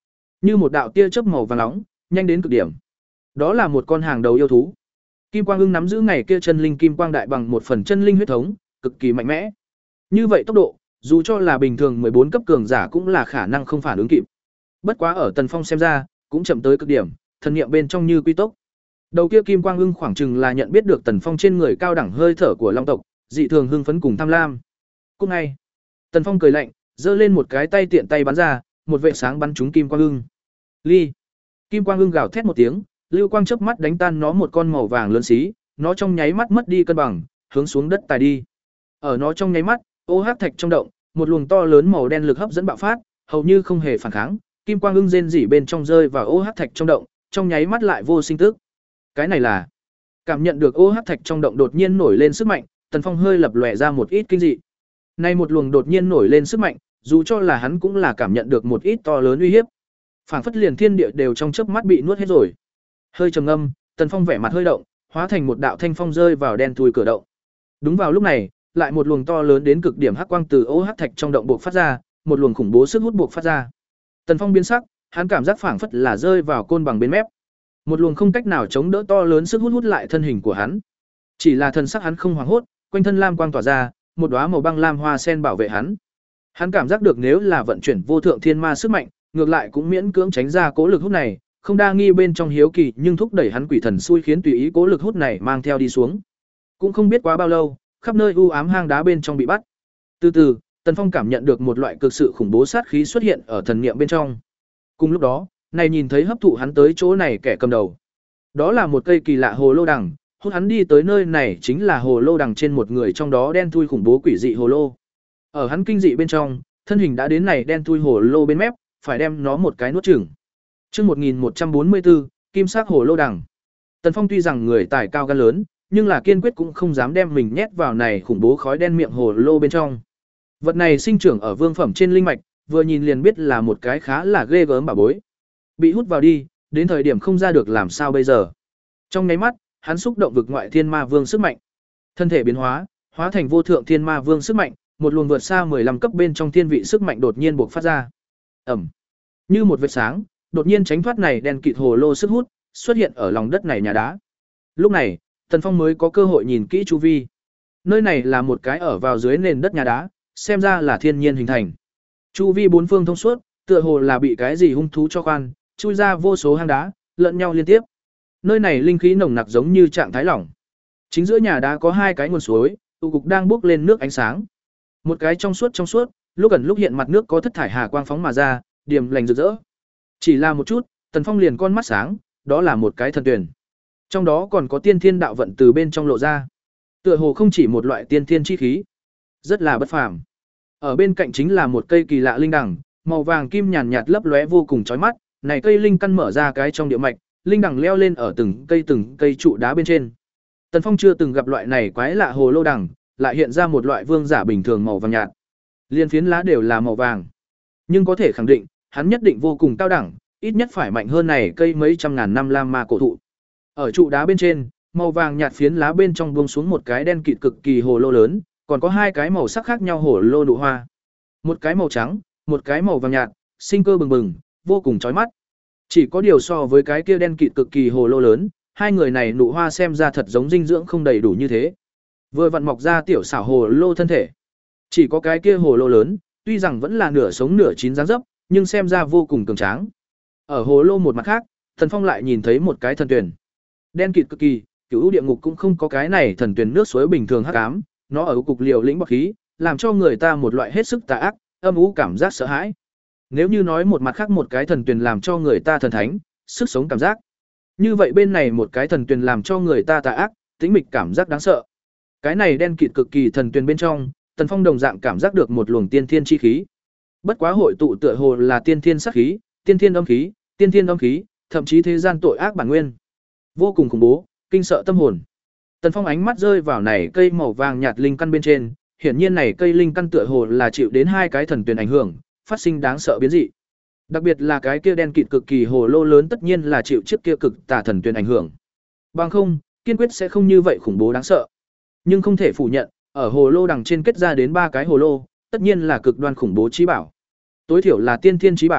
như một đạo tia chớp màu vàng nóng, nhanh đến cực điểm. Đó là một con hàng đầu yêu thú. Kim Quang Ưng nắm giữ ngày kia chân linh kim quang đại bằng một phần chân linh huyết thống, cực kỳ mạnh mẽ. Như vậy tốc độ, dù cho là bình thường mười bốn cấp cường giả cũng là khả năng không phản ứng kịp. Bất quá ở Tần Phong xem ra, cũng chậm tới cực điểm, thần niệm bên trong như quy tốc. Đầu kia Kim Quang Ưng khoảng chừng là nhận biết được Tần Phong trên người cao đẳng hơi thở của long tộc, dị thường hưng phấn cùng tham lam. Cùng ngay, Tần Phong cười lạnh, giơ lên một cái tay tiện tay bắn ra, một vệ sáng bắn trúng Kim Quang Ưng. Ly. Kim Quang Ưng gào thét một tiếng, lưu quang chớp mắt đánh tan nó một con màu vàng lớn xí, nó trong nháy mắt mất đi cân bằng, hướng xuống đất tài đi. Ở nó trong nháy mắt, ô hắc thạch trong động, một luồng to lớn màu đen lực hấp dẫn bạo phát, hầu như không hề phản kháng, Kim Quang Ưng rên rỉ bên trong rơi vào ô hắc thạch trong động, trong nháy mắt lại vô sinh tức. Cái này là cảm nhận được ô hắc thạch trong động đột nhiên nổi lên sức mạnh, Tần Phong hơi lập lòe ra một ít kinh dị. Nay một luồng đột nhiên nổi lên sức mạnh, dù cho là hắn cũng là cảm nhận được một ít to lớn uy hiếp. Phảng phất liền thiên địa đều trong chớp mắt bị nuốt hết rồi. Hơi trầm ngâm, Tần Phong vẻ mặt hơi động, hóa thành một đạo thanh phong rơi vào đen thui cửa động. Đúng vào lúc này, lại một luồng to lớn đến cực điểm hắc quang từ ô hắc thạch trong động buộc phát ra, một luồng khủng bố sức hút buộc phát ra. Tần Phong biến sắc, hắn cảm giác phảng phất là rơi vào côn bằng bên mép. Một luồng không cách nào chống đỡ to lớn sức hút hút lại thân hình của hắn. Chỉ là thân sắc hắn không hoảng hốt, quanh thân lam quang tỏa ra, một đóa màu băng lam hoa sen bảo vệ hắn. Hắn cảm giác được nếu là vận chuyển vô thượng thiên ma sức mạnh, ngược lại cũng miễn cưỡng tránh ra cố lực hút này, không đa nghi bên trong hiếu kỳ nhưng thúc đẩy hắn quỷ thần xui khiến tùy ý cố lực hút này mang theo đi xuống. Cũng không biết quá bao lâu, khắp nơi u ám hang đá bên trong bị bắt. Từ từ, Tần Phong cảm nhận được một loại cực sự khủng bố sát khí xuất hiện ở thần niệm bên trong. Cùng lúc đó, này nhìn thấy hấp thụ hắn tới chỗ này kẻ cầm đầu. Đó là một cây kỳ lạ hồ lô đằng, hút hắn đi tới nơi này chính là hồ lô đằng trên một người trong đó đen thui khủng bố quỷ dị hồ lô. Ở hắn kinh dị bên trong, thân hình đã đến này đen thui hồ lô bên mép, phải đem nó một cái nuốt chửng. Chương một nghìn một trăm bốn mươi tư, kim sắc hồ lô đằng. Tần Phong tuy rằng người tài cao gan lớn, nhưng là kiên quyết cũng không dám đem mình nhét vào này khủng bố khói đen miệng hồ lô bên trong. Vật này sinh trưởng ở vương phẩm trên linh mạch, vừa nhìn liền biết là một cái khá là ghê gớm bảo bối. Bị hút vào đi, đến thời điểm không ra được làm sao bây giờ. Trong nháy mắt, hắn xúc động vực ngoại thiên ma vương sức mạnh. Thân thể biến hóa, hóa thành vô thượng thiên ma vương sức mạnh, một luồng vượt xa mười lăm cấp bên trong thiên vị sức mạnh đột nhiên bộc phát ra. Ầm. Như một vệt sáng, đột nhiên tránh thoát này đen kịt hồ lô sức hút, xuất hiện ở lòng đất này nhà đá. Lúc này, Tần Phong mới có cơ hội nhìn kỹ chu vi. Nơi này là một cái ở vào dưới nền đất nhà đá, xem ra là thiên nhiên hình thành. Chu vi bốn phương thông suốt, tựa hồ là bị cái gì hung thú cho khoan, chui ra vô số hang đá, lẫn nhau liên tiếp. Nơi này linh khí nồng nặc giống như trạng thái lỏng. Chính giữa nhà đá có hai cái nguồn suối, tụ cục đang bốc lên nước ánh sáng. Một cái trong suốt trong suốt, lúc gần lúc hiện mặt nước có thất thải hà quang phóng mà ra, điềm lành rực rỡ. Chỉ là một chút, Tần Phong liền con mắt sáng, đó là một cái thần tuyển. Trong đó còn có tiên thiên đạo vận từ bên trong lộ ra. Tựa hồ không chỉ một loại tiên thiên chi khí, rất là bất phàm. Ở bên cạnh chính là một cây kỳ lạ linh đằng, màu vàng kim nhàn nhạt lấp lóe vô cùng chói mắt, này cây linh căn mở ra cái trong địa mạch, linh đằng leo lên ở từng cây từng cây trụ đá bên trên. Tần Phong chưa từng gặp loại này quái lạ hồ lô đằng, lại hiện ra một loại vương giả bình thường màu vàng nhạt. Liên phiến lá đều là màu vàng, nhưng có thể khẳng định, hắn nhất định vô cùng cao đẳng, ít nhất phải mạnh hơn này cây mấy trăm ngàn năm lam ma cổ thụ. Ở trụ đá bên trên, màu vàng nhạt phiến lá bên trong buông xuống một cái đen kịt cực kỳ hồ lô lớn, còn có hai cái màu sắc khác nhau hồ lô nụ hoa. Một cái màu trắng, một cái màu vàng nhạt, sinh cơ bừng bừng, vô cùng chói mắt. Chỉ có điều so với cái kia đen kịt cực kỳ hồ lô lớn, hai người này nụ hoa xem ra thật giống dinh dưỡng không đầy đủ như thế. Vừa vặn mọc ra tiểu xảo hồ lô thân thể. Chỉ có cái kia hồ lô lớn, tuy rằng vẫn là nửa sống nửa chín dáng dấp, nhưng xem ra vô cùng cường tráng. Ở hồ lô một mặt khác, Thần Phong lại nhìn thấy một cái thần tuyển. Đen kịt cực kỳ, cửu địa ngục cũng không có cái này thần tuyển nước suối bình thường hắc ám, nó ở cục liều lĩnh bọc khí, làm cho người ta một loại hết sức tà ác, âm u cảm giác sợ hãi. Nếu như nói một mặt khác một cái thần tuyển làm cho người ta thần thánh, sức sống cảm giác. Như vậy bên này một cái thần tuyển làm cho người ta tà ác, tĩnh mịch cảm giác đáng sợ. Cái này đen kịt cực kỳ thần tuyển bên trong, Tần Phong đồng dạng cảm giác được một luồng tiên thiên chi khí. Bất quá hội tụ tựa hồ là tiên thiên sát khí, tiên thiên âm khí, tiên thiên âm khí, thậm chí thế gian tội ác bản nguyên. Vô cùng khủng bố, kinh sợ tâm hồn. Tần Phong ánh mắt rơi vào này cây màu vàng nhạt linh căn bên trên, hiển nhiên này cây linh căn tựa hồ là chịu đến hai cái thần tuyển ảnh hưởng, phát sinh đáng sợ biến dị. Đặc biệt là cái kia đen kịt cực kỳ hồ lô lớn tất nhiên là chịu chiếc kia cực tà thần tuyển ảnh hưởng. Bằng không, kiên quyết sẽ không như vậy khủng bố đáng sợ. Nhưng không thể phủ nhận, ở hồ lô đằng trên kết ra đến ba cái hồ lô, tất nhiên là cực đoan khủng bố chí bảo. Tối thiểu là tiên thiên chí bảo,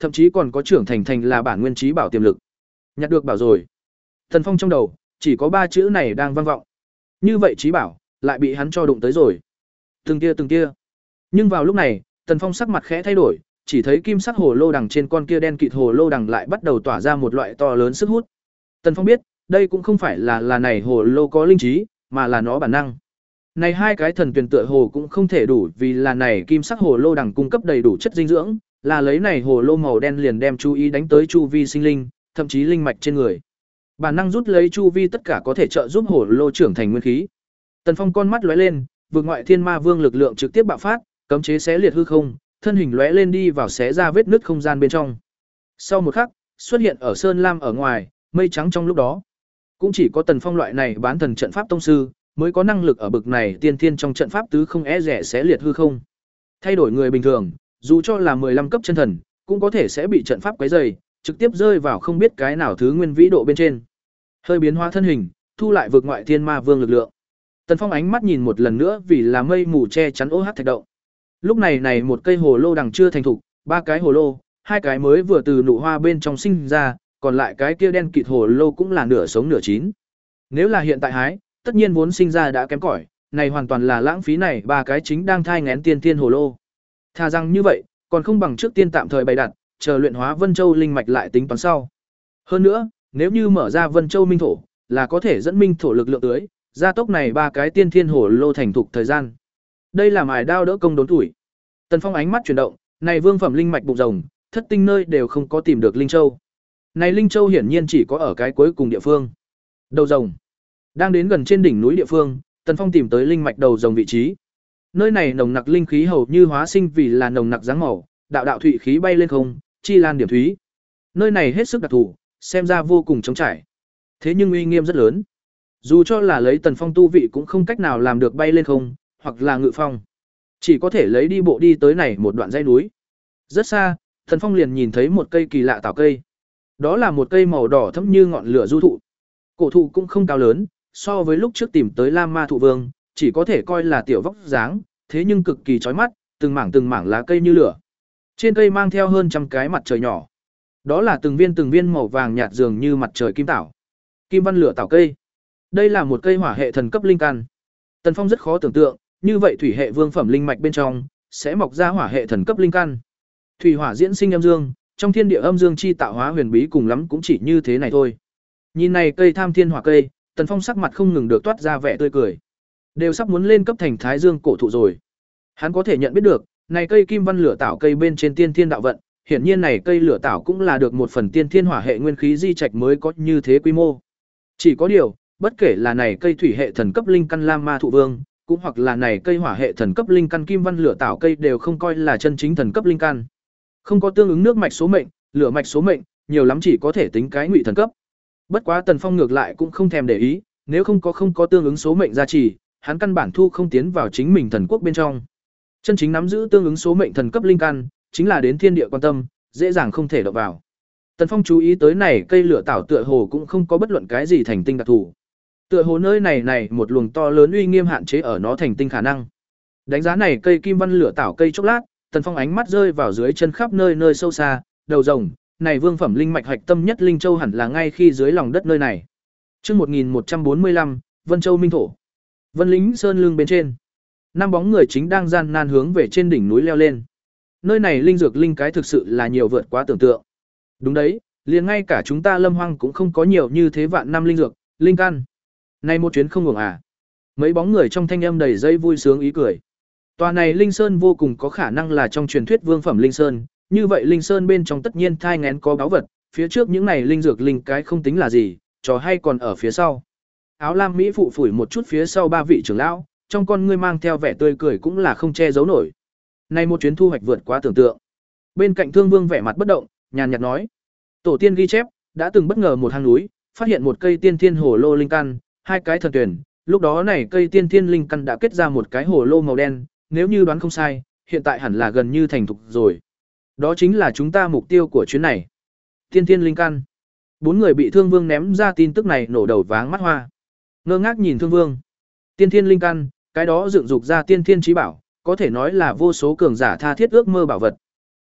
thậm chí còn có trưởng thành thành là bản nguyên trí bảo tiềm lực. Nhặt được bảo rồi. Tần Phong trong đầu chỉ có ba chữ này đang vang vọng. Như vậy trí bảo lại bị hắn cho đụng tới rồi. Từng tia từng tia. Nhưng vào lúc này, Tần Phong sắc mặt khẽ thay đổi, chỉ thấy kim sắc hồ lô đằng trên con kia đen kịt hồ lô đằng lại bắt đầu tỏa ra một loại to lớn sức hút. Tần Phong biết, đây cũng không phải là là này hồ lô có linh trí, mà là nó bản năng. Này hai cái thần tuyển tựa hồ cũng không thể đủ, vì là này kim sắc hồ lô đằng cung cấp đầy đủ chất dinh dưỡng, là lấy này hồ lô màu đen liền đem chú ý đánh tới chu vi sinh linh, thậm chí linh mạch trên người. Bản năng rút lấy chu vi tất cả có thể trợ giúp hồ lô trưởng thành nguyên khí. Tần Phong con mắt lóe lên, vượt ngoại thiên ma vương lực lượng trực tiếp bạo phát, cấm chế xé liệt hư không, thân hình lóe lên đi vào xé ra vết nứt không gian bên trong. Sau một khắc, xuất hiện ở sơn lam ở ngoài, mây trắng trong lúc đó. Cũng chỉ có Tần Phong loại này bán thần trận pháp tông sư mới có năng lực ở bực này tiên thiên trong trận pháp tứ không é rẻ xé liệt hư không. Thay đổi người bình thường, dù cho là mười lăm cấp chân thần, cũng có thể sẽ bị trận pháp quấy rầy, trực tiếp rơi vào không biết cái nào thứ nguyên vĩ độ bên trên. Hơi biến hóa thân hình, thu lại vượt ngoại thiên ma vương lực lượng. Tần Phong ánh mắt nhìn một lần nữa vì là mây mù che chắn ô hắc thạch động. Lúc này này một cây hồ lô đằng chưa thành thục, ba cái hồ lô, hai cái mới vừa từ nụ hoa bên trong sinh ra, còn lại cái kia đen kịt hồ lô cũng là nửa sống nửa chín. Nếu là hiện tại hái, tất nhiên vốn sinh ra đã kém cỏi, này hoàn toàn là lãng phí này ba cái chính đang thai nghén tiên thiên hồ lô. Thà rằng như vậy, còn không bằng trước tiên tạm thời bày đặt, chờ luyện hóa Vân Châu linh mạch lại tính toán sau. Hơn nữa, nếu như mở ra Vân Châu minh thổ, là có thể dẫn minh thổ lực lượng tưới, gia tốc này ba cái tiên thiên hồ lô thành thục thời gian. Đây là mài đao đỡ công đốn tuổi. Tần Phong ánh mắt chuyển động, này vương phẩm linh mạch bụng rồng, thất tinh nơi đều không có tìm được linh châu. Này linh châu hiển nhiên chỉ có ở cái cuối cùng địa phương. Đầu rồng. Đang đến gần trên đỉnh núi địa phương, Tần Phong tìm tới linh mạch đầu rồng vị trí. Nơi này nồng nặc linh khí hầu như hóa sinh vì là nồng nặc dáng màu, đạo đạo thủy khí bay lên không, chi lan điểm thúy. Nơi này hết sức đặc thù, xem ra vô cùng trống trải. Thế nhưng uy nghiêm rất lớn. Dù cho là lấy Tần Phong tu vị cũng không cách nào làm được bay lên không, hoặc là ngự phong. Chỉ có thể lấy đi bộ đi tới này một đoạn dãy núi. Rất xa, Tần Phong liền nhìn thấy một cây kỳ lạ tảo cây. Đó là một cây màu đỏ thẫm như ngọn lửa du thụ. Cổ thụ cũng không cao lớn, so với lúc trước tìm tới Lam Ma thụ vương, chỉ có thể coi là tiểu vóc dáng, thế nhưng cực kỳ chói mắt, từng mảng từng mảng lá cây như lửa. Trên cây mang theo hơn trăm cái mặt trời nhỏ. Đó là từng viên từng viên màu vàng nhạt dường như mặt trời kim tảo. Kim văn lửa tảo cây. Đây là một cây hỏa hệ thần cấp linh căn. Tần Phong rất khó tưởng tượng, như vậy thủy hệ vương phẩm linh mạch bên trong sẽ mọc ra hỏa hệ thần cấp linh căn. Thủy hỏa diễn sinh âm dương, trong thiên địa âm dương chi tạo hóa huyền bí cùng lắm cũng chỉ như thế này thôi. Nhìn này cây tham thiên hỏa cây, Tần Phong sắc mặt không ngừng được toát ra vẻ tươi cười. Đều sắp muốn lên cấp thành Thái Dương cổ thụ rồi. Hắn có thể nhận biết được, này cây kim văn lửa tảo cây bên trên tiên thiên đạo vận, hiển nhiên này cây lửa tảo cũng là được một phần tiên thiên hỏa hệ nguyên khí di trạch mới có như thế quy mô. Chỉ có điều, bất kể là này cây thủy hệ thần cấp linh căn Lam Ma thụ vương, cũng hoặc là này cây hỏa hệ thần cấp linh căn kim văn lửa tảo cây đều không coi là chân chính thần cấp linh căn. Không có tương ứng nước mạch số mệnh, lửa mạch số mệnh, nhiều lắm chỉ có thể tính cái ngụy thần cấp. Bất quá Tần Phong ngược lại cũng không thèm để ý, nếu không có không có tương ứng số mệnh gia trì, hắn căn bản thu không tiến vào chính mình thần quốc bên trong. Chân chính nắm giữ tương ứng số mệnh thần cấp linh căn, chính là đến thiên địa quan tâm, dễ dàng không thể động vào. Tần Phong chú ý tới này cây lửa tảo tựa hồ cũng không có bất luận cái gì thành tinh đặc thù. Tựa hồ nơi này này một luồng to lớn uy nghiêm hạn chế ở nó thành tinh khả năng. Đánh giá này cây kim văn lửa tảo cây chốc lát, Tần Phong ánh mắt rơi vào dưới chân khắp nơi nơi sâu xa, đầu rồng, này vương phẩm linh mạch hạch tâm nhất linh châu hẳn là ngay khi dưới lòng đất nơi này. Chương một nghìn một trăm bốn mươi lăm, Vân Châu Minh thổ. Vân Lính Sơn lưng bên trên. Năm bóng người chính đang gian nan hướng về trên đỉnh núi leo lên. Nơi này linh dược linh cái thực sự là nhiều vượt quá tưởng tượng. Đúng đấy, liền ngay cả chúng ta Lâm Hoang cũng không có nhiều như thế vạn năm linh dược, linh căn. Này một chuyến không ngừng à? Mấy bóng người trong thanh âm đầy dây vui sướng ý cười. Tòa này Linh Sơn vô cùng có khả năng là trong truyền thuyết vương phẩm Linh Sơn, như vậy Linh Sơn bên trong tất nhiên thai nghén có báu vật, phía trước những này linh dược linh cái không tính là gì, trò hay còn ở phía sau. Áo lam mỹ phụ phủi một chút phía sau ba vị trưởng lão, trong con ngươi mang theo vẻ tươi cười cũng là không che giấu nổi. Này một chuyến thu hoạch vượt quá tưởng tượng. Bên cạnh Thương Vương vẻ mặt bất động, nhàn nhạt nói: "Tổ tiên ghi chép, đã từng bất ngờ một hang núi, phát hiện một cây tiên thiên hồ lô linh căn, hai cái thần tuyển, lúc đó này cây tiên thiên linh căn đã kết ra một cái hồ lô màu đen, nếu như đoán không sai, hiện tại hẳn là gần như thành thục rồi. Đó chính là chúng ta mục tiêu của chuyến này. Tiên thiên linh căn." Bốn người bị Thương Vương ném ra tin tức này nổ đầu váng mắt hoa. Ngơ ngác nhìn Thương Vương. Tiên thiên linh căn, cái đó dựng dục ra tiên thiên trí bảo, có thể nói là vô số cường giả tha thiết ước mơ bảo vật.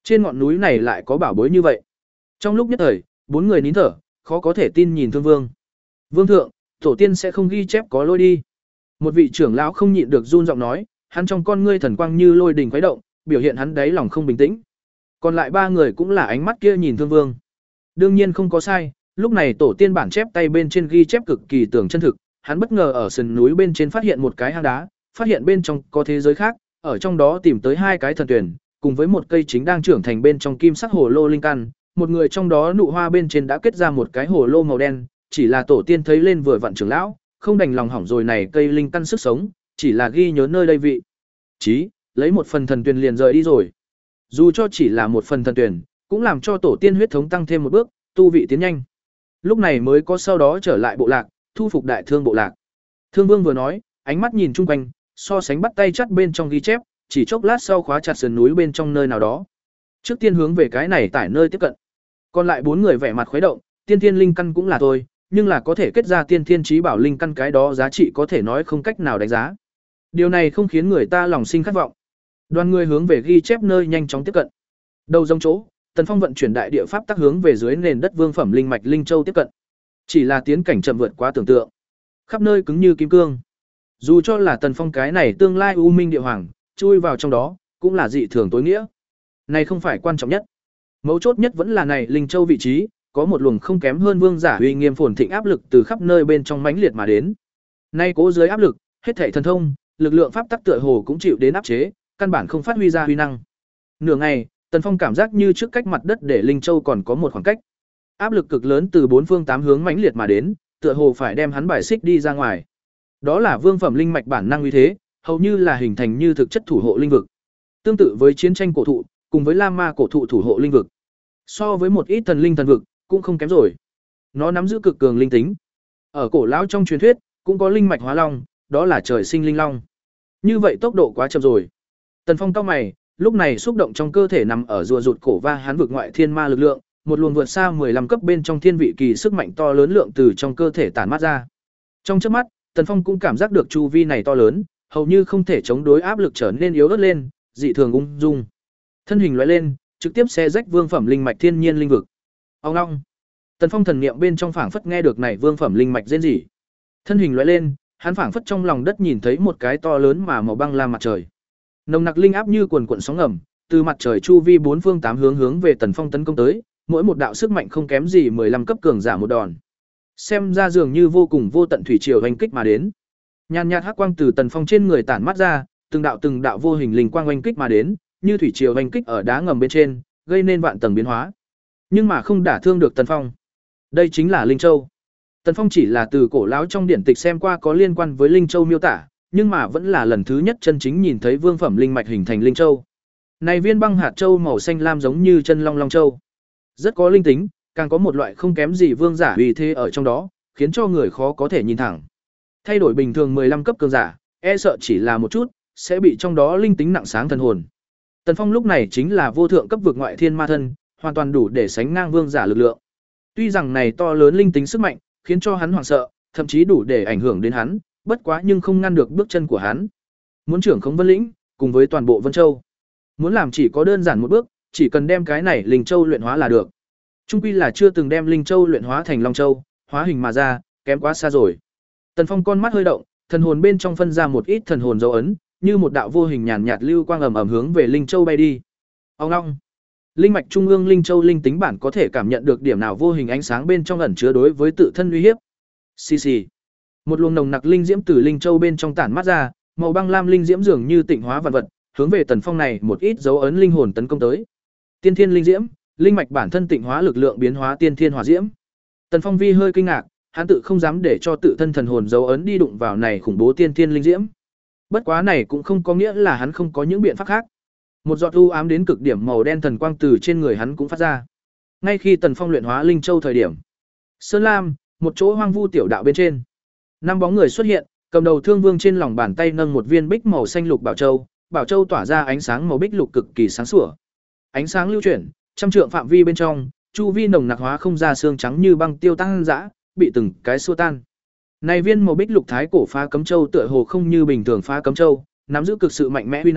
Trên ngọn núi này lại có bảo bối như vậy. Trong lúc nhất thời, bốn người nín thở, khó có thể tin nhìn Thương Vương. Vương thượng, tổ tiên sẽ không ghi chép có lôi đi. Một vị trưởng lão không nhịn được run giọng nói, hắn trong con ngươi thần quang như lôi đình khuấy động, biểu hiện hắn đáy lòng không bình tĩnh. Còn lại ba người cũng là ánh mắt kia nhìn Thương Vương. Đương nhiên không có sai, lúc này tổ tiên bản chép tay bên trên ghi chép cực kỳ tưởng chân thực, hắn bất ngờ ở sườn núi bên trên phát hiện một cái hang đá, phát hiện bên trong có thế giới khác, ở trong đó tìm tới hai cái thần tuyển, cùng với một cây chính đang trưởng thành bên trong kim sắc hồ lô linh căn, một người trong đó nụ hoa bên trên đã kết ra một cái hồ lô màu đen, chỉ là tổ tiên thấy lên vừa vặn trưởng lão, không đành lòng hỏng rồi này cây linh căn sức sống, chỉ là ghi nhớ nơi đây vị trí, lấy một phần thần tuyển liền rời đi rồi. Dù cho chỉ là một phần thần tuyển, cũng làm cho tổ tiên huyết thống tăng thêm một bước, tu vị tiến nhanh. Lúc này mới có sau đó trở lại bộ lạc, thu phục đại thương bộ lạc. Thương Vương vừa nói, ánh mắt nhìn chung quanh, so sánh bắt tay chắt bên trong ghi chép, chỉ chốc lát sau khóa chặt sườn núi bên trong nơi nào đó. Trước tiên hướng về cái này tải nơi tiếp cận. Còn lại bốn người vẻ mặt khuấy động, tiên thiên linh căn cũng là thôi, nhưng là có thể kết ra tiên thiên chí bảo linh căn cái đó giá trị có thể nói không cách nào đánh giá. Điều này không khiến người ta lòng sinh khát vọng. Đoàn người hướng về ghi chép nơi nhanh chóng tiếp cận. Đầu giống chỗ, Tần Phong vận chuyển đại địa pháp tác hướng về dưới nền đất vương phẩm linh mạch linh châu tiếp cận. Chỉ là tiến cảnh chậm vượt quá tưởng tượng. Khắp nơi cứng như kim cương. Dù cho là Tần Phong cái này tương lai u minh địa hoàng, chui vào trong đó, cũng là dị thường tối nghĩa. Này không phải quan trọng nhất. Mấu chốt nhất vẫn là này linh châu vị trí, có một luồng không kém hơn vương giả uy nghiêm phồn thịnh áp lực từ khắp nơi bên trong mãnh liệt mà đến. Nay cố dưới áp lực, hết thảy thần thông, lực lượng pháp tắc tựa hồ cũng chịu đến áp chế, căn bản không phát huy ra huy năng. Nửa ngày, Tần Phong cảm giác như trước cách mặt đất để linh châu còn có một khoảng cách. Áp lực cực lớn từ bốn phương tám hướng mãnh liệt mà đến, tựa hồ phải đem hắn bài xích đi ra ngoài. Đó là vương phẩm linh mạch bản năng uy thế, hầu như là hình thành như thực chất thủ hộ linh vực. Tương tự với chiến tranh cổ thụ, cùng với Lam Ma cổ thụ thủ hộ linh vực. So với một ít thần linh thần vực, cũng không kém rồi. Nó nắm giữ cực cường linh tính. Ở cổ lão trong truyền thuyết, cũng có linh mạch hóa long, đó là trời sinh linh long. Như vậy tốc độ quá chậm rồi. Tần Phong cau mày, lúc này xúc động trong cơ thể nằm ở rùa rụt cổ va hắn vực ngoại thiên ma lực lượng, một luồng vượt xa mười lăm cấp bên trong thiên vị kỳ sức mạnh to lớn lượng từ trong cơ thể tản mát ra. Trong chớp mắt, Tần Phong cũng cảm giác được chu vi này to lớn, hầu như không thể chống đối áp lực trở nên yếu ớt lên, dị thường ung dung. Thân hình lóe lên, trực tiếp xé rách vương phẩm linh mạch thiên nhiên linh vực. Ông ngoong. Tần Phong thần niệm bên trong phảng phất nghe được này vương phẩm linh mạch rên rỉ. Thân hình lóe lên, hắn phảng phất trong lòng đất nhìn thấy một cái to lớn mà màu băng lam mặt trời. Nồng nặc linh áp như cuồn cuộn sóng ngầm, từ mặt trời chu vi bốn phương tám hướng hướng về Tần Phong tấn công tới, mỗi một đạo sức mạnh không kém gì mười lăm cấp cường giả một đòn. Xem ra dường như vô cùng vô tận thủy triều hoành kích mà đến. Nhàn nhạt hắc quang từ Tần Phong trên người tản mắt ra, từng đạo từng đạo vô hình linh quang hoành kích mà đến, như thủy triều hoành kích ở đá ngầm bên trên, gây nên vạn tầng biến hóa. Nhưng mà không đả thương được Tần Phong. Đây chính là Linh Châu. Tần Phong chỉ là từ cổ lão trong điển tịch xem qua có liên quan với Linh Châu miêu tả, nhưng mà vẫn là lần thứ nhất chân chính nhìn thấy vương phẩm linh mạch hình thành Linh Châu. Này viên băng hạt châu màu xanh lam giống như chân long long châu. Rất có linh tính, càng có một loại không kém gì vương giả uy thế ở trong đó, khiến cho người khó có thể nhìn thẳng. Thay đổi bình thường mười lăm cấp cường giả, e sợ chỉ là một chút, sẽ bị trong đó linh tính nặng sáng thần hồn. Tần Phong lúc này chính là vô thượng cấp vực ngoại thiên ma thân, hoàn toàn đủ để sánh ngang vương giả lực lượng. Tuy rằng này to lớn linh tính sức mạnh, khiến cho hắn hoảng sợ, thậm chí đủ để ảnh hưởng đến hắn, bất quá nhưng không ngăn được bước chân của hắn. Muốn trưởng khống Vân Lĩnh, cùng với toàn bộ Vân Châu. Muốn làm chỉ có đơn giản một bước, chỉ cần đem cái này Linh Châu luyện hóa là được. Trung quy là chưa từng đem Linh Châu luyện hóa thành Long Châu, hóa hình mà ra, kém quá xa rồi. Tần Phong con mắt hơi động, thần hồn bên trong phân ra một ít thần hồn dấu ấn, như một đạo vô hình nhàn nhạt lưu quang ầm ầm hướng về Linh Châu bay đi. Ông long. Linh mạch trung ương Linh Châu linh tính bản có thể cảm nhận được điểm nào vô hình ánh sáng bên trong ẩn chứa đối với tự thân uy hiếp. Xì xì. Một luồng nồng nặc linh diễm từ Linh Châu bên trong tản mát ra, màu băng lam linh diễm dường như tịnh hóa vạn vật, hướng về Tần Phong này một ít dấu ấn linh hồn tấn công tới. Tiên thiên linh diễm, linh mạch bản thân tịnh hóa lực lượng biến hóa tiên thiên hỏa diễm. Tần Phong vi hơi kinh ngạc, hắn tự không dám để cho tự thân thần hồn dấu ấn đi đụng vào này khủng bố tiên thiên linh diễm. Bất quá này cũng không có nghĩa là hắn không có những biện pháp khác. Một giọt u ám đến cực điểm màu đen thần quang từ trên người hắn cũng phát ra. Ngay khi Tần Phong luyện hóa Linh Châu thời điểm, Sơn Lam, một chỗ hoang vu tiểu đạo bên trên, năm bóng người xuất hiện, cầm đầu Thương Vương trên lòng bàn tay nâng một viên bích màu xanh lục bảo châu, bảo châu tỏa ra ánh sáng màu bích lục cực kỳ sáng sủa. Ánh sáng lưu chuyển, trăm trượng phạm vi bên trong, chu vi nồng nặc hóa không ra xương trắng như băng tiêu tăng dã, bị từng cái xua tan. Này viên màu bích lục thái cổ phá cấm châu tựa hồ không như bình thường phá cấm châu, nắm giữ cực sự mạnh mẽ uy năng,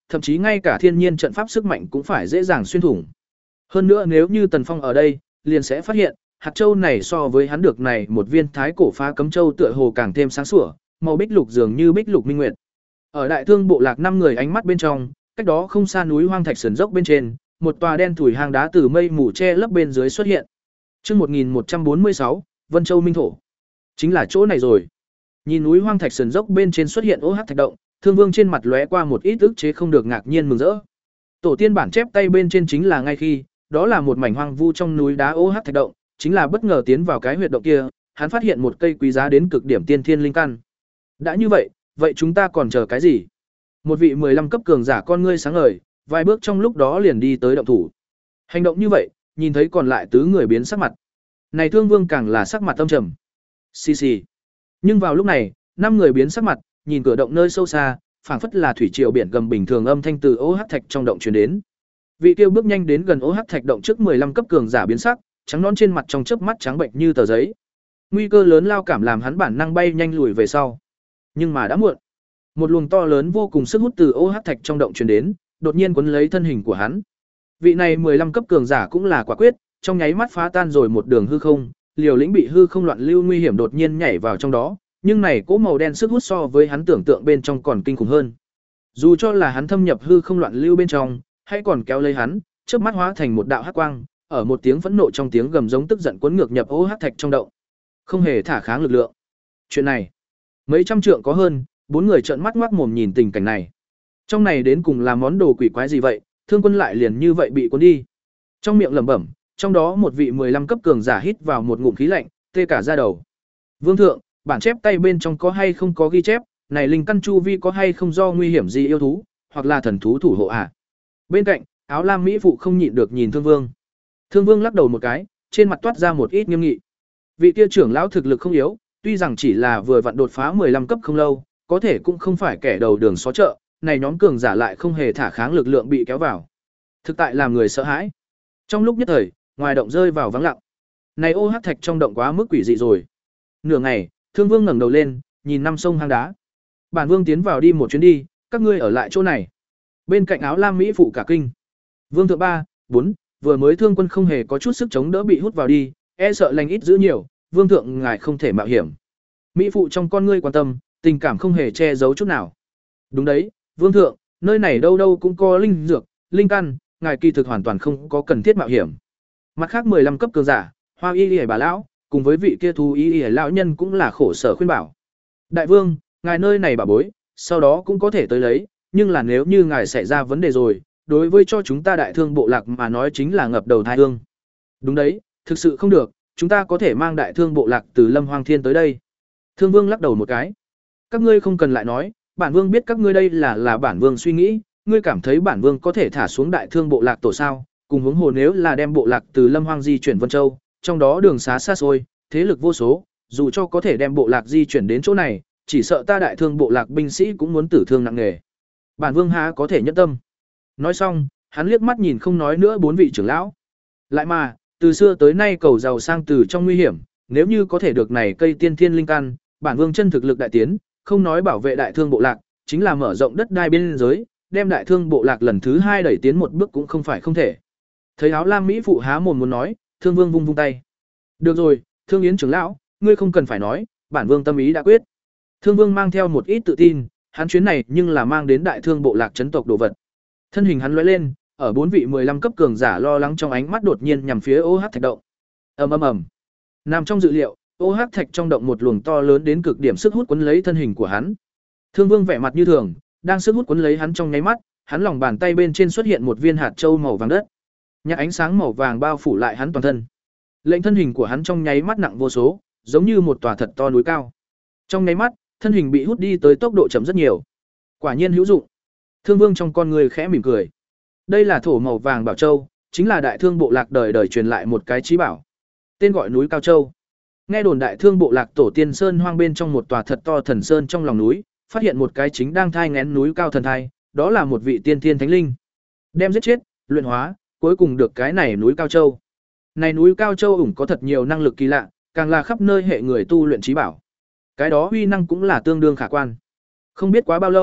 thậm chí ngay cả thiên nhiên trận pháp sức mạnh cũng phải dễ dàng xuyên thủng. Hơn nữa nếu như Tần Phong ở đây, liền sẽ phát hiện, hạt châu này so với hắn được này một viên thái cổ phá cấm châu tựa hồ càng thêm sáng sủa, màu bích lục dường như bích lục minh nguyệt. Ở đại thương bộ lạc năm người ánh mắt bên trong, cách đó không xa núi hoang thạch sườn dốc bên trên, một tòa đen thủi hang đá từ mây mù che lấp bên dưới xuất hiện. Chương một nghìn một trăm bốn mươi sáu, Vân Châu Minh thổ. Chính là chỗ này rồi. Nhìn núi hoang thạch sườn dốc bên trên xuất hiện ô hắc thạch động, Thương Vương trên mặt lóe qua một ít ức chế không được ngạc nhiên mừng rỡ. Tổ tiên bản chép tay bên trên chính là ngay khi, đó là một mảnh hoang vu trong núi đá ô hắc thạch động, chính là bất ngờ tiến vào cái huyệt động kia, hắn phát hiện một cây quý giá đến cực điểm tiên thiên linh căn. Đã như vậy, vậy chúng ta còn chờ cái gì? Một vị mười lăm cấp cường giả con ngươi sáng ngời, vài bước trong lúc đó liền đi tới động thủ. Hành động như vậy, nhìn thấy còn lại tứ người biến sắc mặt. Này Thương Vương càng là sắc mặt âm trầm. Xì xì. Nhưng vào lúc này, năm người biến sắc mặt, nhìn cửa động nơi sâu xa, phảng phất là thủy triều biển gầm bình thường âm thanh từ ô hắc thạch trong động truyền đến. Vị Tiêu bước nhanh đến gần ô hắc thạch động trước mười lăm cấp cường giả biến sắc, trắng nõn trên mặt trong chớp mắt trắng bệnh như tờ giấy. Nguy cơ lớn lao cảm làm hắn bản năng bay nhanh lùi về sau. Nhưng mà đã muộn. Một luồng to lớn vô cùng sức hút từ ô hắc thạch trong động truyền đến, đột nhiên cuốn lấy thân hình của hắn. Vị này mười lăm cấp cường giả cũng là quả quyết, trong nháy mắt phá tan rồi một đường hư không, liều lĩnh bị hư không loạn lưu nguy hiểm đột nhiên nhảy vào trong đó, nhưng này cỗ màu đen sức hút so với hắn tưởng tượng bên trong còn kinh khủng hơn. Dù cho là hắn thâm nhập hư không loạn lưu bên trong, hay còn kéo lấy hắn, chớp mắt hóa thành một đạo hắc quang, ở một tiếng phẫn nộ trong tiếng gầm giống tức giận cuốn ngược nhập ô hắc thạch trong động. Không hề thả kháng lực lượng. Chuyện này, mấy trăm trượng có hơn, bốn người trợn mắt ngoác mồm nhìn tình cảnh này. Trong này đến cùng là món đồ quỷ quái gì vậy, Thương Quân lại liền như vậy bị cuốn đi. Trong miệng lẩm bẩm, trong đó một vị mười lăm cấp cường giả hít vào một ngụm khí lạnh, tê cả da đầu. Vương thượng, bản chép tay bên trong có hay không có ghi chép, này linh căn chu vi có hay không do nguy hiểm gì yêu thú, hoặc là thần thú thủ hộ à? Bên cạnh, áo lam mỹ phụ không nhịn được nhìn Thương Vương. Thương Vương lắc đầu một cái, trên mặt toát ra một ít nghiêm nghị. Vị kia trưởng lão thực lực không yếu, tuy rằng chỉ là vừa vặn đột phá mười lăm cấp không lâu, có thể cũng không phải kẻ đầu đường xó chợ, này nhóm cường giả lại không hề thả kháng lực lượng bị kéo vào. Thực tại làm người sợ hãi. Trong lúc nhất thời, ngoài động rơi vào vắng lặng. Này ô hắc thạch trong động quá mức quỷ dị rồi. Nửa ngày, Thương Vương ngẩng đầu lên, nhìn năm sông hang đá. Bản Vương tiến vào đi một chuyến đi, các ngươi ở lại chỗ này. Bên cạnh áo lam mỹ phụ cả kinh. Vương thượng ba, bốn, vừa mới Thương Quân không hề có chút sức chống đỡ bị hút vào đi, e sợ lành ít giữ nhiều, Vương thượng ngài không thể mạo hiểm. Mỹ phụ trong con ngươi quan tâm, tình cảm không hề che giấu chút nào. Đúng đấy, Vương thượng, nơi này đâu đâu cũng có linh dược, linh căn, ngài kỳ thực hoàn toàn không có cần thiết mạo hiểm. Mặt khác mười lăm cấp cường giả, Hoa Y Y bà lão, cùng với vị kia thú Y Y lão nhân cũng là khổ sở khuyên bảo. Đại vương, ngài nơi này bà bối, sau đó cũng có thể tới lấy, nhưng là nếu như ngài xảy ra vấn đề rồi, đối với cho chúng ta đại thương bộ lạc mà nói chính là ngập đầu thai hương. Đúng đấy, thực sự không được, chúng ta có thể mang đại thương bộ lạc từ Lâm Hoang Thiên tới đây. Thương Vương lắc đầu một cái. Các ngươi không cần lại nói, bản vương biết các ngươi đây là là bản vương suy nghĩ, ngươi cảm thấy bản vương có thể thả xuống đại thương bộ lạc tổ sao? Cùng hướng hồ nếu là đem bộ lạc từ Lâm Hoang di chuyển Vân Châu, trong đó đường xá xa xôi, thế lực vô số, dù cho có thể đem bộ lạc di chuyển đến chỗ này, chỉ sợ ta đại thương bộ lạc binh sĩ cũng muốn tử thương nặng nề. Bản vương há có thể nhẫn tâm. Nói xong, hắn liếc mắt nhìn không nói nữa bốn vị trưởng lão. Lại mà, từ xưa tới nay cầu giàu sang từ trong nguy hiểm, nếu như có thể được này cây tiên thiên linh căn, bản vương chân thực lực đại tiến, không nói bảo vệ đại thương bộ lạc, chính là mở rộng đất đai biên giới, đem đại thương bộ lạc lần thứ hai đẩy tiến một bước cũng không phải không thể. Thấy áo lam mỹ phụ há mồm muốn nói, Thương Vương vung vung tay. Được rồi, Thương Yến trưởng lão, ngươi không cần phải nói, bản vương tâm ý đã quyết. Thương Vương mang theo một ít tự tin, hắn chuyến này nhưng là mang đến đại thương bộ lạc chấn tộc đồ vật. Thân hình hắn lóe lên, ở bốn vị mười lăm cấp cường giả lo lắng trong ánh mắt đột nhiên nhằm phía ô hắc thạch động. Ầm ầm ầm. Nằm trong dự liệu, ô hắc thạch trong động một luồng to lớn đến cực điểm sức hút cuốn lấy thân hình của hắn. Thương Vương vẻ mặt như thường, đang sức hút cuốn lấy hắn trong nháy mắt, hắn lòng bàn tay bên trên xuất hiện một viên hạt châu màu vàng đất. Nhạc ánh sáng màu vàng bao phủ lại hắn toàn thân. Lệnh thân hình của hắn trong nháy mắt nặng vô số, giống như một tòa thật to núi cao. Trong nháy mắt, thân hình bị hút đi tới tốc độ chậm rất nhiều. Quả nhiên hữu dụng. Thương Vương trong con người khẽ mỉm cười. Đây là thổ màu vàng bảo châu, chính là đại thương bộ lạc đời đời truyền lại một cái chí bảo. Tên gọi núi Cao Châu. Nghe đồn đại thương bộ lạc tổ tiên sơn hoang bên trong một tòa thật to thần sơn trong lòng núi, phát hiện một cái chính đang thai nghén núi cao thần thai, đó là một vị tiên thiên thánh linh. Đem giết chết, luyện hóa, cuối cùng được cái này núi Cao Châu. Này núi Cao Châu ủng có thật nhiều năng lực kỳ lạ, càng là khắp nơi hệ người tu luyện chí bảo. Cái đó uy năng cũng là tương đương khả quan. Không biết quá bao lâu,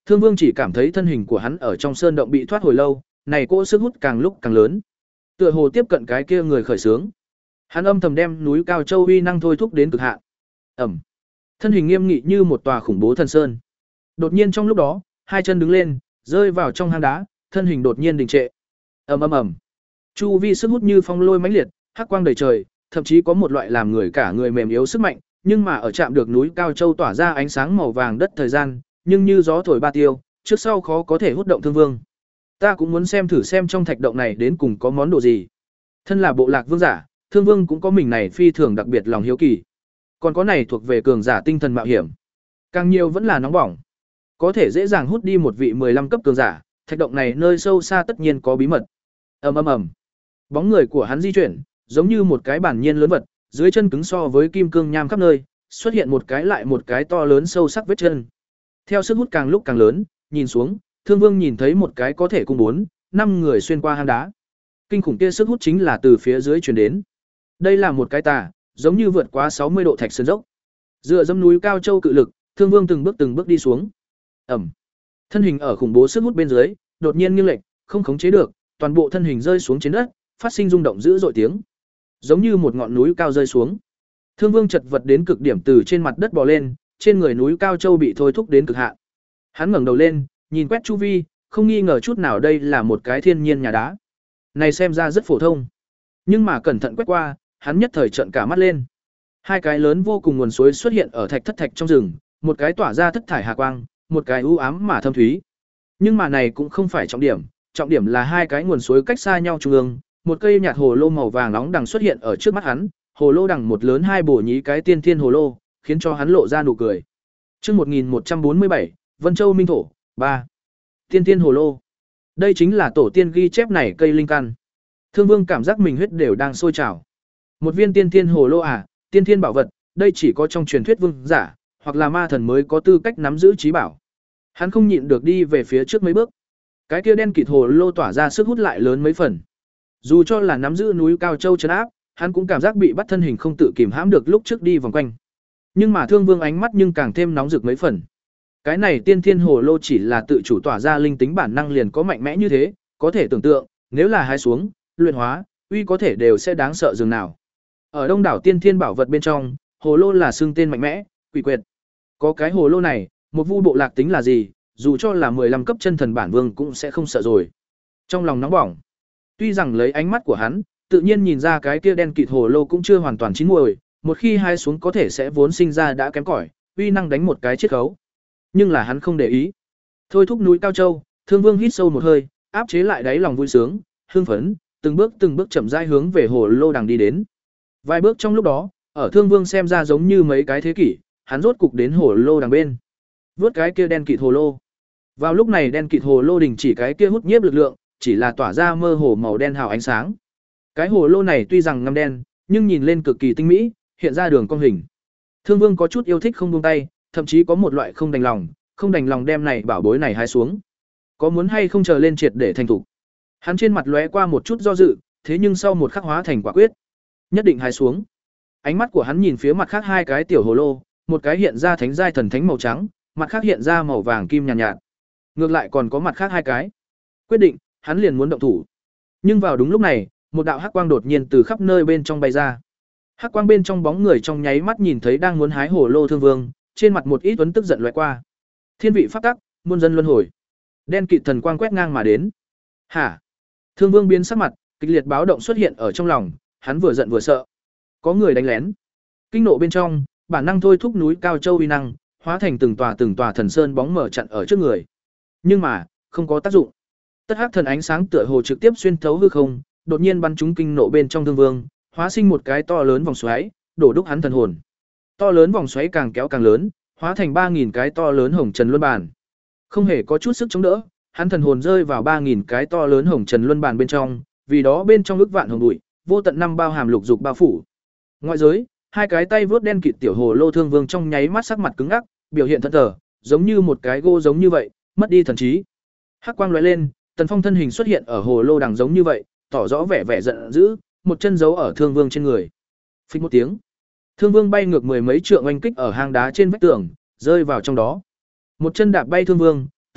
Thương Vương chỉ cảm thấy thân hình của hắn ở trong sơn động bị thoát hồi lâu, này cỗ sức hút càng lúc càng lớn. Tựa hồ tiếp cận cái kia người khởi sướng. Hắn âm thầm đem núi Cao Châu uy năng thôi thúc đến cực hạn. Ầm. Thân hình nghiêm nghị như một tòa khủng bố thần sơn. Đột nhiên trong lúc đó, hai chân đứng lên, rơi vào trong hang đá, thân hình đột nhiên đình trệ. Ầm ầm ầm. Chu vi sức hút như phong lôi mãnh liệt, hắc quang đầy trời, thậm chí có một loại làm người cả người mềm yếu sức mạnh, nhưng mà ở chạm được núi Cao Châu tỏa ra ánh sáng màu vàng đất thời gian, nhưng như gió thổi ba tiêu, trước sau khó có thể hút động Thương Vương. Ta cũng muốn xem thử xem trong thạch động này đến cùng có món đồ gì. Thân là bộ lạc vương giả, Thương Vương cũng có mình này phi thường đặc biệt lòng hiếu kỳ. Còn có này thuộc về cường giả tinh thần mạo hiểm. Càng nhiều vẫn là nóng bỏng. Có thể dễ dàng hút đi một vị mười lăm cấp cường giả, thạch động này nơi sâu xa tất nhiên có bí mật. Ầm ầm ầm. Bóng người của hắn di chuyển, giống như một cái bản nhiên lớn vật, dưới chân cứng so với kim cương nham khắp nơi, xuất hiện một cái lại một cái to lớn sâu sắc vết chân. Theo sức hút càng lúc càng lớn, nhìn xuống, Thương Vương nhìn thấy một cái có thể cùng bốn, năm người xuyên qua hang đá. Kinh khủng kia sức hút chính là từ phía dưới truyền đến. Đây là một cái tà, giống như vượt quá sáu mươi độ thạch sơn dốc. Dựa dẫm núi Cao Châu cự lực, Thương Vương từng bước từng bước đi xuống. Ầm. Thân hình ở khủng bố sức hút bên dưới, đột nhiên nghiêng lệch, không khống chế được, toàn bộ thân hình rơi xuống trên đất, phát sinh rung động dữ dội tiếng, giống như một ngọn núi cao rơi xuống. Thương Vương chật vật đến cực điểm từ trên mặt đất bò lên, trên người núi Cao Châu bị thôi thúc đến cực hạn. Hắn ngẩng đầu lên, nhìn quét chu vi, không nghi ngờ chút nào đây là một cái thiên nhiên nhà đá. Này xem ra rất phổ thông, nhưng mà cẩn thận quét qua, hắn nhất thời trợn cả mắt lên. Hai cái lớn vô cùng nguồn suối xuất hiện ở thạch thất thạch trong rừng, một cái tỏa ra thất thải hà quang, một cái u ám mà thâm thúy. Nhưng mà này cũng không phải trọng điểm, trọng điểm là hai cái nguồn suối cách xa nhau trung ương, một cây nhạt hồ lô màu vàng nóng đằng xuất hiện ở trước mắt hắn, hồ lô đằng một lớn hai bổ nhí cái tiên thiên hồ lô, khiến cho hắn lộ ra nụ cười. Chương một nghìn một trăm bốn mươi bảy, Vân Châu Minh thổ, ba. Tiên thiên hồ lô. Đây chính là tổ tiên ghi chép này cây linh căn. Thương Vương cảm giác mình huyết đều đang sôi trào. Một viên tiên thiên hồ lô à, tiên thiên bảo vật, đây chỉ có trong truyền thuyết vương giả hoặc là ma thần mới có tư cách nắm giữ trí bảo. Hắn không nhịn được đi về phía trước mấy bước. Cái kia đen kịt hồ lô tỏa ra sức hút lại lớn mấy phần. Dù cho là nắm giữ núi Cao Châu trấn áp, hắn cũng cảm giác bị bắt thân hình không tự kìm hãm được lúc trước đi vòng quanh. Nhưng mà Thương Vương ánh mắt nhưng càng thêm nóng rực mấy phần. Cái này tiên thiên hồ lô chỉ là tự chủ tỏa ra linh tính bản năng liền có mạnh mẽ như thế, có thể tưởng tượng, nếu là hái xuống, luyện hóa, uy có thể đều sẽ đáng sợ dường nào. Ở đông đảo tiên thiên bảo vật bên trong, hồ lô là xương tên mạnh mẽ, quỷ quyệt. Có cái hồ lô này, một vu bộ lạc tính là gì, dù cho là mười lăm cấp chân thần bản vương cũng sẽ không sợ rồi. Trong lòng nóng bỏng, tuy rằng lấy ánh mắt của hắn, tự nhiên nhìn ra cái kia đen kịt hồ lô cũng chưa hoàn toàn chín muồi, một khi hai xuống có thể sẽ vốn sinh ra đã kém cỏi, uy năng đánh một cái chiết khấu. Nhưng là hắn không để ý. Thôi thúc núi Cao Châu, Thương Vương hít sâu một hơi, áp chế lại đáy lòng vui sướng, hưng phấn, từng bước từng bước chậm rãi hướng về hồ lô đằng đi đến. Vài bước trong lúc đó, ở Thương Vương xem ra giống như mấy cái thế kỷ, hắn rốt cục đến hồ lô đằng bên. Vớt cái kia đen kịt hồ lô. Vào lúc này đen kịt hồ lô đình chỉ cái kia hút nhiếp lực lượng, chỉ là tỏa ra mơ hồ màu đen hào ánh sáng. Cái hồ lô này tuy rằng ngăm đen, nhưng nhìn lên cực kỳ tinh mỹ, hiện ra đường cong hình. Thương Vương có chút yêu thích không buông tay, thậm chí có một loại không đành lòng, không đành lòng đem này bảo bối này hái xuống. Có muốn hay không chờ lên triệt để thành thủ. Hắn trên mặt lóe qua một chút do dự, thế nhưng sau một khắc hóa thành quả quyết, nhất định hái xuống. Ánh mắt của hắn nhìn phía mặt khác hai cái tiểu hồ lô, một cái hiện ra thánh giai thần thánh màu trắng, mặt khác hiện ra màu vàng kim nhàn nhạt, nhạt. Ngược lại còn có mặt khác hai cái. Quyết định, hắn liền muốn động thủ. Nhưng vào đúng lúc này, một đạo hắc quang đột nhiên từ khắp nơi bên trong bay ra. Hắc quang bên trong bóng người trong nháy mắt nhìn thấy đang muốn hái hồ lô Thương Vương, trên mặt một ít tuấn tức giận lóe qua. Thiên vị pháp tắc, muôn dân luân hồi. Đen kịt thần quang quét ngang mà đến. Hả? Thương Vương biến sắc mặt, kịch liệt báo động xuất hiện ở trong lòng, hắn vừa giận vừa sợ. Có người đánh lén. Kinh nộ bên trong, bản năng thôi thúc núi Cao Châu uy năng, hóa thành từng tòa từng tòa thần sơn bóng mở chặn ở trước người. Nhưng mà, không có tác dụng. Tất hắc thần ánh sáng tựa hồ trực tiếp xuyên thấu hư không, đột nhiên bắn trúng kinh nộ bên trong Thương Vương, hóa sinh một cái to lớn vòng xoáy, đổ đúc hắn thần hồn. To lớn vòng xoáy càng kéo càng lớn, hóa thành ba nghìn cái to lớn hồng trần luân bàn. Không hề có chút sức chống đỡ, hắn thần hồn rơi vào ba nghìn cái to lớn hồng trần luân bàn bên trong, vì đó bên trong ức vạn hồng bụi, vô tận năm bao hàm lục dục bao phủ. Ngoại giới, hai cái tay vớt đen kịt tiểu hồ lô Thương Vương trong nháy mắt sắc mặt cứng ngắc, biểu hiện thẫn thờ, giống như một cái gỗ giống như vậy, mất đi thần trí. Hắc quang lóe lên, Tần Phong thân hình xuất hiện ở hồ lô đằng giống như vậy, tỏ rõ vẻ vẻ giận dữ, một chân giấu ở Thương Vương trên người. Phích một tiếng, Thương Vương bay ngược mười mấy trượng oanh kích ở hang đá trên vách tường, rơi vào trong đó. Một chân đạp bay Thương Vương,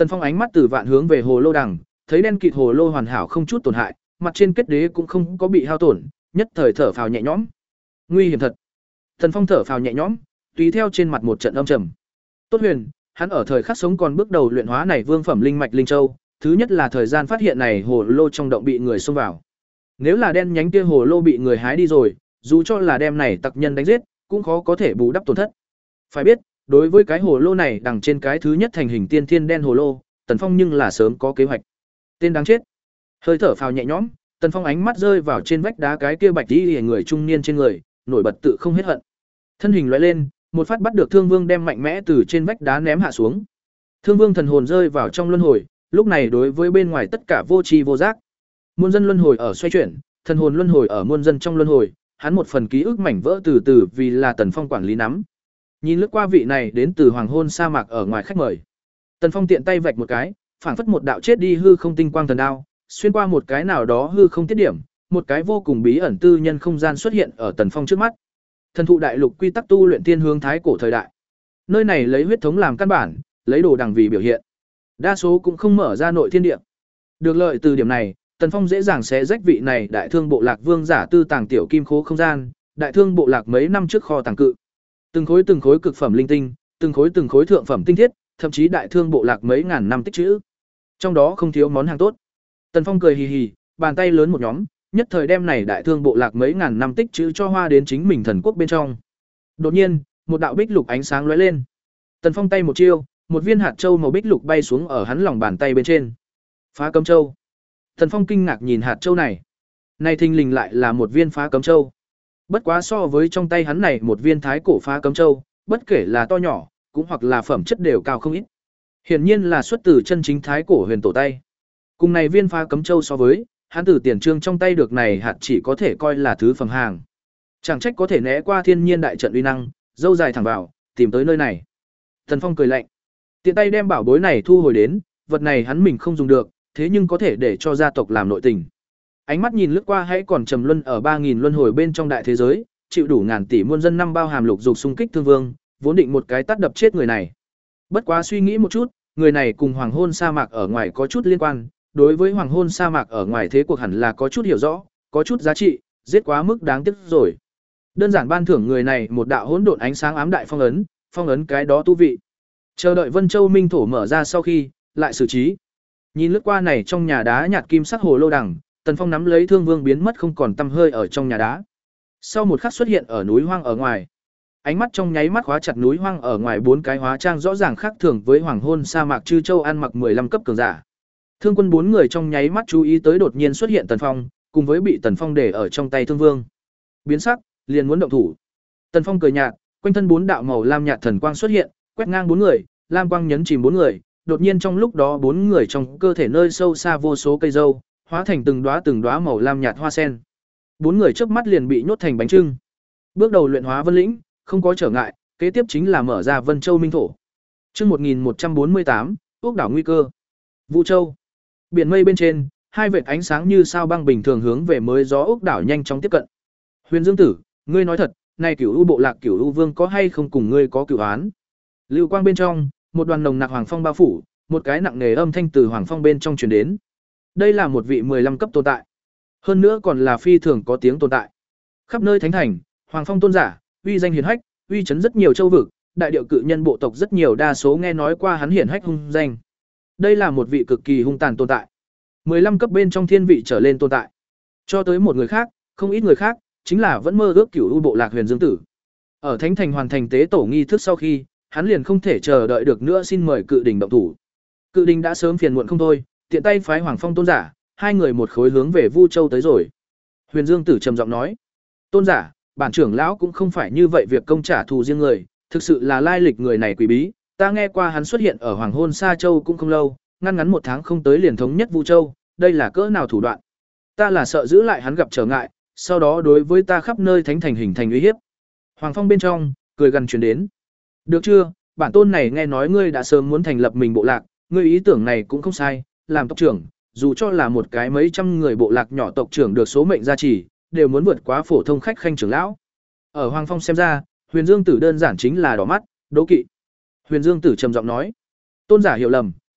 Tần Phong ánh mắt từ vạn hướng về hồ lô đằng, thấy đen kịt hồ lô hoàn hảo không chút tổn hại, mặt trên kết đế cũng không có bị hao tổn, nhất thời thở phào nhẹ nhõm. Nguy hiểm thật. Tần Phong thở phào nhẹ nhõm, tùy theo trên mặt một trận âm trầm. Tốt Huyền, hắn ở thời khắc sống còn bước đầu luyện hóa này vương phẩm linh mạch linh châu, thứ nhất là thời gian phát hiện này hồ lô trong động bị người xông vào. Nếu là đen nhánh kia hồ lô bị người hái đi rồi, dù cho là đem này tặc nhân đánh giết, cũng khó có thể bù đắp tổn thất. Phải biết, đối với cái hồ lô này đằng trên cái thứ nhất thành hình tiên thiên đen hồ lô, Tần Phong nhưng là sớm có kế hoạch. Tên đáng chết. Hơi thở phào nhẹ nhõm, Tần Phong ánh mắt rơi vào trên vách đá cái kia bạch y người trung niên trên người, nổi bật tự không hết hận. Thân hình lóe lên, một phát bắt được Thương Vương đem mạnh mẽ từ trên vách đá ném hạ xuống. Thương Vương thần hồn rơi vào trong luân hồi, lúc này đối với bên ngoài tất cả vô tri vô giác. Muôn dân luân hồi ở xoay chuyển, thần hồn luân hồi ở muôn dân trong luân hồi, hắn một phần ký ức mảnh vỡ từ từ vì là Tần Phong quản lý nắm. Nhìn lướt qua vị này đến từ hoàng hôn sa mạc ở ngoài khách mời. Tần Phong tiện tay vạch một cái, phảng phất một đạo chết đi hư không tinh quang thần đao, xuyên qua một cái nào đó hư không tiết điểm, một cái vô cùng bí ẩn tư nhân không gian xuất hiện ở Tần Phong trước mắt. Thần thụ đại lục quy tắc tu luyện tiên hướng thái cổ thời đại. Nơi này lấy huyết thống làm căn bản, lấy đồ đằng vì biểu hiện. Đa số cũng không mở ra nội thiên địa. Được lợi từ điểm này, Tần Phong dễ dàng xé rách vị này đại thương bộ lạc vương giả tư tàng tiểu kim khố không gian, đại thương bộ lạc mấy năm trước kho tàng cự. Từng khối từng khối cực phẩm linh tinh, từng khối từng khối thượng phẩm tinh thiết, thậm chí đại thương bộ lạc mấy ngàn năm tích trữ. Trong đó không thiếu món hàng tốt. Tần Phong cười hì hì, bàn tay lớn một nhóm, nhất thời đem này đại thương bộ lạc mấy ngàn năm tích trữ cho hoa đến chính mình thần quốc bên trong. Đột nhiên, một đạo bích lục ánh sáng lóe lên. Tần Phong tay một chiêu, một viên hạt châu màu bích lục bay xuống ở hắn lòng bàn tay bên trên. Phá cấm châu. Tần Phong kinh ngạc nhìn hạt châu này. Này thình lình lại là một viên phá cấm châu. Bất quá so với trong tay hắn này một viên thái cổ phá cấm châu, bất kể là to nhỏ, cũng hoặc là phẩm chất đều cao không ít. Hiển nhiên là xuất từ chân chính thái cổ huyền tổ tay. Cùng này viên phá cấm châu so với, hắn từ tiền trương trong tay được này hạt chỉ có thể coi là thứ phẩm hàng. Chẳng trách có thể né qua thiên nhiên đại trận uy năng, dâu dài thẳng vào, tìm tới nơi này. Tần Phong cười lạnh, tiện tay đem bảo bối này thu hồi đến, vật này hắn mình không dùng được, thế nhưng có thể để cho gia tộc làm nội tình. Ánh mắt nhìn lướt qua hãy còn trầm luân ở ba nghìn luân hồi bên trong đại thế giới, chịu đủ ngàn tỷ muôn dân năm bao hàm lục dục xung kích Thương Vương, vốn định một cái tát đập chết người này. Bất quá suy nghĩ một chút, người này cùng hoàng hôn sa mạc ở ngoài có chút liên quan, đối với hoàng hôn sa mạc ở ngoài thế cuộc hẳn là có chút hiểu rõ, có chút giá trị, giết quá mức đáng tiếc rồi. Đơn giản ban thưởng người này một đạo hỗn độn ánh sáng ám đại phong ấn, phong ấn cái đó tu vị. Chờ đợi Vân Châu Minh thổ mở ra sau khi, lại xử trí. Nhìn lướt qua này trong nhà đá nhạt kim sắc hồ lô đằng, Tần Phong nắm lấy Thương Vương biến mất không còn tăm hơi ở trong nhà đá. Sau một khắc xuất hiện ở núi hoang ở ngoài. Ánh mắt trong nháy mắt khóa chặt núi hoang ở ngoài bốn cái hóa trang rõ ràng khác thường với hoàng hôn sa mạc Trư Châu ăn mặc mười lăm cấp cường giả. Thương quân bốn người trong nháy mắt chú ý tới đột nhiên xuất hiện Tần Phong, cùng với bị Tần Phong để ở trong tay Thương Vương. Biến sắc, liền muốn động thủ. Tần Phong cười nhạt, quanh thân bốn đạo màu lam nhạt thần quang xuất hiện, quét ngang bốn người, lam quang nhấn chìm bốn người, đột nhiên trong lúc đó bốn người trong cơ thể nơi sâu xa vô số cây dâu, hóa thành từng đóa từng đóa màu lam nhạt hoa sen. Bốn người trước mắt liền bị nhốt thành bánh trưng. Bước đầu luyện hóa Vân Lĩnh, không có trở ngại, kế tiếp chính là mở ra Vân Châu Minh thổ. Chương một nghìn một trăm bốn mươi tám, ốc đảo nguy cơ. Vũ Châu. Biển mây bên trên, hai vệt ánh sáng như sao băng bình thường hướng về mới gió ốc đảo nhanh chóng tiếp cận. Huyền Dương Tử, ngươi nói thật, này Cửu U bộ lạc Cửu U Vương có hay không cùng ngươi có cửu án? Lưu quang bên trong, một đoàn nồng nặc hoàng phong bao phủ, một cái nặng nề âm thanh từ hoàng phong bên trong truyền đến. Đây là một vị mười lăm cấp tồn tại, hơn nữa còn là phi thường có tiếng tồn tại. Khắp nơi thánh thành, hoàng phong tôn giả, uy danh hiển hách, uy chấn rất nhiều châu vực, đại điệu cự nhân bộ tộc rất nhiều đa số nghe nói qua hắn hiển hách hung danh. Đây là một vị cực kỳ hung tàn tồn tại. mười lăm cấp bên trong thiên vị trở lên tồn tại. Cho tới một người khác, không ít người khác, chính là vẫn mơ ước Cửu U bộ lạc Huyền Dương Tử. Ở thánh thành hoàn thành tế tổ nghi thức sau khi, hắn liền không thể chờ đợi được nữa xin mời cự đình động thủ. Cự đình đã sớm phiền muộn không thôi, tiện tay phái Hoàng Phong tôn giả, hai người một khối hướng về Vu Châu tới rồi. Huyền Dương Tử trầm giọng nói: "Tôn giả, bản trưởng lão cũng không phải như vậy việc công trả thù riêng người, thực sự là lai lịch người này quỷ bí, ta nghe qua hắn xuất hiện ở Hoàng Hôn Sa Châu cũng không lâu, ngăn ngắn một tháng không tới liền thống nhất Vu Châu, đây là cỡ nào thủ đoạn? Ta là sợ giữ lại hắn gặp trở ngại, sau đó đối với ta khắp nơi thánh thành hình thành uy hiếp." Hoàng Phong bên trong cười gần truyền đến: "Được chưa, bản tôn này nghe nói ngươi đã sớm muốn thành lập mình bộ lạc, ngươi ý tưởng này cũng không sai, làm tộc trưởng, dù cho là một cái mấy trăm người bộ lạc nhỏ tộc trưởng được số mệnh gia trì, đều muốn vượt quá phổ thông khách khanh trưởng lão." Ở Hoàng Phong xem ra, Huyền Dương Tử đơn giản chính là đỏ mắt, đố kỵ. Huyền Dương Tử trầm giọng nói: "Tôn giả hiểu lầm,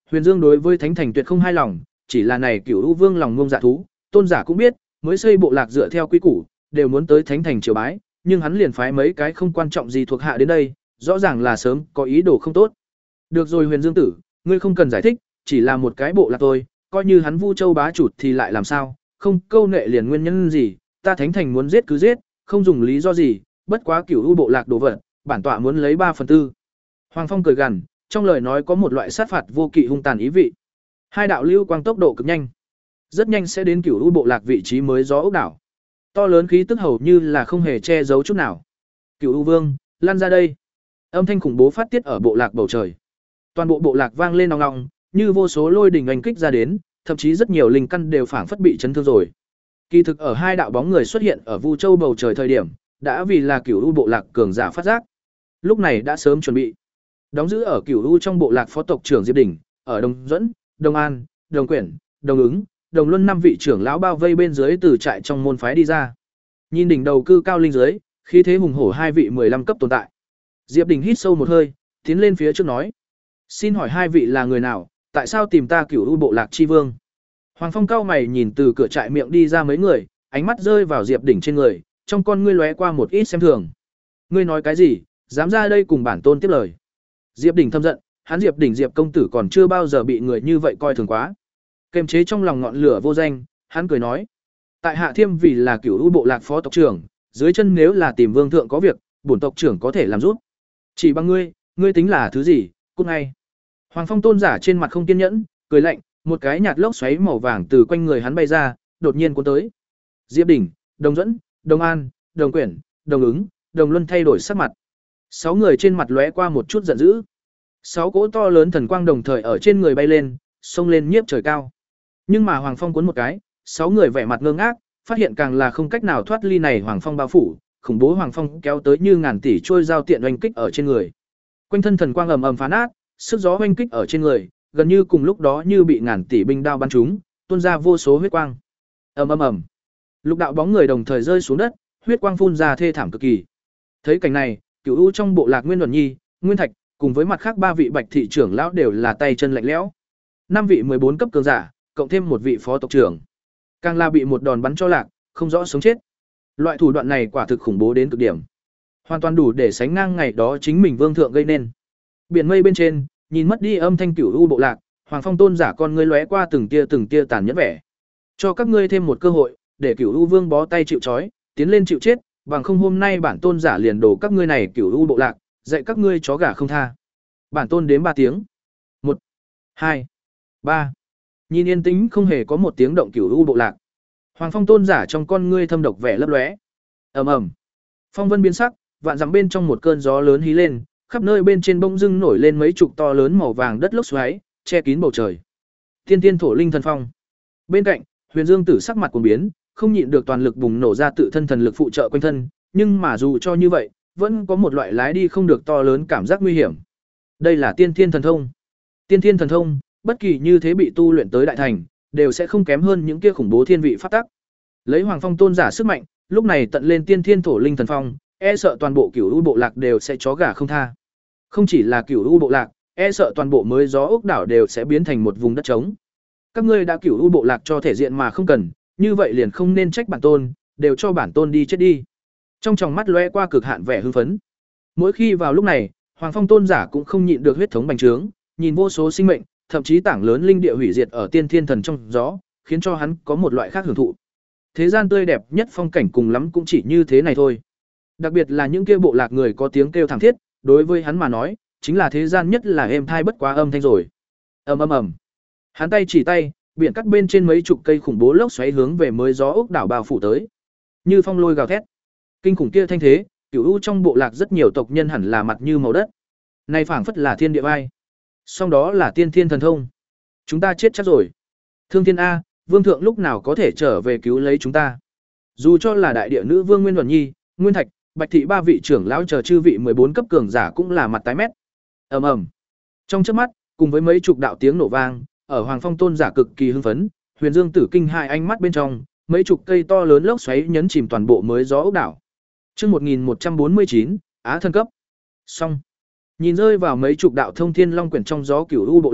Huyền Dương đối với Thánh Thành tuyệt không hài lòng, chỉ là này Cửu U Vương lòng ngông dạ thú, tôn giả cũng biết, mới xây bộ lạc dựa theo quy củ, đều muốn tới Thánh Thành triều bái, nhưng hắn liền phái mấy cái không quan trọng gì thuộc hạ đến đây, rõ ràng là sớm có ý đồ không tốt. Được rồi Huyền Dương tử, ngươi không cần giải thích, chỉ là một cái bộ lạc thôi, coi như hắn Vu Châu bá chủ thì lại làm sao, không câu nệ liền nguyên nhân gì, ta Thánh Thành muốn giết cứ giết, không dùng lý do gì, bất quá Cửu U bộ lạc đồ vật, bản tọa muốn lấy ba phần tư. Hoàng Phong cười gằn, trong lời nói có một loại sát phạt vô kỵ hung tàn ý vị. Hai đạo lưu quang tốc độ cực nhanh, rất nhanh sẽ đến Cửu U bộ lạc vị trí mới gió ốc đảo. To lớn khí tức hầu như là không hề che giấu chút nào. Cửu U Vương, lan ra đây. Âm thanh khủng bố phát tiết ở bộ lạc bầu trời. Toàn bộ bộ lạc vang lên ong ong, như vô số lôi đình oanh kích ra đến, thậm chí rất nhiều linh căn đều phảng phất bị chấn thương rồi. Kỳ thực ở hai đạo bóng người xuất hiện ở Vu Châu bầu trời thời điểm, đã vì là Cửu U bộ lạc cường giả phát giác. Lúc này đã sớm chuẩn bị. Đóng giữ ở Cửu U trong bộ lạc phó tộc trưởng Diệp Đỉnh, ở Đồng Duẫn, Đồng An, Đồng Quyển, Đồng Ứng, Đồng Luân năm vị trưởng lão bao vây bên dưới từ trại trong môn phái đi ra. Nhìn đỉnh đầu cư cao linh dưới, khí thế hùng hổ hai vị mười lăm cấp tồn tại. Diệp Đỉnh hít sâu một hơi, tiến lên phía trước nói: "Xin hỏi hai vị là người nào, tại sao tìm ta Cửu U bộ lạc chi vương?" Hoàng Phong cao mày nhìn từ cửa trại miệng đi ra mấy người, ánh mắt rơi vào Diệp Đỉnh trên người, trong con ngươi lóe qua một ít xem thường. "Ngươi nói cái gì, dám ra đây cùng bản tôn tiếp lời?" Diệp Đỉnh thâm giận, hắn Diệp Đỉnh Diệp công tử còn chưa bao giờ bị người như vậy coi thường quá. Kềm chế trong lòng ngọn lửa vô danh, hắn cười nói: "Tại hạ Thiêm vì là Cửu U bộ lạc phó tộc trưởng, dưới chân nếu là tìm vương thượng có việc, bổn tộc trưởng có thể làm giúp. Chỉ bằng ngươi, ngươi tính là thứ gì, cút ngay." Hoàng Phong tôn giả trên mặt không kiên nhẫn, cười lạnh, một cái nhạt lốc xoáy màu vàng từ quanh người hắn bay ra, đột nhiên cuốn tới. Diệp Đỉnh, Đồng Duẫn, Đồng An, Đồng Quyển, Đồng Ứng, Đồng Luân thay đổi sắc mặt. Sáu người trên mặt lóe qua một chút giận dữ. Sáu cỗ to lớn thần quang đồng thời ở trên người bay lên, xông lên nhiếp trời cao. Nhưng mà Hoàng Phong cuốn một cái, sáu người vẻ mặt ngơ ngác, phát hiện càng là không cách nào thoát ly này Hoàng Phong bao phủ, khủng bố Hoàng Phong kéo tới như ngàn tỷ trôi dao tiện oanh kích ở trên người. Quanh thân thần quang ầm ầm phá nát, sức gió oanh kích ở trên người, gần như cùng lúc đó như bị ngàn tỷ binh đao bắn trúng, tuôn ra vô số huyết quang. Ầm ầm ầm. Lục đạo bóng người đồng thời rơi xuống đất, huyết quang phun ra thê thảm cực kỳ. Thấy cảnh này, Cửu U trong bộ lạc Nguyên Luân Nhi, Nguyên Thạch, cùng với mặt khác ba vị Bạch thị trưởng lão đều là tay chân lạnh lẽo. Năm vị mười bốn cấp cường giả, cộng thêm một vị phó tộc trưởng, càng là bị một đòn bắn cho lạc, không rõ sống chết. Loại thủ đoạn này quả thực khủng bố đến cực điểm, hoàn toàn đủ để sánh ngang ngày đó chính mình vương thượng gây nên. Biển mây bên trên, nhìn mất đi âm thanh Cửu U bộ lạc, Hoàng Phong tôn giả con ngươi lóe qua từng tia từng tia tàn nhẫn vẻ. Cho các ngươi thêm một cơ hội, để Cửu U vương bó tay chịu trói, tiến lên chịu chết, bằng không hôm nay bản tôn giả liền đổ các ngươi này Cửu U bộ lạc, dạy các ngươi chó gà không tha. Bản tôn đếm ba tiếng. Một, hai, ba. Nhìn yên tĩnh không hề có một tiếng động Cửu U bộ lạc. Hoàng Phong tôn giả trong con ngươi thâm độc vẻ lấp lóe. Ầm ầm. Phong vân biến sắc, vạn dặm bên trong một cơn gió lớn hí lên, khắp nơi bên trên bông dưng nổi lên mấy chục to lớn màu vàng đất lốc xoáy, che kín bầu trời. Tiên tiên thổ linh thần phong. Bên cạnh, Huyền Dương Tử sắc mặt cuồng biến, không nhịn được toàn lực bùng nổ ra tự thân thần lực phụ trợ quanh thân, nhưng mà dù cho như vậy, vẫn có một loại lái đi không được to lớn cảm giác nguy hiểm. Đây là tiên thiên thần thông. Tiên thiên thần thông, bất kỳ như thế bị tu luyện tới đại thành, đều sẽ không kém hơn những kia khủng bố thiên vị pháp tắc. Lấy Hoàng Phong tôn giả sức mạnh, lúc này tận lên tiên thiên thổ linh thần phong, e sợ toàn bộ Cửu U bộ lạc đều sẽ chó gà không tha. Không chỉ là Cửu U bộ lạc, e sợ toàn bộ mới gió ốc đảo đều sẽ biến thành một vùng đất trống. Các ngươi đã Cửu U bộ lạc cho thể diện mà không cần, như vậy liền không nên trách bản tôn, đều cho bản tôn đi chết đi. Trong tròng mắt lóe qua cực hạn vẻ hưng phấn. Mỗi khi vào lúc này, Hoàng Phong tôn giả cũng không nhịn được huyết thống bành trướng, nhìn vô số sinh mệnh, thậm chí tảng lớn linh địa hủy diệt ở tiên thiên thần trong gió, khiến cho hắn có một loại khác hưởng thụ. Thế gian tươi đẹp nhất phong cảnh cùng lắm cũng chỉ như thế này thôi. Đặc biệt là những kia bộ lạc người có tiếng kêu thảm thiết, đối với hắn mà nói, chính là thế gian nhất là êm thai bất quá âm thanh rồi. Ầm ầm ầm. Hắn tay chỉ tay, biển cắt bên trên mấy chục cây khủng bố lốc xoáy hướng về mới gió ốc đảo bao phủ tới. Như phong lôi gào thét. Kinh khủng kia thanh thế, Cửu U trong bộ lạc rất nhiều tộc nhân hẳn là mặt như màu đất. Này phảng phất là thiên địa vai. Song đó là tiên thiên thần thông. Chúng ta chết chắc rồi. Thương Thiên a, vương thượng lúc nào có thể trở về cứu lấy chúng ta? Dù cho là đại địa nữ vương Nguyên Luân Nhi, Nguyên Thạch, Bạch thị ba vị trưởng lão chờ chư vị mười bốn cấp cường giả cũng là mặt tái mét. Ầm ầm. Trong chớp mắt, cùng với mấy chục đạo tiếng nổ vang, ở Hoàng Phong tôn giả cực kỳ hưng phấn, Huyền Dương Tử kinh hai ánh mắt bên trong, mấy chục cây to lớn lốc xoáy nhấn chìm toàn bộ mới gió ốc đảo. Chương một nghìn một trăm bốn mươi chín, Á thân cấp. Xong. Nhìn rơi vào mấy chục đạo thông thiên long quyển trong gió Cửu U bộ lạc,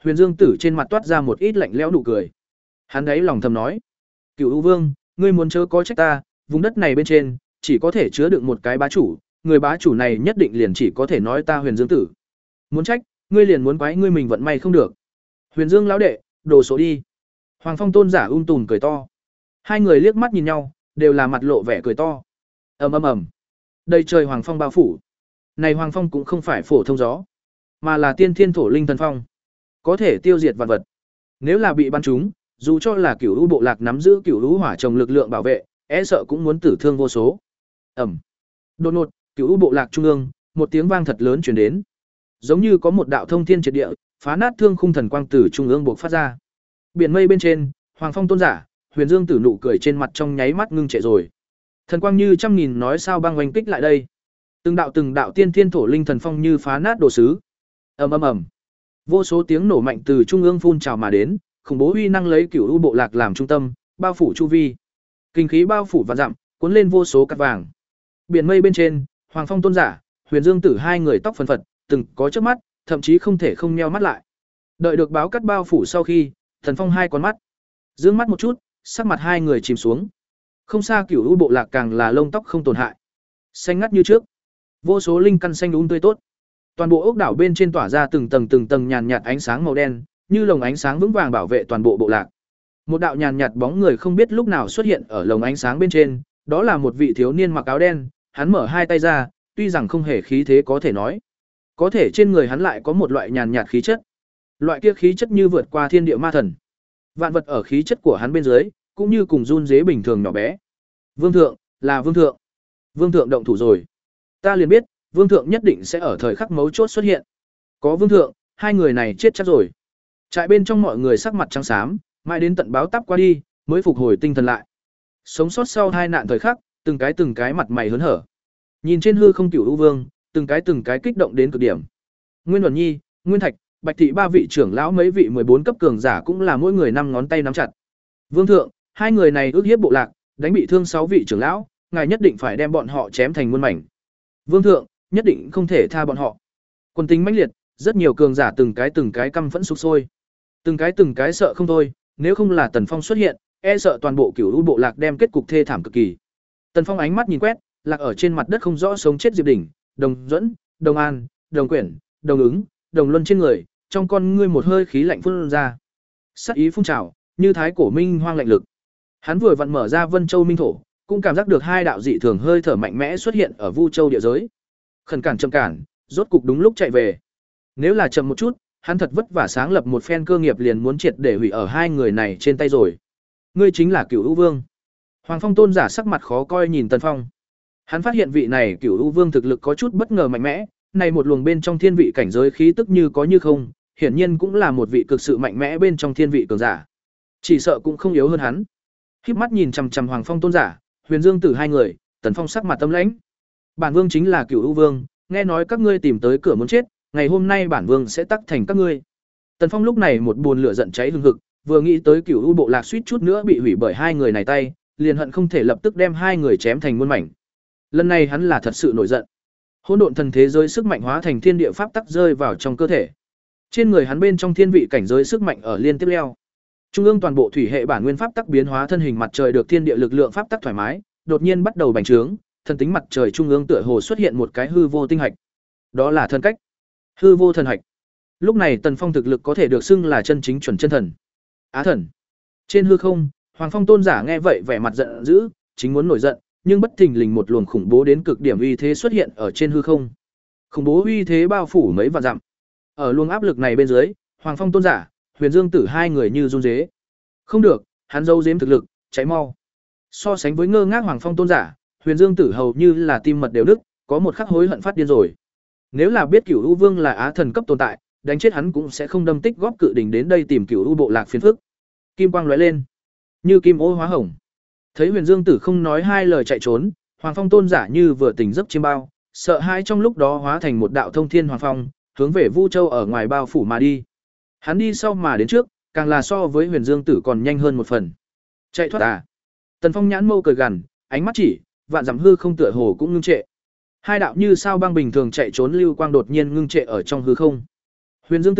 Huyền Dương Tử trên mặt toát ra một ít lạnh lẽo nụ cười. Hắn đấy lòng thầm nói: "Cửu U Vương, ngươi muốn chớ có trách ta, vùng đất này bên trên chỉ có thể chứa đựng một cái bá chủ, người bá chủ này nhất định liền chỉ có thể nói ta Huyền Dương Tử. Muốn trách, ngươi liền muốn quái ngươi mình vận may không được. Huyền Dương lão đệ, đồ số đi." Hoàng Phong tôn giả ung tùm cười to. Hai người liếc mắt nhìn nhau, đều là mặt lộ vẻ cười to. Ầm ầm ầm. Đầy trời hoàng phong bao phủ. Này hoàng phong cũng không phải phổ thông gió, mà là tiên thiên thổ linh thần phong, có thể tiêu diệt vạn vật. Nếu là bị bắn trúng, dù cho là Cửu U bộ lạc nắm giữ Cửu U hỏa trồng lực lượng bảo vệ, e sợ cũng muốn tử thương vô số. Ầm. Đột ngột, Cửu U bộ lạc trung ương, một tiếng vang thật lớn truyền đến, giống như có một đạo thông thiên triệt địa, phá nát thương khung thần quang từ trung ương bộc phát ra. Biển mây bên trên, Hoàng Phong tôn giả, Huyền Dương Tử nụ cười trên mặt trong nháy mắt ngưng trệ rồi. Thần quang như trăm nghìn nói sao băng oanh kích lại đây. Từng đạo từng đạo tiên thiên thổ linh thần phong như phá nát đồ sứ. Ầm ầm ầm. Vô số tiếng nổ mạnh từ trung ương phun trào mà đến, khủng bố uy năng lấy Cửu U bộ lạc làm trung tâm, bao phủ chu vi. Kinh khí bao phủ vạn dặm, cuốn lên vô số cát vàng. Biển mây bên trên, Hoàng Phong tôn giả, Huyền Dương Tử hai người tóc phần phật, từng có chớp mắt, thậm chí không thể không nheo mắt lại. Đợi được báo cát bao phủ sau khi, Thần Phong hai con mắt dương mắt một chút, sắc mặt hai người chìm xuống. Không xa Cửu U bộ lạc càng là lông tóc không tổn hại, xanh ngắt như trước. Vô số linh căn xanh um tươi tốt. Toàn bộ ốc đảo bên trên tỏa ra từng tầng từng tầng nhàn nhạt ánh sáng màu đen, như lồng ánh sáng vững vàng bảo vệ toàn bộ bộ lạc. Một đạo nhàn nhạt bóng người không biết lúc nào xuất hiện ở lồng ánh sáng bên trên, đó là một vị thiếu niên mặc áo đen, hắn mở hai tay ra, tuy rằng không hề khí thế có thể nói, có thể trên người hắn lại có một loại nhàn nhạt khí chất. Loại kia khí chất như vượt qua thiên địa ma thần. Vạn vật ở khí chất của hắn bên dưới, cũng như cùng run rế bình thường nhỏ bé. Vương thượng, là vương thượng. Vương thượng động thủ rồi. Ta liền biết, vương thượng nhất định sẽ ở thời khắc mấu chốt xuất hiện. Có vương thượng, hai người này chết chắc rồi. Trại bên trong mọi người sắc mặt trắng xám, mãi đến tận báo táp qua đi, mới phục hồi tinh thần lại. Sống sót sau hai nạn thời khắc, từng cái từng cái mặt mày hớn hở. Nhìn trên hư không Cửu U vương, từng cái từng cái kích động đến cực điểm. Nguyên Uẩn Nhi, Nguyên Thạch, Bạch thị ba vị trưởng lão mấy vị mười bốn cấp cường giả cũng là mỗi người năm ngón tay nắm chặt. Vương thượng, hai người này ước hiếp bộ lạc, đánh bị thương sáu vị trưởng lão, ngài nhất định phải đem bọn họ chém thành muôn mảnh. Vương thượng, nhất định không thể tha bọn họ. Quân tính mãnh liệt, rất nhiều cường giả từng cái từng cái căm phẫn sục sôi. Từng cái từng cái sợ không thôi, nếu không là Tần Phong xuất hiện, e sợ toàn bộ Cửu U bộ lạc đem kết cục thê thảm cực kỳ. Tần Phong ánh mắt nhìn quét, lạc ở trên mặt đất không rõ sống chết Diệp Đỉnh, Đồng Duẫn, Đồng An, Đồng Quyển, Đồng Ứng, Đồng Luân trên người, trong con ngươi một hơi khí lạnh phun ra. Sát ý phun trào, như thái cổ minh hoang lạnh lực. Hắn vừa vặn mở ra Vân Châu minh thổ, cũng cảm giác được hai đạo dị thường hơi thở mạnh mẽ xuất hiện ở Vu Châu địa giới. Khẩn cản chậm cản, rốt cục đúng lúc chạy về. Nếu là chậm một chút, hắn thật vất vả sáng lập một phen cơ nghiệp liền muốn triệt để hủy ở hai người này trên tay rồi. Ngươi chính là Cửu U Vương. Hoàng Phong tôn giả sắc mặt khó coi nhìn Tần Phong. Hắn phát hiện vị này Cửu U Vương thực lực có chút bất ngờ mạnh mẽ, này một luồng bên trong thiên vị cảnh giới khí tức như có như không, hiển nhiên cũng là một vị cực sự mạnh mẽ bên trong thiên vị cường giả. Chỉ sợ cũng không yếu hơn hắn. Khép mắt nhìn chằm chằm Hoàng Phong tôn giả, Huyền Dương Tử hai người, Tần Phong sắc mặt tâm lãnh. Bản vương chính là Cửu U Vương, nghe nói các ngươi tìm tới cửa muốn chết, ngày hôm nay bản vương sẽ tắc thành các ngươi. Tần Phong lúc này một buồn lửa giận cháy hừng hực, vừa nghĩ tới Cửu U bộ lạc suýt chút nữa bị hủy bởi hai người này tay, liền hận không thể lập tức đem hai người chém thành muôn mảnh. Lần này hắn là thật sự nổi giận. Hỗn độn thần thế giới sức mạnh hóa thành thiên địa pháp tắc rơi vào trong cơ thể. Trên người hắn bên trong thiên vị cảnh giới sức mạnh ở liên tiếp leo. Trung ương toàn bộ thủy hệ bản nguyên pháp tắc biến hóa thân hình mặt trời được thiên địa lực lượng pháp tắc thoải mái, đột nhiên bắt đầu bành trướng, thần tính mặt trời trung ương tựa hồ xuất hiện một cái hư vô tinh hạch. Đó là thân cách. Hư vô thần hạch. Lúc này Tần Phong thực lực có thể được xưng là chân chính chuẩn chân thần. Á thần. Trên hư không, Hoàng Phong tôn giả nghe vậy vẻ mặt giận dữ, chính muốn nổi giận, nhưng bất thình lình một luồng khủng bố đến cực điểm uy thế xuất hiện ở trên hư không. Khủng bố uy thế bao phủ mấy vạn dặm. Ở luồng áp lực này bên dưới, Hoàng Phong tôn giả, Huyền Dương Tử hai người như run rế. Không được, hắn giấu giếm thực lực, cháy mau. So sánh với ngơ ngác Hoàng Phong tôn giả, Huyền Dương Tử hầu như là tim mật đều nứt, có một khắc hối hận phát điên rồi. Nếu là biết Cửu U Vương là á thần cấp tồn tại, đánh chết hắn cũng sẽ không đâm tích góp cự đỉnh đến đây tìm Cửu U bộ lạc phiền phức. Kim quang lóe lên, như kim ô hóa hồng. Thấy Huyền Dương Tử không nói hai lời chạy trốn, Hoàng Phong tôn giả như vừa tỉnh giấc chiêm bao, sợ hãi trong lúc đó hóa thành một đạo thông thiên hoàng phong, hướng về Vu Châu ở ngoài bao phủ mà đi. Hắn đi sau mà đến trước, càng là so với Huyền Dương Tử còn nhanh hơn một phần. Chạy thoát à? Tần Phong nhãn mâu cười gằn, ánh mắt chỉ, vạn dặm hư không tựa hồ cũng ngưng trệ. Hai đạo như sao băng bình thường chạy trốn lưu quang đột nhiên ngưng trệ ở trong hư không. Huyền Dương Tử,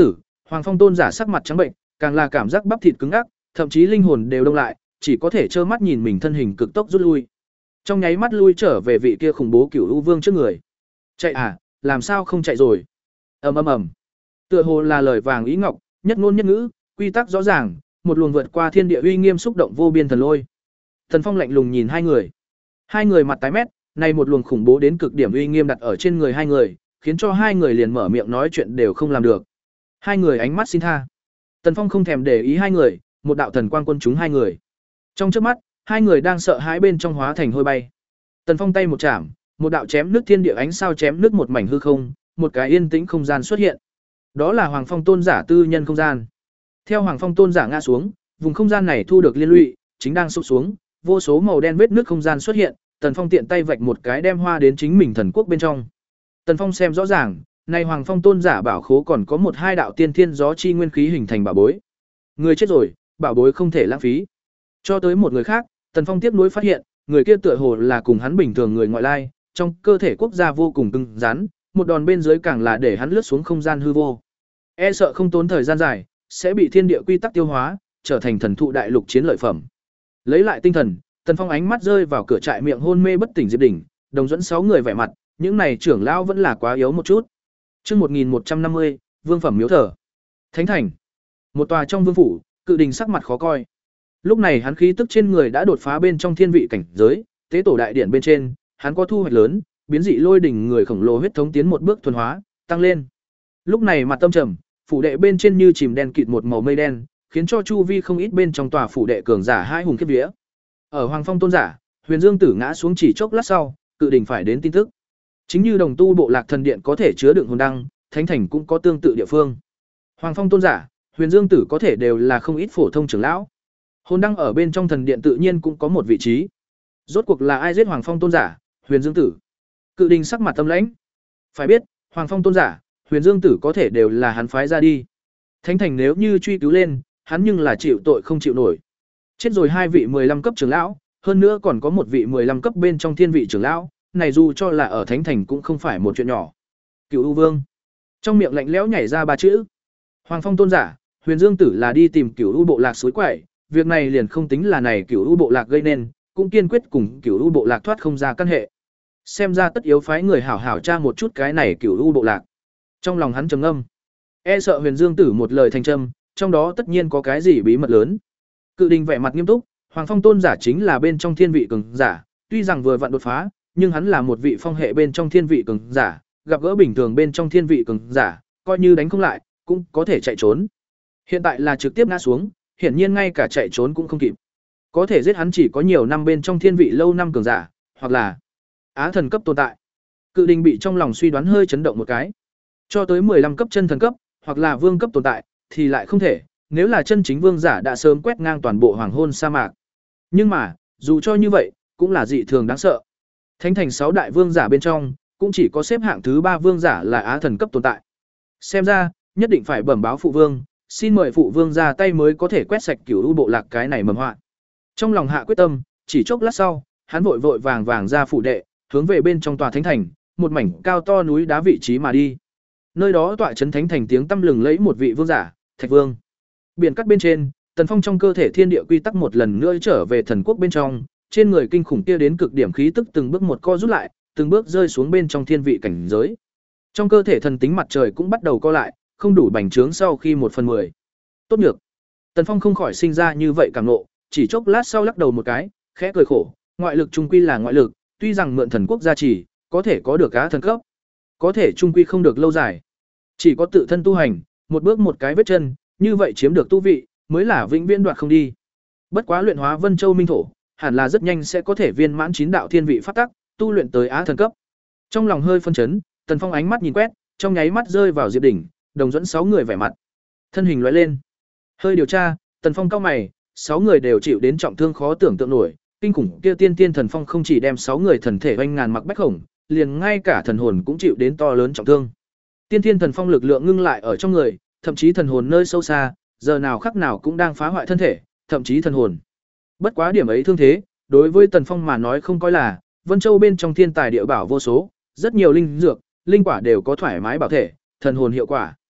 Hoàng Phong tôn giả sắc mặt trắng bệnh, càng là cảm giác bắp thịt cứng ngắc, thậm chí linh hồn đều đông lại, chỉ có thể trơ mắt nhìn mình thân hình cực tốc rút lui. Trong nháy mắt lui trở về vị kia khủng bố Cửu U Vương trước người. Chạy à, làm sao không chạy rồi? Ầm ầm ầm. Tựa hồ là lời vàng ý ngọc, nhất ngôn nhất ngữ, quy tắc rõ ràng, một luồng vượt qua thiên địa uy nghiêm xúc động vô biên thần lôi. Thần Phong lạnh lùng nhìn hai người. Hai người mặt tái mét, này một luồng khủng bố đến cực điểm uy nghiêm đặt ở trên người hai người, khiến cho hai người liền mở miệng nói chuyện đều không làm được. Hai người ánh mắt xin tha. Tần Phong không thèm để ý hai người, một đạo thần quang quân chúng hai người. Trong chớp mắt, hai người đang sợ hãi bên trong hóa thành hôi bay. Tần Phong tay một chạm, một đạo chém nước thiên địa ánh sao chém nước một mảnh hư không, một cái yên tĩnh không gian xuất hiện. Đó là Hoàng Phong tôn giả tư nhân không gian. Theo Hoàng Phong tôn giả ngã xuống, vùng không gian này thu được liên lụy, chính đang sụp xuống, vô số màu đen vết nước không gian xuất hiện, Tần Phong tiện tay vạch một cái đem hoa đến chính mình thần quốc bên trong. Tần Phong xem rõ ràng, nay Hoàng Phong tôn giả bảo khố còn có một hai đạo tiên thiên gió chi nguyên khí hình thành bảo bối. Người chết rồi, bảo bối không thể lãng phí. Cho tới một người khác, Tần Phong tiếp nối phát hiện, người kia tựa hồ là cùng hắn bình thường người ngoại lai, trong cơ thể quốc gia vô cùng cứng rắn, một đòn bên dưới càng là để hắn lướt xuống không gian hư vô. E sợ không tốn thời gian dài, sẽ bị thiên địa quy tắc tiêu hóa, trở thành thần thụ đại lục chiến lợi phẩm. Lấy lại tinh thần, Tần Phong ánh mắt rơi vào cửa trại miệng hôn mê bất tỉnh Diệp Đỉnh, đồng dẫn sáu người vẻ mặt, những này trưởng lão vẫn là quá yếu một chút. Chương một nghìn một trăm năm mươi, Vương phẩm miếu thờ. Thánh thành. Một tòa trong vương phủ, Cự Đình sắc mặt khó coi. Lúc này hắn khí tức trên người đã đột phá bên trong thiên vị cảnh giới, tế tổ đại điện bên trên, hắn có thu hoạch lớn, biến dị lôi đỉnh người khổng lồ huyết thống tiến một bước thuần hóa, tăng lên. Lúc này mặt tâm trầm, phủ đệ bên trên như chìm đen kịt một màu mây đen, khiến cho chu vi không ít bên trong tòa phủ đệ cường giả hai hùng khiếp vía. Ở Hoàng Phong tôn giả, Huyền Dương Tử ngã xuống chỉ chốc lát sau, Cự Đình phải đến tin tức. Chính như Đồng Tu bộ lạc thần điện có thể chứa đựng hồn đăng, Thánh thành cũng có tương tự địa phương. Hoàng Phong tôn giả, Huyền Dương Tử có thể đều là không ít phổ thông trưởng lão. Hồn đăng ở bên trong thần điện tự nhiên cũng có một vị trí. Rốt cuộc là ai giết Hoàng Phong tôn giả, Huyền Dương Tử? Cự Đình sắc mặt tâm lãnh. Phải biết, Hoàng Phong tôn giả, Huyền Dương Tử có thể đều là hắn phái ra đi. Thánh thành nếu như truy cứu lên, hắn nhưng là chịu tội không chịu nổi. Chết rồi hai vị mười lăm cấp trưởng lão, hơn nữa còn có một vị mười lăm cấp bên trong thiên vị trưởng lão, này dù cho là ở Thánh thành cũng không phải một chuyện nhỏ. Cửu U Vương. Trong miệng lạnh lẽo nhảy ra ba chữ. Hoàng Phong tôn giả, Huyền Dương Tử là đi tìm Cửu U bộ lạc suối quậy, việc này liền không tính là này Cửu U bộ lạc gây nên, cũng kiên quyết cùng Cửu U bộ lạc thoát không ra căn hệ. Xem ra tất yếu phái người hảo hảo tra một chút cái này Cửu U bộ lạc. Trong lòng hắn trầm ngâm, e sợ Huyền Dương Tử một lời thành trâm, trong đó tất nhiên có cái gì bí mật lớn. Cự Đình vẻ mặt nghiêm túc, Hoàng Phong tôn giả chính là bên trong thiên vị cường giả, tuy rằng vừa vặn đột phá, nhưng hắn là một vị phong hệ bên trong thiên vị cường giả, gặp gỡ bình thường bên trong thiên vị cường giả, coi như đánh không lại, cũng có thể chạy trốn. Hiện tại là trực tiếp ngã xuống, hiển nhiên ngay cả chạy trốn cũng không kịp. Có thể giết hắn chỉ có nhiều năm bên trong thiên vị lâu năm cường giả, hoặc là á thần cấp tồn tại. Cự Đình bị trong lòng suy đoán hơi chấn động một cái. Cho tới mười lăm cấp chân thần cấp, hoặc là vương cấp tồn tại, thì lại không thể, nếu là chân chính vương giả đã sớm quét ngang toàn bộ hoàng hôn sa mạc. Nhưng mà, dù cho như vậy, cũng là dị thường đáng sợ. Thánh thành sáu đại vương giả bên trong, cũng chỉ có xếp hạng thứ ba vương giả là á thần cấp tồn tại. Xem ra, nhất định phải bẩm báo phụ vương, xin mời phụ vương ra tay mới có thể quét sạch Cửu U bộ lạc cái này mầm họa. Trong lòng hạ quyết tâm, chỉ chốc lát sau, hắn vội vội vàng vàng ra phủ đệ, hướng về bên trong tòa thánh thành, một mảnh cao to núi đá vị trí mà đi. Nơi đó tọa trấn thánh thành tiếng tăm lừng lẫy một vị vương giả, Thạch Vương. Biển cắt bên trên, Tần Phong trong cơ thể thiên địa quy tắc một lần nữa trở về thần quốc bên trong, trên người kinh khủng kia đến cực điểm khí tức từng bước một co rút lại, từng bước rơi xuống bên trong thiên vị cảnh giới. Trong cơ thể thần tính mặt trời cũng bắt đầu co lại, không đủ bành trướng sau khi một phần mười. Tốt nhược. Tần Phong không khỏi sinh ra như vậy cảm ngộ, chỉ chốc lát sau lắc đầu một cái, khẽ cười khổ, ngoại lực trung quy là ngoại lực, tuy rằng mượn thần quốc gia trì, có thể có được á thần cấp, có thể trung quy không được lâu dài. Chỉ có tự thân tu hành, một bước một cái vết chân, như vậy chiếm được tu vị, mới là vĩnh viễn đoạt không đi. Bất quá luyện hóa Vân Châu Minh thổ, hẳn là rất nhanh sẽ có thể viên mãn chín đạo thiên vị pháp tắc, tu luyện tới á thần cấp. Trong lòng hơi phân chấn, Tần Phong ánh mắt nhìn quét, trong nháy mắt rơi vào Diệp Đỉnh, đồng dẫn sáu người vẻ mặt. Thân hình lóe lên. Hơi điều tra, Tần Phong cau mày, sáu người đều chịu đến trọng thương khó tưởng tượng nổi, kinh khủng kia tiên tiên thần phong không chỉ đem sáu người thần thể oanh ngàn mặc bách khổng, liền ngay cả thần hồn cũng chịu đến to lớn trọng thương. Tiên tiên thần phong lực lượng ngưng lại ở trong người, thậm chí thần hồn nơi sâu xa, giờ nào khắc nào cũng đang phá hoại thân thể, thậm chí thần hồn. Bất quá điểm ấy thương thế, đối với Tần Phong mà nói không coi là, Vân Châu bên trong thiên tài địa bảo vô số, rất nhiều linh dược, linh quả đều có thoải mái bảo thể, thần hồn hiệu quả.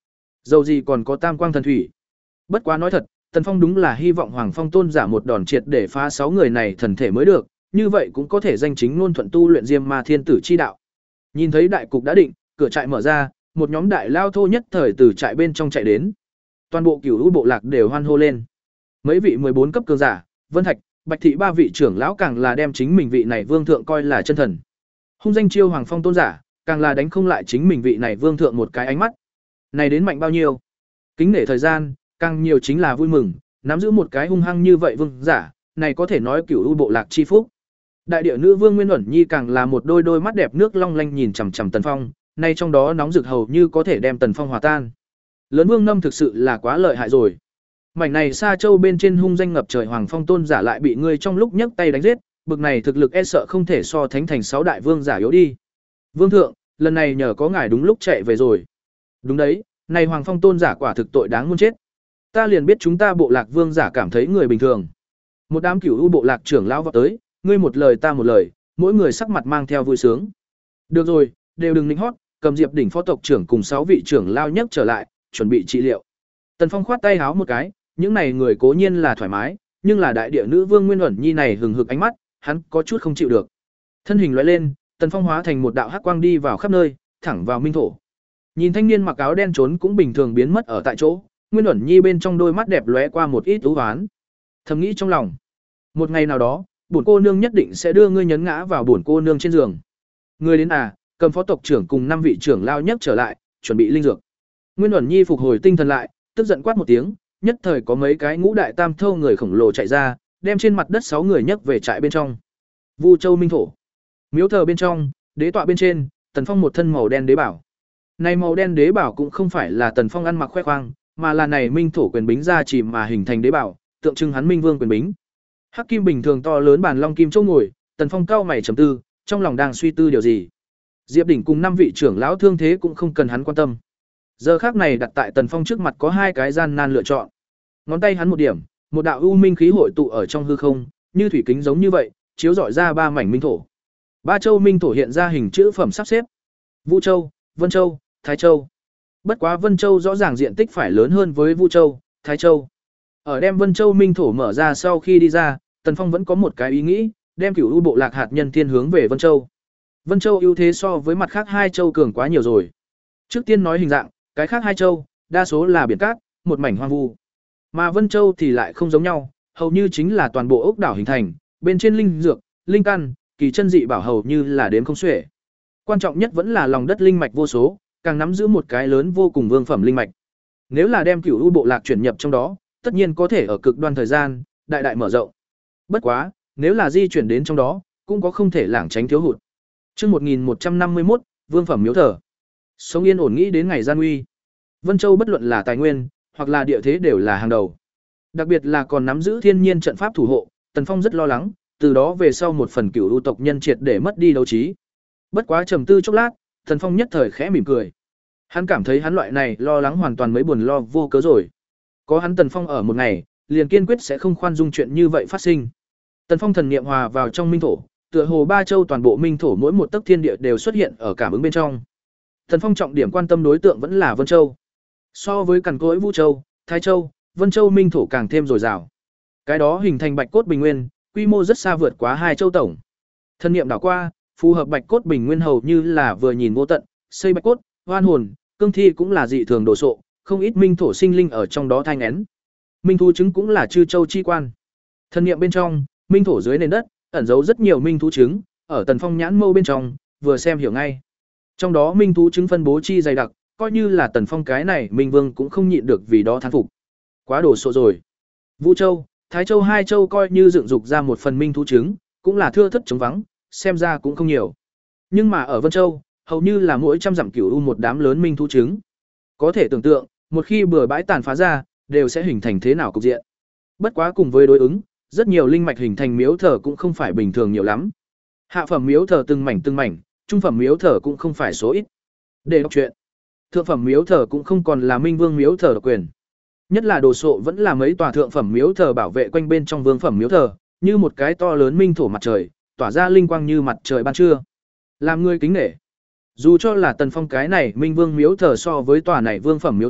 Dầu gì còn có tam quang thần thủy. Bất quá nói thật, Tần Phong đúng là hy vọng Hoàng Phong tôn giả một đòn triệt để phá sáu người này thần thể mới được, như vậy cũng có thể danh chính ngôn thuận tu luyện Diêm Ma Thiên Tử chi đạo. Nhìn thấy đại cục đã định, cửa trại mở ra, một nhóm đại lao thô nhất thời từ trại bên trong chạy đến. Toàn bộ Cửu U bộ lạc đều hoan hô lên. Mấy vị mười bốn cấp cường giả, Vân Thạch, Bạch Thị ba vị trưởng lão càng là đem chính mình vị này vương thượng coi là chân thần. Hung danh chiêu Hoàng Phong tôn giả, càng là đánh không lại chính mình vị này vương thượng một cái ánh mắt. Này đến mạnh bao nhiêu? Kính nể thời gian, càng nhiều chính là vui mừng, nắm giữ một cái hung hăng như vậy vương giả, này có thể nói Cửu U bộ lạc chi phúc. Đại địa nữ vương Nguyên Uẩn Nhi càng là một đôi đôi mắt đẹp nước long lanh nhìn chằm chằm Tần Phong, nay trong đó nóng rực hầu như có thể đem Tần Phong hòa tan. Lớn Vương Nâm thực sự là quá lợi hại rồi. Mảnh này Sa Châu bên trên hung danh ngập trời Hoàng Phong tôn giả lại bị ngươi trong lúc nhấc tay đánh giết, bực này thực lực e sợ không thể so thánh thành sáu đại vương giả yếu đi. Vương thượng, lần này nhờ có ngài đúng lúc chạy về rồi. Đúng đấy, này Hoàng Phong tôn giả quả thực tội đáng muôn chết. Ta liền biết chúng ta bộ lạc vương giả cảm thấy người bình thường. Một đám Cửu U bộ lạc trưởng lão vọt tới, ngươi một lời ta một lời, mỗi người sắc mặt mang theo vui sướng. Được rồi, đều đừng nịnh hót, cầm Diệp đỉnh phó tộc trưởng cùng sáu vị trưởng lao nhất trở lại, chuẩn bị trị liệu. Tần Phong khoát tay háo một cái, những này người cố nhiên là thoải mái, nhưng là đại địa nữ vương Nguyên Uẩn Nhi này hừng hực ánh mắt, hắn có chút không chịu được. Thân hình lóe lên, Tần Phong hóa thành một đạo hắc quang đi vào khắp nơi, thẳng vào minh thổ. Nhìn thanh niên mặc áo đen trốn cũng bình thường biến mất ở tại chỗ, Nguyên Uẩn Nhi bên trong đôi mắt đẹp lóe qua một ít u hoán. Thầm nghĩ trong lòng, một ngày nào đó, bổn cô nương nhất định sẽ đưa ngươi nhấn ngã vào bổn cô nương trên giường. Ngươi đến à, cầm phó tộc trưởng cùng năm vị trưởng lao nhất trở lại, chuẩn bị linh dược. Nguyên Uẩn Nhi phục hồi tinh thần lại, tức giận quát một tiếng, nhất thời có mấy cái ngũ đại tam thâu người khổng lồ chạy ra, đem trên mặt đất sáu người nhấc về trại bên trong. Vu Châu Minh thổ. Miếu thờ bên trong, đế tọa bên trên, Tần Phong một thân màu đen đế bảo. Này màu đen đế bảo cũng không phải là Tần Phong ăn mặc khoe khoang, mà là này minh thổ quyền bính ra chỉ mà hình thành đế bảo, tượng trưng hắn minh vương quyền bính. Hắc kim bình thường to lớn bàn long kim châu ngồi, Tần Phong cao mày trầm tư, trong lòng đang suy tư điều gì. Diệp đỉnh cùng năm vị trưởng lão thương thế cũng không cần hắn quan tâm. Giờ khắc này đặt tại Tần Phong trước mặt có hai cái gian nan lựa chọn. Ngón tay hắn một điểm, một đạo u minh khí hội tụ ở trong hư không, như thủy kính giống như vậy, chiếu rọi ra ba mảnh minh thổ. Ba châu minh thổ hiện ra hình chữ phẩm sắp xếp. Vũ Châu, Vân Châu, Thái Châu. Bất quá Vân Châu rõ ràng diện tích phải lớn hơn với Vũ Châu, Thái Châu. Ở đem Vân Châu minh thổ mở ra sau khi đi ra, Tần Phong vẫn có một cái ý nghĩ, đem Cửu U bộ lạc hạt nhân thiên hướng về Vân Châu. Vân Châu ưu thế so với mặt khác hai châu cường quá nhiều rồi. Trước tiên nói hình dạng, cái khác hai châu, đa số là biển cát, một mảnh hoang vu. Mà Vân Châu thì lại không giống nhau, hầu như chính là toàn bộ ốc đảo hình thành, bên trên linh dược, linh căn, kỳ chân dị bảo hầu như là đếm không xuể. Quan trọng nhất vẫn là lòng đất linh mạch vô số, càng nắm giữ một cái lớn vô cùng vương phẩm linh mạch. Nếu là đem Cửu U bộ lạc chuyển nhập trong đó, tất nhiên có thể ở cực đoan thời gian, đại đại mở rộng. Bất quá, nếu là di chuyển đến trong đó, cũng có không thể lảng tránh thiếu hụt. Chương một nghìn một trăm năm mươi mốt, vương phẩm miếu thờ. Sống yên ổn nghĩ đến ngày gian nguy. Vân Châu bất luận là tài nguyên, hoặc là địa thế đều là hàng đầu. Đặc biệt là còn nắm giữ thiên nhiên trận pháp thủ hộ, Tần Phong rất lo lắng, từ đó về sau một phần Cửu U tộc nhân triệt để mất đi đấu trí. Bất quá trầm tư chốc lát, Tần Phong nhất thời khẽ mỉm cười. Hắn cảm thấy hắn loại này lo lắng hoàn toàn mấy buồn lo vô cớ rồi. Có hắn Tần Phong ở một ngày, liền kiên quyết sẽ không khoan dung chuyện như vậy phát sinh. Tần Phong thần niệm hòa vào trong minh thổ, tựa hồ ba châu toàn bộ minh thổ mỗi một tấc thiên địa đều xuất hiện ở cảm ứng bên trong. Tần Phong trọng điểm quan tâm đối tượng vẫn là Vân Châu. So với cằn cỗi Vũ Châu, Thái Châu, Vân Châu minh thổ càng thêm dồi dào. Cái đó hình thành bạch cốt bình nguyên, quy mô rất xa vượt quá hai châu tổng. Thần niệm đảo qua, phù hợp bạch cốt bình nguyên hầu như là vừa nhìn vô tận, xây bạch cốt, oan hồn, cương thi cũng là dị thường đồ sộ, không ít minh thổ sinh linh ở trong đó thai nghén. Minh thú trứng cũng là chư châu chi quan. Thần niệm bên trong, minh thổ dưới nền đất, ẩn giấu rất nhiều minh thú trứng, ở Tần Phong nhãn mâu bên trong, vừa xem hiểu ngay. Trong đó minh thú trứng phân bố chi dày đặc, coi như là Tần Phong cái này Minh Vương cũng không nhịn được vì đó thán phục. Quá đồ sộ rồi. Vũ Châu, Thái Châu hai châu coi như dựng dục ra một phần minh thú trứng, cũng là thưa thất trống vắng, xem ra cũng không nhiều. Nhưng mà ở Vân Châu, hầu như là mỗi trăm dặm Cửu U một đám lớn minh thú trứng. Có thể tưởng tượng, một khi bừa bãi tàn phá ra, đều sẽ hình thành thế nào cục diện. Bất quá cùng với đối ứng, rất nhiều linh mạch hình thành miếu thờ cũng không phải bình thường nhiều lắm. Hạ phẩm miếu thờ từng mảnh từng mảnh, trung phẩm miếu thờ cũng không phải số ít. Để đọc truyện. Thượng phẩm miếu thờ cũng không còn là Minh Vương miếu thờ độc quyền. Nhất là đồ sộ vẫn là mấy tòa thượng phẩm miếu thờ bảo vệ quanh bên trong vương phẩm miếu thờ, như một cái to lớn minh thổ mặt trời, tỏa ra linh quang như mặt trời ban trưa. Làm người kính nể. Dù cho là Tần Phong cái này Minh Vương miếu thờ so với tòa này vương phẩm miếu thờ,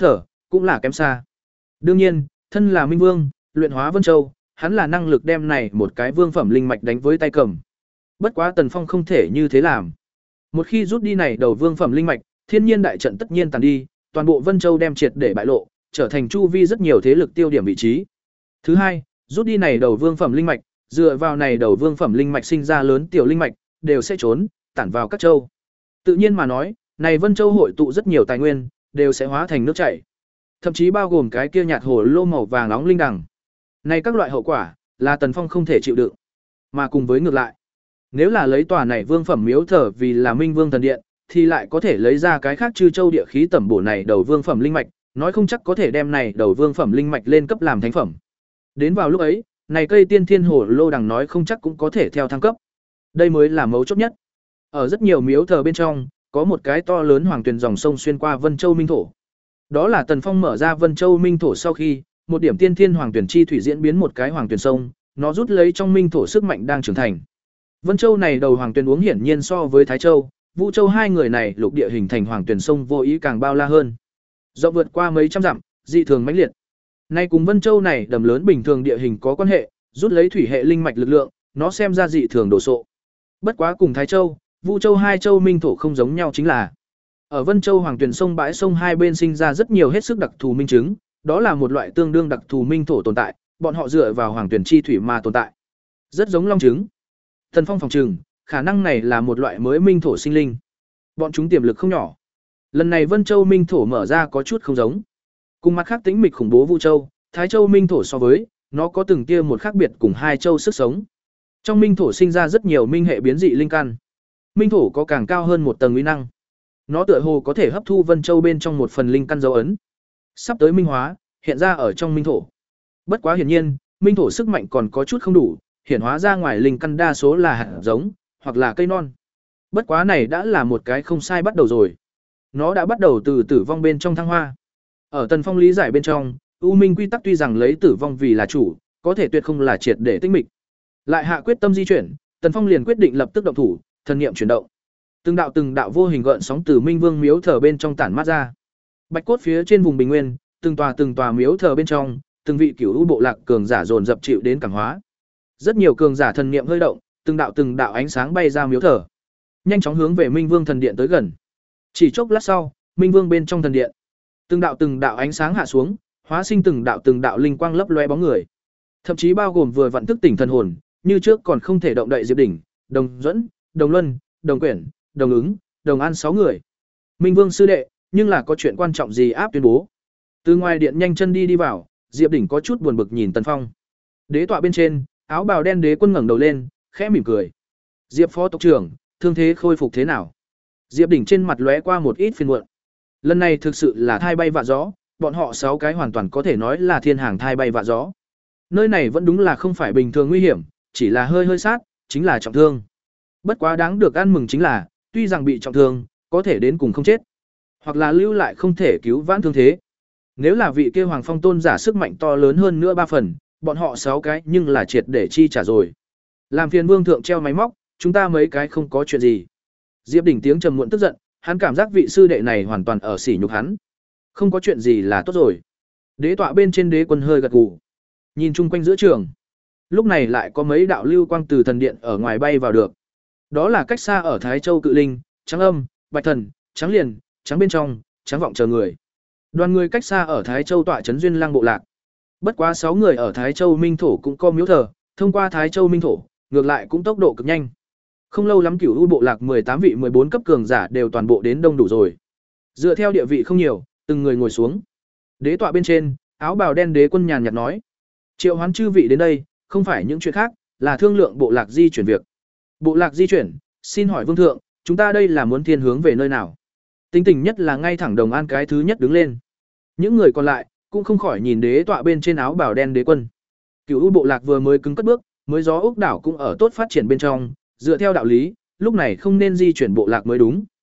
cũng là kém xa. Đương nhiên, thân là Minh Vương, luyện hóa Vân Châu, hắn là năng lực đem này một cái vương phẩm linh mạch đánh với tay cầm. Bất quá Tần Phong không thể như thế làm. Một khi rút đi này đầu vương phẩm linh mạch, thiên nhiên đại trận tất nhiên tàn đi, toàn bộ Vân Châu đem triệt để bại lộ, trở thành chu vi rất nhiều thế lực tiêu điểm vị trí. Thứ hai, rút đi này đầu vương phẩm linh mạch, dựa vào này đầu vương phẩm linh mạch sinh ra lớn tiểu linh mạch, đều sẽ trốn, tản vào các châu. Tự nhiên mà nói, này Vân Châu hội tụ rất nhiều tài nguyên, đều sẽ hóa thành nước chảy. Thậm chí bao gồm cái kia nhạt hồ lô màu vàng nóng linh đằng. Này các loại hậu quả, là Tần Phong không thể chịu đựng. Mà cùng với ngược lại, nếu là lấy tòa này vương phẩm miếu thờ vì là Minh Vương thần điện, thì lại có thể lấy ra cái khác chư châu địa khí tẩm bổ này đầu vương phẩm linh mạch, nói không chắc có thể đem này đầu vương phẩm linh mạch lên cấp làm thánh phẩm. Đến vào lúc ấy, này cây tiên thiên hồ lô đằng nói không chắc cũng có thể theo thăng cấp. Đây mới là mấu chốt nhất. Ở rất nhiều miếu thờ bên trong, có một cái to lớn hoàng tuyền dòng sông xuyên qua Vân Châu Minh thổ. Đó là Tần Phong mở ra Vân Châu Minh thổ sau khi, một điểm tiên thiên hoàng tuyển chi thủy diễn biến một cái hoàng tuyển sông, nó rút lấy trong minh thổ sức mạnh đang trưởng thành. Vân Châu này đầu hoàng tuyển uống hiển nhiên so với Thái Châu, Vũ Châu hai người này lục địa hình thành hoàng tuyển sông vô ý càng bao la hơn. Rộng vượt qua mấy trăm dặm, dị thường mãnh liệt. Nay cùng Vân Châu này đầm lớn bình thường địa hình có quan hệ, rút lấy thủy hệ linh mạch lực lượng, nó xem ra dị thường đồ sộ. Bất quá cùng Thái Châu, Vũ Châu hai châu minh thổ không giống nhau chính là ở Vân Châu hoàng tuyển sông bãi sông hai bên sinh ra rất nhiều hết sức đặc thù minh chứng, đó là một loại tương đương đặc thù minh thổ tồn tại, bọn họ dựa vào hoàng tuyển chi thủy mà tồn tại. Rất giống long trứng. Tần Phong phòng trừng, khả năng này là một loại mới minh thổ sinh linh. Bọn chúng tiềm lực không nhỏ. Lần này Vân Châu minh thổ mở ra có chút không giống. Cùng mặt khác tĩnh mịch khủng bố Vũ Châu, Thái Châu minh thổ so với, nó có từng tia một khác biệt cùng hai châu sức sống. Trong minh thổ sinh ra rất nhiều minh hệ biến dị linh căn. Minh thổ có càng cao hơn một tầng uy năng. Nó tựa hồ có thể hấp thu Vân Châu bên trong một phần linh căn dấu ấn. Sắp tới minh hóa, hiện ra ở trong minh thổ. Bất quá hiển nhiên, minh thổ sức mạnh còn có chút không đủ, hiện hóa ra ngoài linh căn đa số là hạt giống, hoặc là cây non. Bất quá này đã là một cái không sai bắt đầu rồi. Nó đã bắt đầu từ tử vong bên trong thăng hoa. Ở Tần Phong lý giải bên trong, U Minh quy tắc tuy rằng lấy tử vong vì là chủ, có thể tuyệt không là triệt để tinh mịch. Lại hạ quyết tâm di chuyển, Tần Phong liền quyết định lập tức động thủ, thần niệm chuyển động. Từng đạo từng đạo vô hình gợn sóng từ Minh Vương miếu thờ bên trong tản mát ra. Bạch cốt phía trên vùng bình nguyên, từng tòa từng tòa miếu thờ bên trong, từng vị cửu u bộ lạc cường giả dồn dập chịu đến cảm hóa. Rất nhiều cường giả thần niệm hơi động, từng đạo từng đạo ánh sáng bay ra miếu thờ, nhanh chóng hướng về Minh Vương thần điện tới gần. Chỉ chốc lát sau, Minh Vương bên trong thần điện, từng đạo từng đạo ánh sáng hạ xuống, hóa sinh từng đạo từng đạo linh quang lấp loé bóng người. Thậm chí bao gồm vừa vận thức tỉnh thần hồn, như trước còn không thể động đậy Diệp Đỉnh, Đồng Duẫn, Đồng Luân, Đồng Quyển, Đồng Ứng, Đồng An sáu người. Minh Vương sư đệ, nhưng là có chuyện quan trọng gì áp tuyên bố? Từ ngoài điện nhanh chân đi đi vào, Diệp Đỉnh có chút buồn bực nhìn Tần Phong. Đế tọa bên trên, áo bào đen đế quân ngẩng đầu lên, khẽ mỉm cười. Diệp phó tộc trưởng, thương thế khôi phục thế nào? Diệp Đỉnh trên mặt lóe qua một ít phiền muộn. Lần này thực sự là thai bay vạ gió, bọn họ sáu cái hoàn toàn có thể nói là thiên hàng thai bay vạ gió. Nơi này vẫn đúng là không phải bình thường nguy hiểm, chỉ là hơi hơi sát, chính là trọng thương. Bất quá đáng được ăn mừng chính là, tuy rằng bị trọng thương, có thể đến cùng không chết, hoặc là lưu lại không thể cứu vãn thương thế. Nếu là vị kia Hoàng Phong tôn giả sức mạnh to lớn hơn nữa ba phần, bọn họ sáu cái nhưng là triệt để chi trả rồi. Làm phiền vương thượng treo máy móc, chúng ta mấy cái không có chuyện gì. Diệp Đỉnh tiếng trầm muộn tức giận, hắn cảm giác vị sư đệ này hoàn toàn ở sỉ nhục hắn. Không có chuyện gì là tốt rồi. Đế tọa bên trên đế quân hơi gật gù, nhìn chung quanh giữa trường. Lúc này lại có mấy đạo lưu quang từ thần điện ở ngoài bay vào được. Đó là cách xa ở Thái Châu Cự Linh, Trắng Âm, Bạch Thần, Trắng Liền, Trắng bên trong, Trắng vọng chờ người. Đoàn người cách xa ở Thái Châu tọa trấn Duyên Lăng bộ lạc. Bất quá sáu người ở Thái Châu Minh thổ cũng có miếu thờ, thông qua Thái Châu Minh thổ, ngược lại cũng tốc độ cực nhanh. Không lâu lắm Cửu U bộ lạc mười tám vị mười bốn cấp cường giả đều toàn bộ đến đông đủ rồi. Dựa theo địa vị không nhiều, từng người ngồi xuống. Đế tọa bên trên, áo bào đen đế quân nhàn nhạt nói: "Triệu hoán chư vị đến đây, không phải những chuyện khác, là thương lượng bộ lạc di chuyển việc." Bộ lạc di chuyển, xin hỏi vương thượng, chúng ta đây là muốn thiên hướng về nơi nào? Tính tình nhất là ngay thẳng Đồng An cái thứ nhất đứng lên. Những người còn lại cũng không khỏi nhìn đế tọa bên trên áo bào đen đế quân. Cửu U bộ lạc vừa mới cứng cất bước, mới gió ốc đảo cũng ở tốt phát triển bên trong, dựa theo đạo lý, lúc này không nên di chuyển bộ lạc mới đúng.